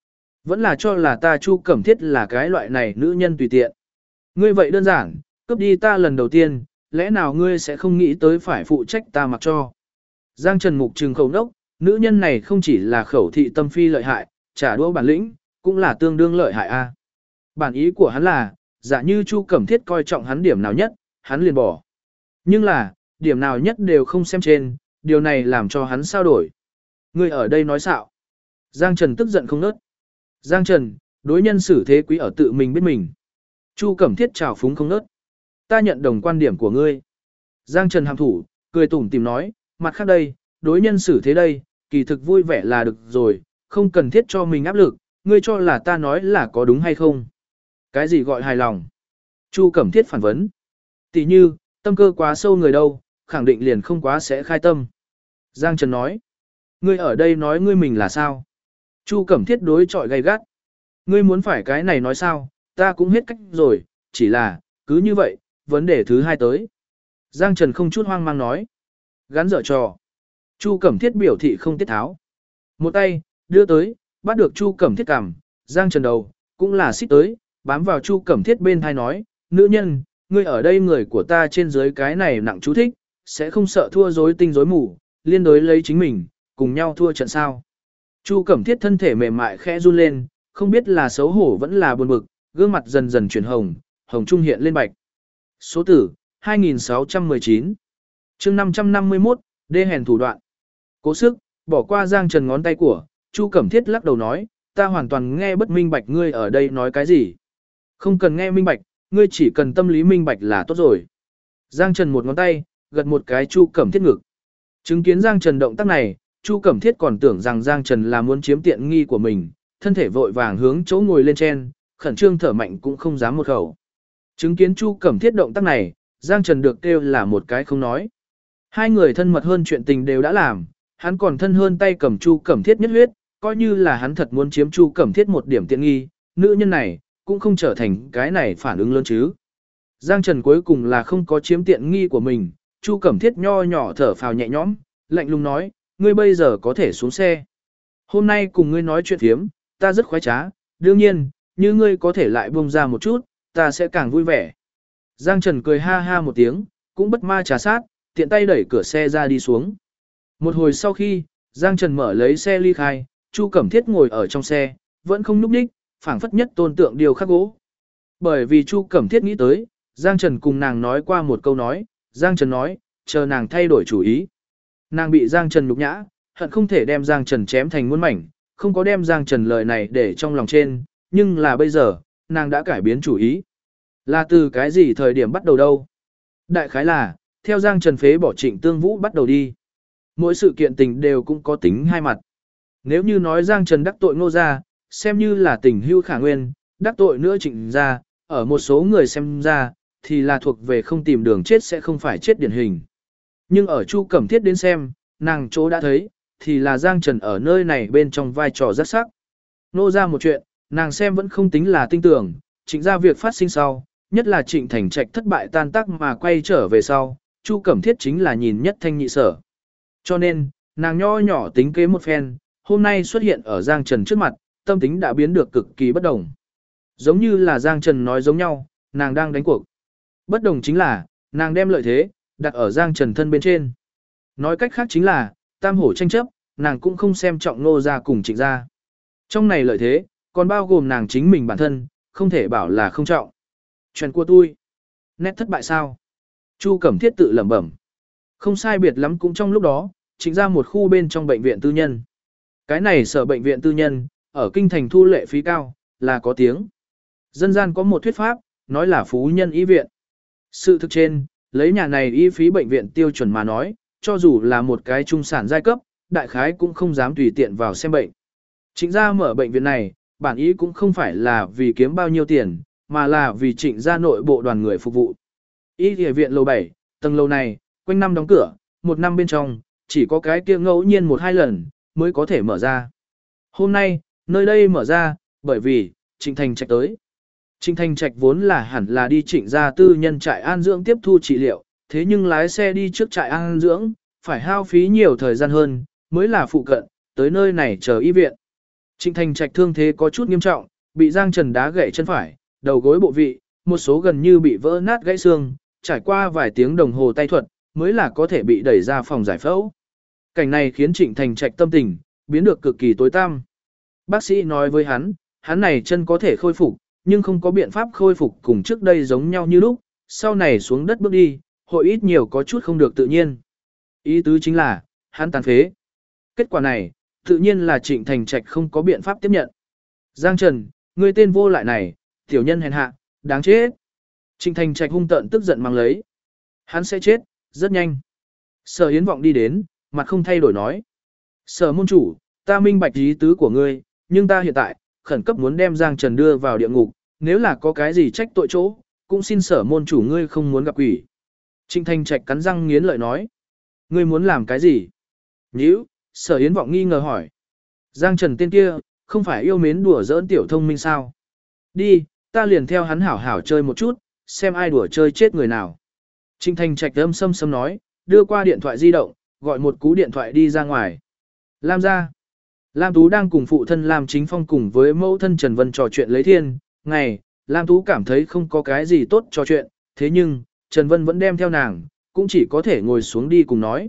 Vẫn là cho là ta Chu Cẩm Thiết là cái loại này nữ nhân tùy tiện. Ngươi vậy đơn giản, cướp đi ta lần đầu tiên, lẽ nào ngươi sẽ không nghĩ tới phải phụ trách ta mặc cho. Giang Trần mục trừng khẩu nốc, nữ nhân này không chỉ là khẩu thị tâm phi lợi hại, trả đũa bản lĩnh, cũng là tương đương lợi hại a. Bản ý của hắn là, giả như Chu Cẩm Thiết coi trọng hắn điểm nào nhất, hắn liền bỏ. Nhưng là, điểm nào nhất đều không xem trên, điều này làm cho hắn sao đổi. Ngươi ở đây nói xạo. Giang Trần tức giận không nớt. Giang Trần, đối nhân xử thế quý ở tự mình biết mình. Chu Cẩm Thiết trào phúng không nớt. Ta nhận đồng quan điểm của ngươi. Giang Trần hàm thủ, cười tủm tìm nói, mặt khác đây, đối nhân xử thế đây, kỳ thực vui vẻ là được rồi, không cần thiết cho mình áp lực, ngươi cho là ta nói là có đúng hay không. Cái gì gọi hài lòng? Chu Cẩm Thiết phản vấn. Tỷ như, tâm cơ quá sâu người đâu, khẳng định liền không quá sẽ khai tâm. Giang Trần nói. Ngươi ở đây nói ngươi mình là sao? Chu Cẩm Thiết đối chọi gay gắt. Ngươi muốn phải cái này nói sao, ta cũng hết cách rồi, chỉ là, cứ như vậy, vấn đề thứ hai tới. Giang Trần không chút hoang mang nói. Gắn dở trò. Chu Cẩm Thiết biểu thị không tiết tháo. Một tay, đưa tới, bắt được Chu Cẩm Thiết cằm, Giang Trần đầu, cũng là xích tới, bám vào Chu Cẩm Thiết bên thai nói, nữ nhân, ngươi ở đây người của ta trên dưới cái này nặng chú thích, sẽ không sợ thua rối tinh rối mù, liên đối lấy chính mình, cùng nhau thua trận sao. Chu Cẩm Thiết thân thể mềm mại khẽ run lên, không biết là xấu hổ vẫn là buồn bực, gương mặt dần dần chuyển hồng, hồng trung hiện lên bạch. Số tử, 2619. chương 551, đê hèn thủ đoạn. Cố sức, bỏ qua Giang Trần ngón tay của, Chu Cẩm Thiết lắc đầu nói, ta hoàn toàn nghe bất minh bạch ngươi ở đây nói cái gì. Không cần nghe minh bạch, ngươi chỉ cần tâm lý minh bạch là tốt rồi. Giang Trần một ngón tay, gật một cái Chu Cẩm Thiết ngực. Chứng kiến Giang Trần động tác này, Chu Cẩm Thiết còn tưởng rằng Giang Trần là muốn chiếm tiện nghi của mình, thân thể vội vàng hướng chỗ ngồi lên trên, khẩn trương thở mạnh cũng không dám một khẩu. Chứng kiến Chu Cẩm Thiết động tác này, Giang Trần được kêu là một cái không nói. Hai người thân mật hơn chuyện tình đều đã làm, hắn còn thân hơn tay cầm Chu Cẩm Thiết nhất huyết, coi như là hắn thật muốn chiếm Chu Cẩm Thiết một điểm tiện nghi, nữ nhân này cũng không trở thành cái này phản ứng lớn chứ. Giang Trần cuối cùng là không có chiếm tiện nghi của mình, Chu Cẩm Thiết nho nhỏ thở phào nhẹ nhõm, lạnh lùng nói, ngươi bây giờ có thể xuống xe. Hôm nay cùng ngươi nói chuyện thiếm, ta rất khoái trá, đương nhiên, như ngươi có thể lại buông ra một chút, ta sẽ càng vui vẻ. Giang Trần cười ha ha một tiếng, cũng bất ma trà sát, tiện tay đẩy cửa xe ra đi xuống. Một hồi sau khi, Giang Trần mở lấy xe ly khai, Chu Cẩm Thiết ngồi ở trong xe, vẫn không nhúc nhích, phảng phất nhất tôn tượng điều khắc gỗ. Bởi vì Chu Cẩm Thiết nghĩ tới, Giang Trần cùng nàng nói qua một câu nói, Giang Trần nói, chờ nàng thay đổi chủ ý. Nàng bị Giang Trần nhục nhã, hận không thể đem Giang Trần chém thành muôn mảnh, không có đem Giang Trần lời này để trong lòng trên, nhưng là bây giờ, nàng đã cải biến chủ ý. Là từ cái gì thời điểm bắt đầu đâu? Đại khái là, theo Giang Trần phế bỏ Trịnh Tương Vũ bắt đầu đi. Mỗi sự kiện tình đều cũng có tính hai mặt. Nếu như nói Giang Trần đắc tội Ngô gia, xem như là tình hưu khả nguyên, đắc tội nữa Trịnh gia, ở một số người xem ra, thì là thuộc về không tìm đường chết sẽ không phải chết điển hình. Nhưng ở Chu Cẩm Thiết đến xem, nàng chỗ đã thấy, thì là Giang Trần ở nơi này bên trong vai trò rất sắc. Nô ra một chuyện, nàng xem vẫn không tính là tinh tưởng, Trịnh ra việc phát sinh sau, nhất là Trịnh Thành Trạch thất bại tan tác mà quay trở về sau, Chu Cẩm Thiết chính là nhìn nhất thanh nhị sở. Cho nên, nàng nho nhỏ tính kế một phen, hôm nay xuất hiện ở Giang Trần trước mặt, tâm tính đã biến được cực kỳ bất đồng. Giống như là Giang Trần nói giống nhau, nàng đang đánh cuộc. Bất đồng chính là, nàng đem lợi thế, đặt ở Giang Trần thân bên trên. Nói cách khác chính là, tam hổ tranh chấp, nàng cũng không xem trọng Ngô gia cùng Trịnh gia. Trong này lợi thế, còn bao gồm nàng chính mình bản thân, không thể bảo là không trọng. Chuyện của tôi. Nét thất bại sao? Chu Cẩm Thiết tự lẩm bẩm. Không sai biệt lắm cũng trong lúc đó, Trịnh ra một khu bên trong bệnh viện tư nhân. Cái này sở bệnh viện tư nhân, ở kinh thành thu lệ phí cao, là có tiếng. Dân gian có một thuyết pháp, nói là phú nhân y viện. Sự thực trên, lấy nhà này y phí bệnh viện tiêu chuẩn mà nói, cho dù là một cái trung sản giai cấp, đại khái cũng không dám tùy tiện vào xem bệnh. Trịnh gia mở bệnh viện này, bản ý cũng không phải là vì kiếm bao nhiêu tiền, mà là vì Trịnh gia nội bộ đoàn người phục vụ. Y viện lầu 7, tầng lầu này, quanh năm đóng cửa, một năm bên trong, chỉ có cái kia ngẫu nhiên một hai lần, mới có thể mở ra. Hôm nay, nơi đây mở ra, bởi vì, Trịnh Thành Trạch tới. Trịnh Thành Trạch vốn là hẳn là đi Trịnh gia tư nhân trại an dưỡng tiếp thu trị liệu, thế nhưng lái xe đi trước trại an dưỡng, phải hao phí nhiều thời gian hơn, mới là phụ cận, tới nơi này chờ y viện. Trịnh Thành Trạch thương thế có chút nghiêm trọng, bị Giang Trần đá gãy chân phải, đầu gối bộ vị, một số gần như bị vỡ nát gãy xương, trải qua vài tiếng đồng hồ tay thuật, mới là có thể bị đẩy ra phòng giải phẫu. Cảnh này khiến Trịnh Thành Trạch tâm tình biến được cực kỳ tối tăm. Bác sĩ nói với hắn này chân có thể khôi phục, nhưng không có biện pháp khôi phục cùng trước đây giống nhau như lúc, sau này xuống đất bước đi, hội ít nhiều có chút không được tự nhiên. Ý tứ chính là, hắn tàn phế. Kết quả này, tự nhiên là Trịnh Thành Trạch không có biện pháp tiếp nhận. Giang Trần, người tên vô lại này, tiểu nhân hèn hạ, đáng chết. Trịnh Thành Trạch hung tợn tức giận mang lấy. Hắn sẽ chết, rất nhanh. Sở Hiến Vọng đi đến, mặt không thay đổi nói. Sở môn chủ, ta minh bạch ý tứ của ngươi, nhưng ta hiện tại, khẩn cấp muốn đem Giang Trần đưa vào địa ngục, nếu là có cái gì trách tội chỗ, cũng xin sở môn chủ ngươi không muốn gặp quỷ. Trịnh Thành Trạch cắn răng nghiến lợi nói. Ngươi muốn làm cái gì? Nhữ, Sở Hiến Vọng nghi ngờ hỏi. Giang Trần tên kia, không phải yêu mến đùa giỡn tiểu thông minh sao? Đi, ta liền theo hắn hảo hảo chơi một chút, xem ai đùa chơi chết người nào. Trịnh Thành Trạch âm sâm sâm nói, đưa qua điện thoại di động, gọi một cú điện thoại đi ra ngoài. Lam ra. Lam Tú đang cùng phụ thân Lam Chính Phong cùng với mẫu thân Trần Vân trò chuyện lấy thiên. Ngày, Lam Tú cảm thấy không có cái gì tốt trò chuyện, thế nhưng, Trần Vân vẫn đem theo nàng, cũng chỉ có thể ngồi xuống đi cùng nói.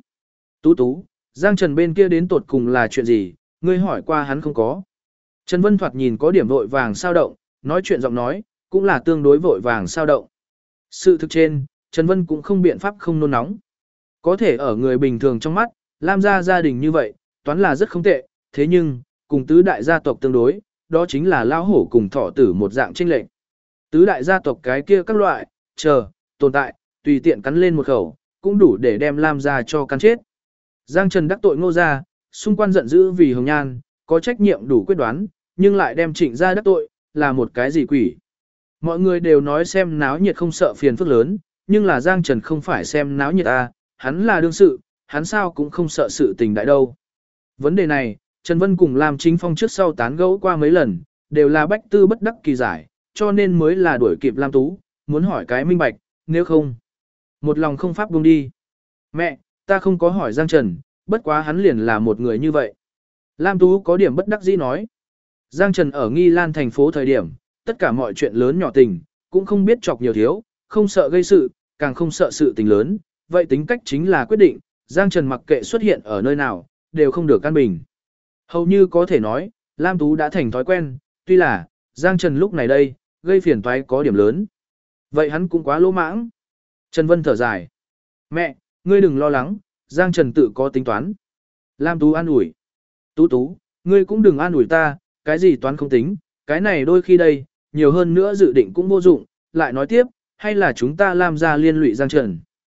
Tú, Giang Trần bên kia đến tột cùng là chuyện gì, ngươi hỏi qua hắn không có. Trần Vân thoạt nhìn có điểm vội vàng sao động, nói chuyện giọng nói, cũng là tương đối vội vàng sao động. Sự thực trên, Trần Vân cũng không biện pháp không nôn nóng. Có thể ở người bình thường trong mắt, Lam gia đình như vậy, toán là rất không tệ, thế nhưng, cùng tứ đại gia tộc tương đối, đó chính là lao hổ cùng thỏ tử một dạng chênh lệch. Tứ đại gia tộc cái kia các loại, tồn tại, tùy tiện cắn lên một khẩu, cũng đủ để đem Lam gia cho cắn chết. Giang Trần đắc tội Ngô gia, xung quanh giận dữ vì Hồng Nhan, có trách nhiệm đủ quyết đoán, nhưng lại đem Trịnh gia đắc tội, là một cái gì quỷ. Mọi người đều nói xem náo nhiệt không sợ phiền phức lớn, nhưng là Giang Trần không phải xem náo nhiệt hắn là đương sự, hắn sao cũng không sợ sự tình đại đâu. Vấn đề này, Trần Vân cùng Lam Chính Phong trước sau tán gẫu qua mấy lần, đều là bách tư bất đắc kỳ giải, cho nên mới là đuổi kịp Lam Tú, muốn hỏi cái minh bạch, nếu không, một lòng không pháp buông đi. Mẹ, ta không có hỏi Giang Trần, bất quá hắn liền là một người như vậy. Lam Tú có điểm bất đắc dĩ nói. Giang Trần ở Nghi Lan thành phố thời điểm, tất cả mọi chuyện lớn nhỏ tình, cũng không biết chọc nhiều thiếu, không sợ gây sự, càng không sợ sự tình lớn, vậy tính cách chính là quyết định, Giang Trần mặc kệ xuất hiện ở nơi nào, đều không được căn bình. Hầu như có thể nói, Lam Tú đã thành thói quen, tuy là, Giang Trần lúc này đây, gây phiền toái có điểm lớn. Vậy hắn cũng quá lỗ mãng. Trần Vân thở dài. Mẹ, ngươi đừng lo lắng, Giang Trần tự có tính toán. Lam Tú an ủi. Tú, ngươi cũng đừng an ủi ta, cái gì toán không tính, cái này đôi khi đây, nhiều hơn nữa dự định cũng vô dụng, lại nói tiếp, hay là chúng ta làm ra liên lụy Giang Trần.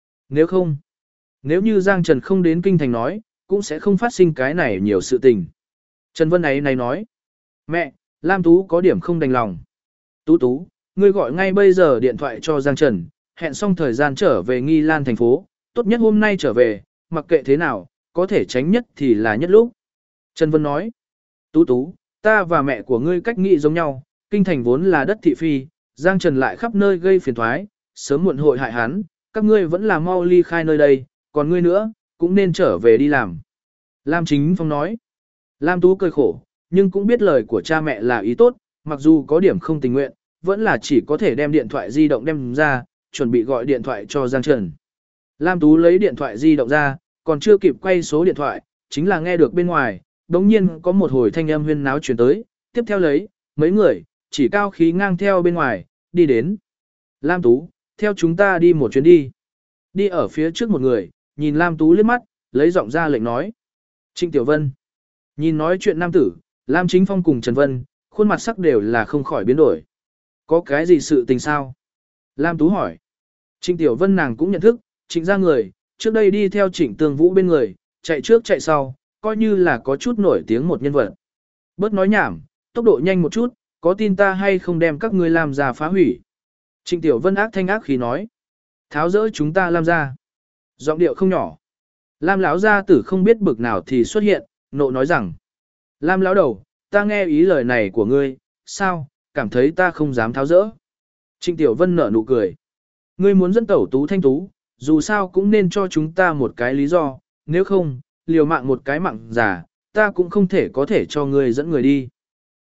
Nếu như Giang Trần không đến kinh thành nói, cũng sẽ không phát sinh cái này nhiều sự tình. Trần Vân ấy này nói, mẹ, Lam Tú có điểm không đành lòng. Tú, ngươi gọi ngay bây giờ điện thoại cho Giang Trần, hẹn xong thời gian trở về Nghi Lan thành phố, tốt nhất hôm nay trở về, mặc kệ thế nào, có thể tránh nhất thì là nhất lúc. Trần Vân nói, Tú, ta và mẹ của ngươi cách nghĩ giống nhau, kinh thành vốn là đất thị phi, Giang Trần lại khắp nơi gây phiền thoái, sớm muộn hội hại hắn, các ngươi vẫn là mau ly khai nơi đây, còn ngươi nữa, cũng nên trở về đi làm. Lam Chính Phong nói, Lam Tú cười khổ, nhưng cũng biết lời của cha mẹ là ý tốt, mặc dù có điểm không tình nguyện, vẫn là chỉ có thể đem điện thoại di động đem ra, chuẩn bị gọi điện thoại cho Giang Trần. Lam Tú lấy điện thoại di động ra, còn chưa kịp quay số điện thoại, chính là nghe được bên ngoài, đống nhiên có một hồi thanh âm huyên náo chuyển tới, tiếp theo lấy, mấy người, chỉ cao khí ngang theo bên ngoài, đi đến. Lam Tú, theo chúng ta đi một chuyến đi. Đi ở phía trước một người, nhìn Lam Tú liếc mắt, lấy giọng ra lệnh nói. Trịnh Tiểu Vân. Nhìn nói chuyện nam tử, Lam Chính Phong cùng Trần Vân, khuôn mặt sắc đều là không khỏi biến đổi. Có cái gì sự tình sao? Lam Tú hỏi. Trịnh Tiểu Vân nàng cũng nhận thức, trịnh ra người, trước đây đi theo trịnh Tường Vũ bên người, chạy trước chạy sau, coi như là có chút nổi tiếng một nhân vật. Bớt nói nhảm, tốc độ nhanh một chút, có tin ta hay không đem các ngươi làm ra phá hủy. Trịnh Tiểu Vân ác thanh ác khí nói. Tháo rỡ chúng ta làm ra. Giọng điệu không nhỏ. Lam lão gia tử không biết bực nào thì xuất hiện, nộ nói rằng. Lam lão đầu, ta nghe ý lời này của ngươi, sao, cảm thấy ta không dám tháo rỡ. Trịnh Tiểu Vân nở nụ cười. Ngươi muốn dẫn tẩu Tú Thanh Tú, dù sao cũng nên cho chúng ta một cái lý do, nếu không, liều mạng một cái mạng giả, ta cũng không thể có thể cho ngươi dẫn người đi.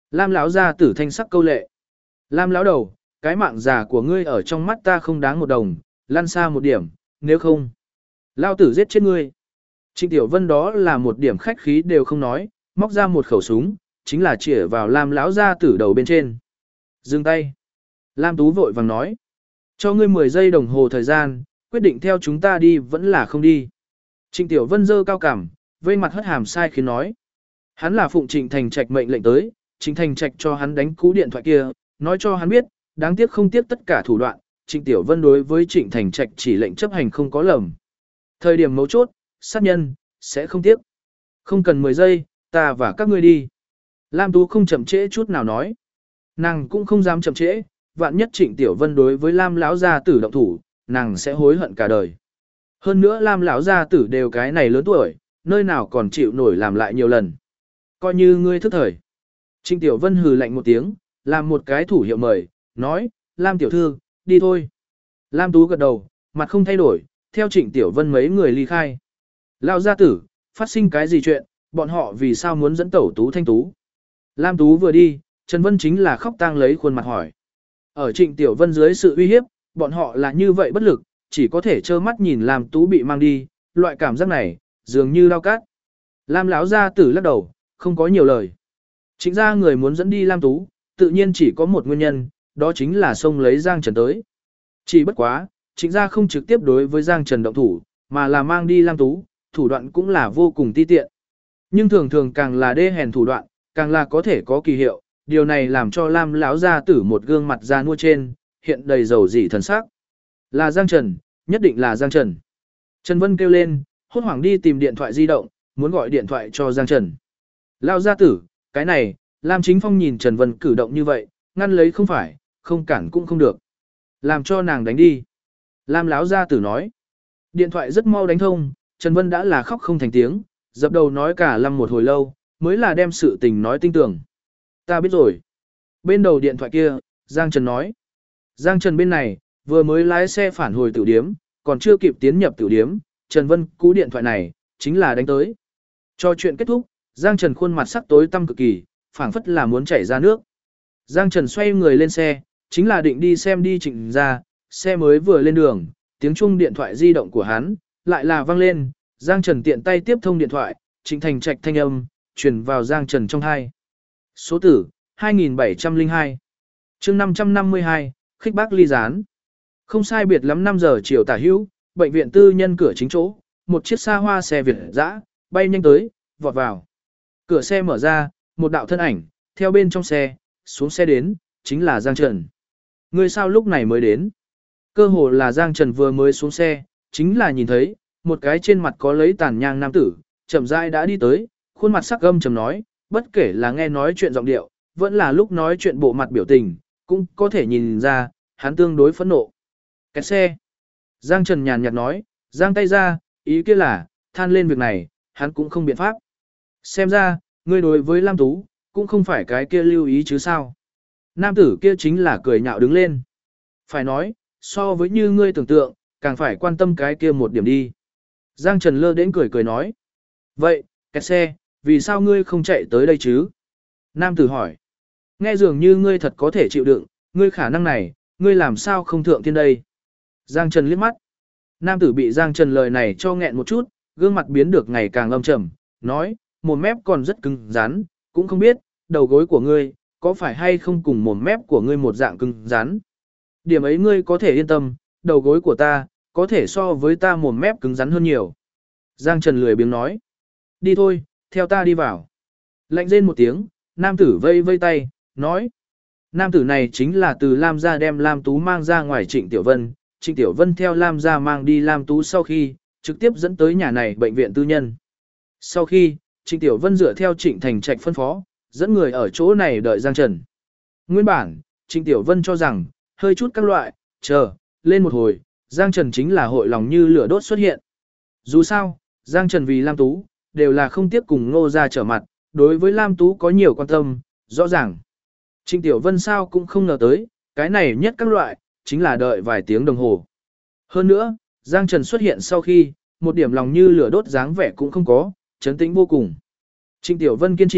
Lam lão gia tử thanh sắc câu lệ. Lam lão đầu, cái mạng già của ngươi ở trong mắt ta không đáng một đồng, lăn xa một điểm, nếu không. Lao tử giết chết ngươi. Trịnh Tiểu Vân đó là một điểm khách khí đều không nói, móc ra một khẩu súng, chính là chĩa vào Lam lão gia tử đầu bên trên. Dừng tay. Lam Tú vội vàng nói. Cho ngươi 10 giây đồng hồ thời gian, quyết định theo chúng ta đi vẫn là không đi. Trịnh Tiểu Vân giơ cao cảm, vây mặt hất hàm sai khiến nói. Hắn là phụng Trịnh Thành Trạch mệnh lệnh tới, Trịnh Thành Trạch cho hắn đánh cú điện thoại kia, nói cho hắn biết, đáng tiếc không tiếc tất cả thủ đoạn, Trịnh Tiểu Vân đối với Trịnh Thành Trạch chỉ lệnh chấp hành không có lầm. Thời điểm mấu chốt, sát nhân, sẽ không tiếc. Không cần 10 giây, ta và các ngươi đi. Lam Tú không chậm trễ chút nào nói. Nàng cũng không dám chậm trễ, vạn nhất Trịnh Tiểu Vân đối với Lam lão gia tử động thủ, nàng sẽ hối hận cả đời. Hơn nữa Lam lão gia tử đều cái này lớn tuổi, nơi nào còn chịu nổi làm lại nhiều lần. Coi như ngươi thức thời. Trịnh Tiểu Vân hừ lạnh một tiếng, làm một cái thủ hiệu mời, nói, Lam tiểu thư, đi thôi. Lam Tú gật đầu, mặt không thay đổi, theo Trịnh Tiểu Vân mấy người ly khai. Lão gia tử, phát sinh cái gì chuyện, bọn họ vì sao muốn dẫn tẩu Tú Thanh Tú. Lam Tú vừa đi, Trần Vân chính là khóc tang lấy khuôn mặt hỏi. Ở Trịnh Tiểu Vân dưới sự uy hiếp, bọn họ là như vậy bất lực, chỉ có thể trơ mắt nhìn Lam Tú bị mang đi, loại cảm giác này, dường như lao cát. Lam lão gia tử lắc đầu, không có nhiều lời. Chính ra người muốn dẫn đi Lam Tú, tự nhiên chỉ có một nguyên nhân, đó chính là xông lấy Giang Trần tới. Chỉ bất quá, chính ra không trực tiếp đối với Giang Trần động thủ, mà là mang đi Lam Tú, thủ đoạn cũng là vô cùng ti tiện. Nhưng thường thường càng là đê hèn thủ đoạn, càng là có thể có kỳ hiệu, điều này làm cho Lam lão gia tử một gương mặt da nua trên, hiện đầy dầu dỉ thần sắc. Là Giang Trần, nhất định là Giang Trần. Trần Vân kêu lên, hốt hoảng đi tìm điện thoại di động, muốn gọi điện thoại cho Giang Trần. Lão gia tử, cái này, Lam Chính Phong nhìn Trần Vân cử động như vậy, ngăn lấy không phải, không cản cũng không được. Làm cho nàng đánh đi. Lam lão gia tử nói. Điện thoại rất mau đánh thông, Trần Vân đã là khóc không thành tiếng, dập đầu nói cả lăm một hồi lâu, mới là đem sự tình nói tinh tường. Ta biết rồi. Bên đầu điện thoại kia, Giang Trần nói. Giang Trần bên này, vừa mới lái xe phản hồi tiểu điếm, còn chưa kịp tiến nhập tiểu điếm, Trần Vân cú điện thoại này, chính là đánh tới. Cho chuyện kết thúc, Giang Trần khuôn mặt sắc tối tăm cực kỳ, phảng phất là muốn chảy ra nước. Giang Trần xoay người lên xe, chính là định đi xem đi Trịnh ra, xe mới vừa lên đường, tiếng chuông điện thoại di động của hắn, lại là vang lên, Giang Trần tiện tay tiếp thông điện thoại, Trịnh Thành Trạch thanh âm, truyền vào Giang Trần trong hai. Số tử, 2702. chương 552, khích bác ly gián. Không sai biệt lắm 5 giờ chiều tả hữu, bệnh viện tư nhân cửa chính chỗ, một chiếc xa hoa xe Việt dã bay nhanh tới, vọt vào. Cửa xe mở ra, một đạo thân ảnh, theo bên trong xe, xuống xe đến, chính là Giang Trần. Người sao lúc này mới đến? Cơ hồ là Giang Trần vừa mới xuống xe, chính là nhìn thấy, một cái trên mặt có lấy tàn nhang nam tử, chậm rãi đã đi tới, khuôn mặt sắc gâm trầm nói, bất kể là nghe nói chuyện giọng điệu, vẫn là lúc nói chuyện bộ mặt biểu tình, cũng có thể nhìn ra, hắn tương đối phẫn nộ. Kẹt xe. Giang Trần nhàn nhạt nói, giang tay ra, ý kia là, than lên việc này, hắn cũng không biện pháp. Xem ra, ngươi đối với Lam Tú, cũng không phải cái kia lưu ý chứ sao. Nam tử kia chính là cười nhạo đứng lên. Phải nói, so với như ngươi tưởng tượng, càng phải quan tâm cái kia một điểm đi. Giang Trần lơ đến cười cười nói. Vậy, kẹt xe, vì sao ngươi không chạy tới đây chứ? Nam tử hỏi. Nghe dường như ngươi thật có thể chịu đựng, ngươi khả năng này, ngươi làm sao không thượng thiên đây? Giang Trần liếc mắt. Nam tử bị Giang Trần lời này cho nghẹn một chút, gương mặt biến được ngày càng âm trầm, nói, mồm mép còn rất cứng rắn, cũng không biết, đầu gối của ngươi, có phải hay không cùng mồm mép của ngươi một dạng cứng rắn. Điểm ấy ngươi có thể yên tâm, đầu gối của ta, có thể so với ta mồm mép cứng rắn hơn nhiều. Giang Trần lười biếng nói. Đi thôi, theo ta đi vào. Lạnh rên một tiếng, nam tử vây vây tay, nói. Nam tử này chính là từ Lam gia đem Lam Tú mang ra ngoài Trịnh Tiểu Vân. Trịnh Tiểu Vân theo Lam gia mang đi Lam Tú sau khi, trực tiếp dẫn tới nhà này bệnh viện tư nhân. Sau khi, Trịnh Tiểu Vân dựa theo Trịnh Thành Trạch phân phó, dẫn người ở chỗ này đợi Giang Trần. Nguyên bản, Trịnh Tiểu Vân cho rằng, hơi chút các loại, chờ, lên một hồi, Giang Trần chính là hội lòng như lửa đốt xuất hiện. Dù sao, Giang Trần vì Lam Tú, đều là không tiếc cùng Ngô gia trở mặt, đối với Lam Tú có nhiều quan tâm, rõ ràng. Trịnh Tiểu Vân sao cũng không ngờ tới, cái này nhất các loại, chính là đợi vài tiếng đồng hồ. Hơn nữa, Giang Trần xuất hiện sau khi, một điểm lòng như lửa đốt dáng vẻ cũng không có, chấn tĩnh vô cùng. Trịnh Tiểu Vân kiên trì,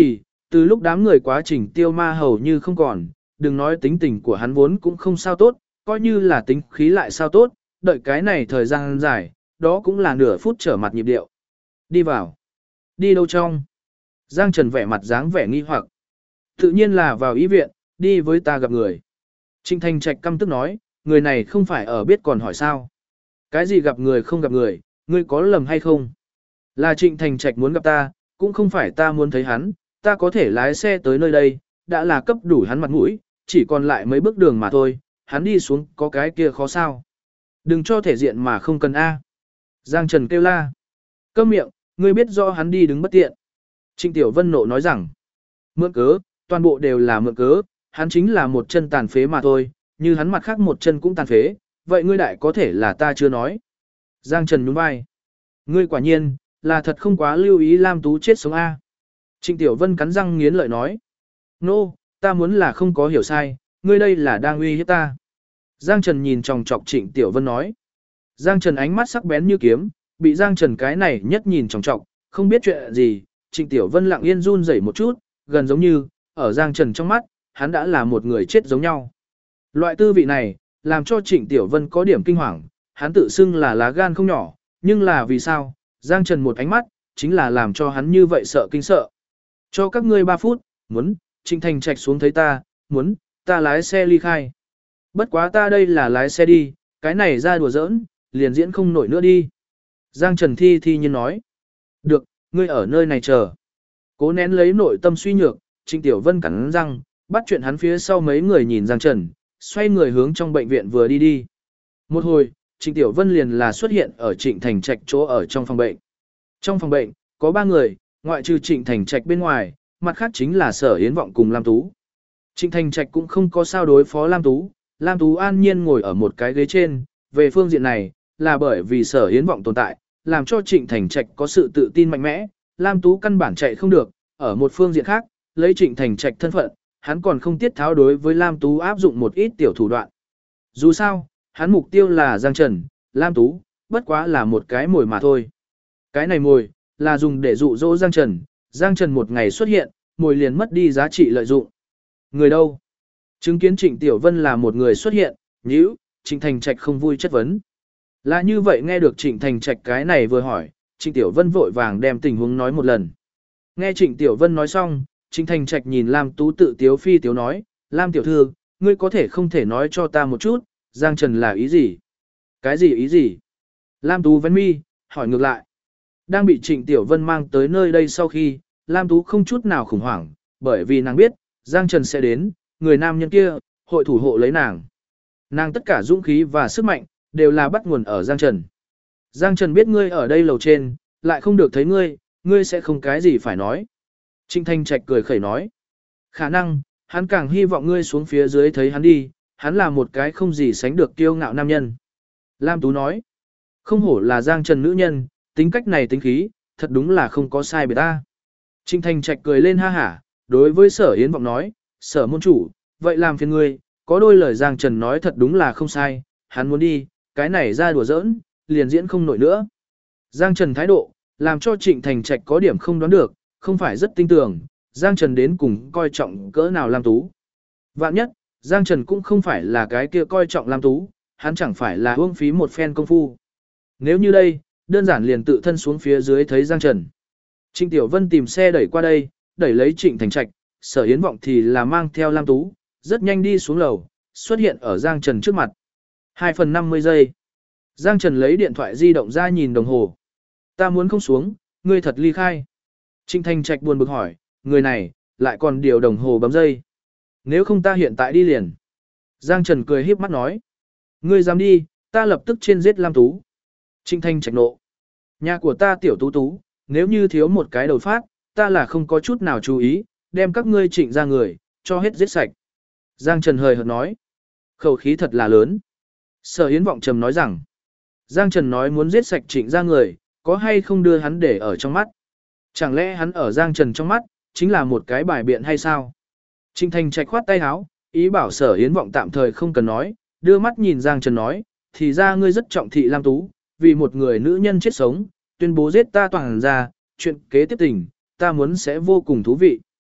Từ lúc đám người quá trình tiêu ma hầu như không còn, đừng nói tính tình của hắn vốn cũng không sao tốt, coi như là tính khí lại sao tốt, đợi cái này thời gian dài, đó cũng là nửa phút trở mặt nhịp điệu. Đi vào. Đi đâu trong? Giang Trần vẻ mặt dáng vẻ nghi hoặc. Tự nhiên là vào y viện, đi với ta gặp người. Trịnh Thành Trạch căm tức nói, người này không phải ở biết còn hỏi sao. Cái gì gặp người không gặp người, ngươi có lầm hay không? Là Trịnh Thành Trạch muốn gặp ta, cũng không phải ta muốn thấy hắn, ta có thể lái xe tới nơi đây, đã là cấp đủ hắn mặt mũi, chỉ còn lại mấy bước đường mà thôi, hắn đi xuống có cái kia khó sao. Đừng cho thể diện mà không cần A. Giang Trần kêu la. Câm miệng, ngươi biết rõ hắn đi đứng bất tiện. Trịnh Tiểu Vân nộ nói rằng, mượn cớ, toàn bộ đều là mượn cớ, hắn chính là một chân tàn phế mà thôi, như hắn mặt khác một chân cũng tàn phế, vậy ngươi đại có thể là ta chưa nói. Giang Trần nhún vai. Ngươi quả nhiên, là thật không quá lưu ý Lam Tú chết sống A. Trịnh Tiểu Vân cắn răng nghiến lợi nói. Nô, ta muốn là không có hiểu sai, ngươi đây là đang uy hiếp ta. Giang Trần nhìn tròng trọc Trịnh Tiểu Vân nói. Giang Trần ánh mắt sắc bén như kiếm, bị Giang Trần cái này nhất nhìn tròng trọc, không biết chuyện gì, Trịnh Tiểu Vân lặng yên run rẩy một chút, gần giống như, ở Giang Trần trong mắt, hắn đã là một người chết giống nhau. Loại tư vị này, làm cho Trịnh Tiểu Vân có điểm kinh hoàng, hắn tự xưng là lá gan không nhỏ, nhưng là vì sao, Giang Trần một ánh mắt, chính là làm cho hắn như vậy sợ kinh sợ. Cho các ngươi 3 phút, muốn, Trịnh Thành Trạch xuống thấy ta, muốn, ta lái xe ly khai. Bất quá ta đây là lái xe đi, cái này ra đùa giỡn, liền diễn không nổi nữa đi. Giang Trần thi nhiên nói. Được, ngươi ở nơi này chờ. Cố nén lấy nội tâm suy nhược, Trịnh Tiểu Vân cắn răng, bắt chuyện hắn phía sau mấy người nhìn Giang Trần, xoay người hướng trong bệnh viện vừa đi đi. Một hồi, Trịnh Tiểu Vân liền là xuất hiện ở Trịnh Thành Trạch chỗ ở trong phòng bệnh. Trong phòng bệnh, có 3 người, ngoại trừ Trịnh Thành Trạch bên ngoài, mặt khác chính là Sở Yến Vọng cùng Lam Tú. Trịnh Thành Trạch cũng không có sao đối phó Lam Tú, Lam Tú an nhiên ngồi ở một cái ghế trên, về phương diện này, là bởi vì Sở Yến Vọng tồn tại, làm cho Trịnh Thành Trạch có sự tự tin mạnh mẽ, Lam Tú căn bản chạy không được, ở một phương diện khác, lấy Trịnh Thành Trạch thân phận, hắn còn không tiết tháo đối với Lam Tú áp dụng một ít tiểu thủ đoạn. Dù sao, hắn mục tiêu là Giang Trần, Lam Tú, bất quá là một cái mồi mà thôi. Cái này mồi, là dùng để dụ dỗ Giang Trần một ngày xuất hiện, mồi liền mất đi giá trị lợi dụng. Người đâu? Chứng kiến Trịnh Tiểu Vân là một người xuất hiện, nhíu, Trịnh Thành Trạch không vui chất vấn. Là như vậy nghe được Trịnh Thành Trạch cái này vừa hỏi, Trịnh Tiểu Vân vội vàng đem tình huống nói một lần. Nghe Trịnh Tiểu Vân nói xong, Trịnh Thành Trạch nhìn Lam Tú tự tiếu phi tiếu nói, Lam Tiểu Thư, ngươi có thể không thể nói cho ta một chút, Giang Trần là ý gì? Cái gì ý gì? Lam Tú vén mi, hỏi ngược lại. Đang bị Trịnh Tiểu Vân mang tới nơi đây sau khi, Lam Tú không chút nào khủng hoảng, bởi vì nàng biết, Giang Trần sẽ đến, người nam nhân kia, hội thủ hộ lấy nàng. Nàng tất cả dũng khí và sức mạnh, đều là bắt nguồn ở Giang Trần. Giang Trần biết ngươi ở đây lầu trên, lại không được thấy ngươi, ngươi sẽ không cái gì phải nói. Trịnh Thành Trạch cười khẩy nói. Khả năng, hắn càng hy vọng ngươi xuống phía dưới thấy hắn đi, hắn là một cái không gì sánh được kiêu ngạo nam nhân. Lam Tú nói. Không hổ là Giang Trần nữ nhân, tính cách này tính khí, thật đúng là không có sai biệt ta. Trịnh Thành Trạch cười lên ha hả, đối với Sở Yến Vọng nói, Sở môn chủ, vậy làm phiền ngươi, có đôi lời Giang Trần nói thật đúng là không sai, hắn muốn đi, cái này ra đùa giỡn, liền diễn không nổi nữa. Giang Trần thái độ, làm cho Trịnh Thành Trạch có điểm không đoán được, không phải rất tin tưởng, Giang Trần đến cùng coi trọng cỡ nào Lam Tú. Vạn nhất, Giang Trần cũng không phải là cái kia coi trọng Lam Tú, hắn chẳng phải là uổng phí một phen công phu. Nếu như đây, đơn giản liền tự thân xuống phía dưới thấy Giang Trần. Trịnh Tiểu Vân tìm xe đẩy qua đây, đẩy lấy Trịnh Thành Trạch, Sở Yến Vọng thì là mang theo Lam Tú, rất nhanh đi xuống lầu, xuất hiện ở Giang Trần trước mặt. 2 phần 50 giây. Giang Trần lấy điện thoại di động ra nhìn đồng hồ. Ta muốn không xuống, ngươi thật ly khai. Trịnh Thành Trạch buồn bực hỏi, người này, lại còn điều đồng hồ bấm giây. Nếu không ta hiện tại đi liền. Giang Trần cười híp mắt nói. Ngươi dám đi, ta lập tức trên giết Lam Tú. Trịnh Thành Trạch nộ. Nhà của ta tiểu Tú Tú, nếu như thiếu một cái đầu phát, ta là không có chút nào chú ý, đem các ngươi Trịnh ra người, cho hết giết sạch. Giang Trần hời hợt nói. Khẩu khí thật là lớn. Sở Yến Vọng trầm nói rằng. Giang Trần nói muốn giết sạch Trịnh ra người, có hay không đưa hắn để ở trong mắt. Chẳng lẽ hắn ở Giang Trần trong mắt, chính là một cái bài biện hay sao? Trịnh Thành Trạch khoát tay áo, ý bảo Sở Yến Vọng tạm thời không cần nói, đưa mắt nhìn Giang Trần nói, thì ra ngươi rất trọng thị Lam Tú, vì một người nữ nhân chết sống, tuyên bố giết ta toàn ra, chuyện kế tiếp tình, ta muốn sẽ vô cùng thú vị.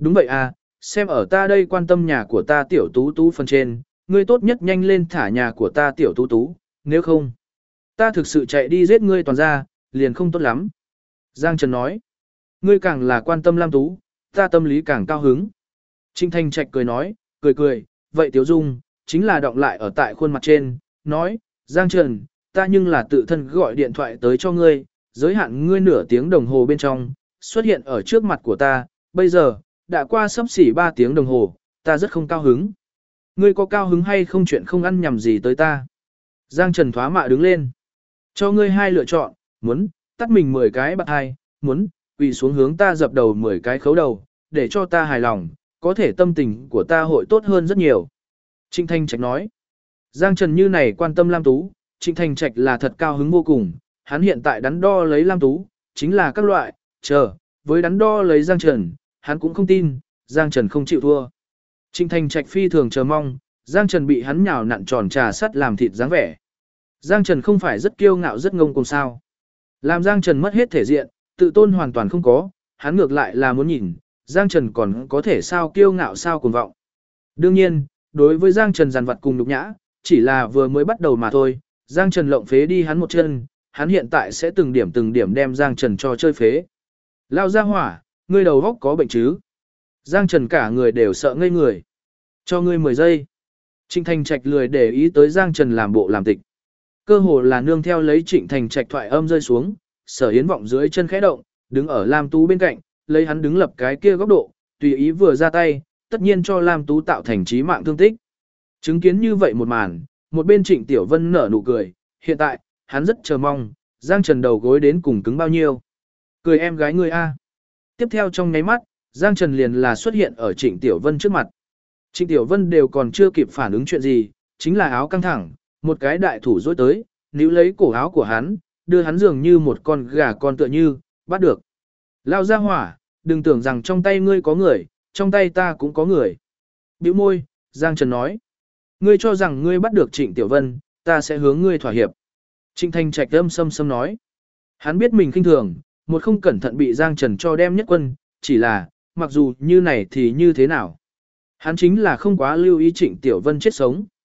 Đúng vậy à, xem ở ta đây quan tâm nhà của ta tiểu tú tú phần trên, ngươi tốt nhất nhanh lên thả nhà của ta tiểu tú tú, nếu không, ta thực sự chạy đi giết ngươi toàn ra, liền không tốt lắm. Giang Trần nói, ngươi càng là quan tâm Lam Tú, ta tâm lý càng cao hứng. Trịnh Thành Trạch cười nói, cười, vậy Tiếu Dung, chính là đọng lại ở tại khuôn mặt trên, nói, Giang Trần, ta nhưng là tự thân gọi điện thoại tới cho ngươi, giới hạn ngươi nửa tiếng đồng hồ bên trong, xuất hiện ở trước mặt của ta, bây giờ, đã qua sắp xỉ 3 tiếng đồng hồ, ta rất không cao hứng. Ngươi có cao hứng hay không chuyện không ăn nhầm gì tới ta? Giang Trần thoá mạ đứng lên. Cho ngươi hai lựa chọn, muốn, tắt mình 10 cái bạc hai, muốn, quỳ xuống hướng ta dập đầu 10 cái khấu đầu, để cho ta hài lòng, có thể tâm tình của ta hội tốt hơn rất nhiều. Trịnh Thành Trạch nói. Giang Trần như này quan tâm Lam Tú, Trịnh Thành Trạch là thật cao hứng vô cùng, hắn hiện tại đắn đo lấy Lam Tú, chính là các loại, với đắn đo lấy Giang Trần, hắn cũng không tin, Giang Trần không chịu thua. Trịnh Thành Trạch phi thường chờ mong, Giang Trần bị hắn nhào nặn tròn trà sắt làm thịt dáng vẻ. Giang Trần không phải rất kiêu ngạo rất ngông cuồng sao. Làm Giang Trần mất hết thể diện, tự tôn hoàn toàn không có, hắn ngược lại là muốn nhìn, Giang Trần còn có thể sao kiêu ngạo sao cuồng vọng. Đương nhiên, đối với Giang Trần giàn vặt cùng nhục nhã, chỉ là vừa mới bắt đầu mà thôi, Giang Trần lộng phế đi hắn một chân, hắn hiện tại sẽ từng điểm đem Giang Trần cho chơi phế. Lao ra hỏa, ngươi đầu góc có bệnh chứ? Giang Trần cả người đều sợ ngây người. Cho ngươi 10 giây. Trịnh Thành Trạch lười để ý tới Giang Trần làm bộ làm tịch. Cơ hồ là nương theo lấy Trịnh Thành Trạch thoại âm rơi xuống, Sở Yến vọng dưới chân khẽ động, đứng ở Lam Tú bên cạnh, lấy hắn đứng lập cái kia góc độ, tùy ý vừa ra tay, tất nhiên cho Lam Tú tạo thành chí mạng thương tích. Chứng kiến như vậy một màn, một bên Trịnh Tiểu Vân nở nụ cười, hiện tại, hắn rất chờ mong, Giang Trần đầu gối đến cùng cứng bao nhiêu. Cười em gái ngươi a. Tiếp theo trong nháy mắt, Giang Trần liền là xuất hiện ở Trịnh Tiểu Vân trước mặt. Trịnh Tiểu Vân đều còn chưa kịp phản ứng chuyện gì, chính là áo căng thẳng, một cái đại thủ dối tới, níu lấy cổ áo của hắn, đưa hắn dường như một con gà con tựa như, bắt được. Lao ra hỏa, đừng tưởng rằng trong tay ngươi có người, trong tay ta cũng có người. Bĩu môi, Giang Trần nói. Ngươi cho rằng ngươi bắt được Trịnh Tiểu Vân, ta sẽ hướng ngươi thỏa hiệp. Trịnh Thành Trạch âm sâm nói. Hắn biết mình khinh thường, một không cẩn thận bị Giang Trần cho đem nhất quân, chỉ là, mặc dù như này thì như thế nào. Hắn chính là không quá lưu ý Trịnh Tiểu Vân chết sống.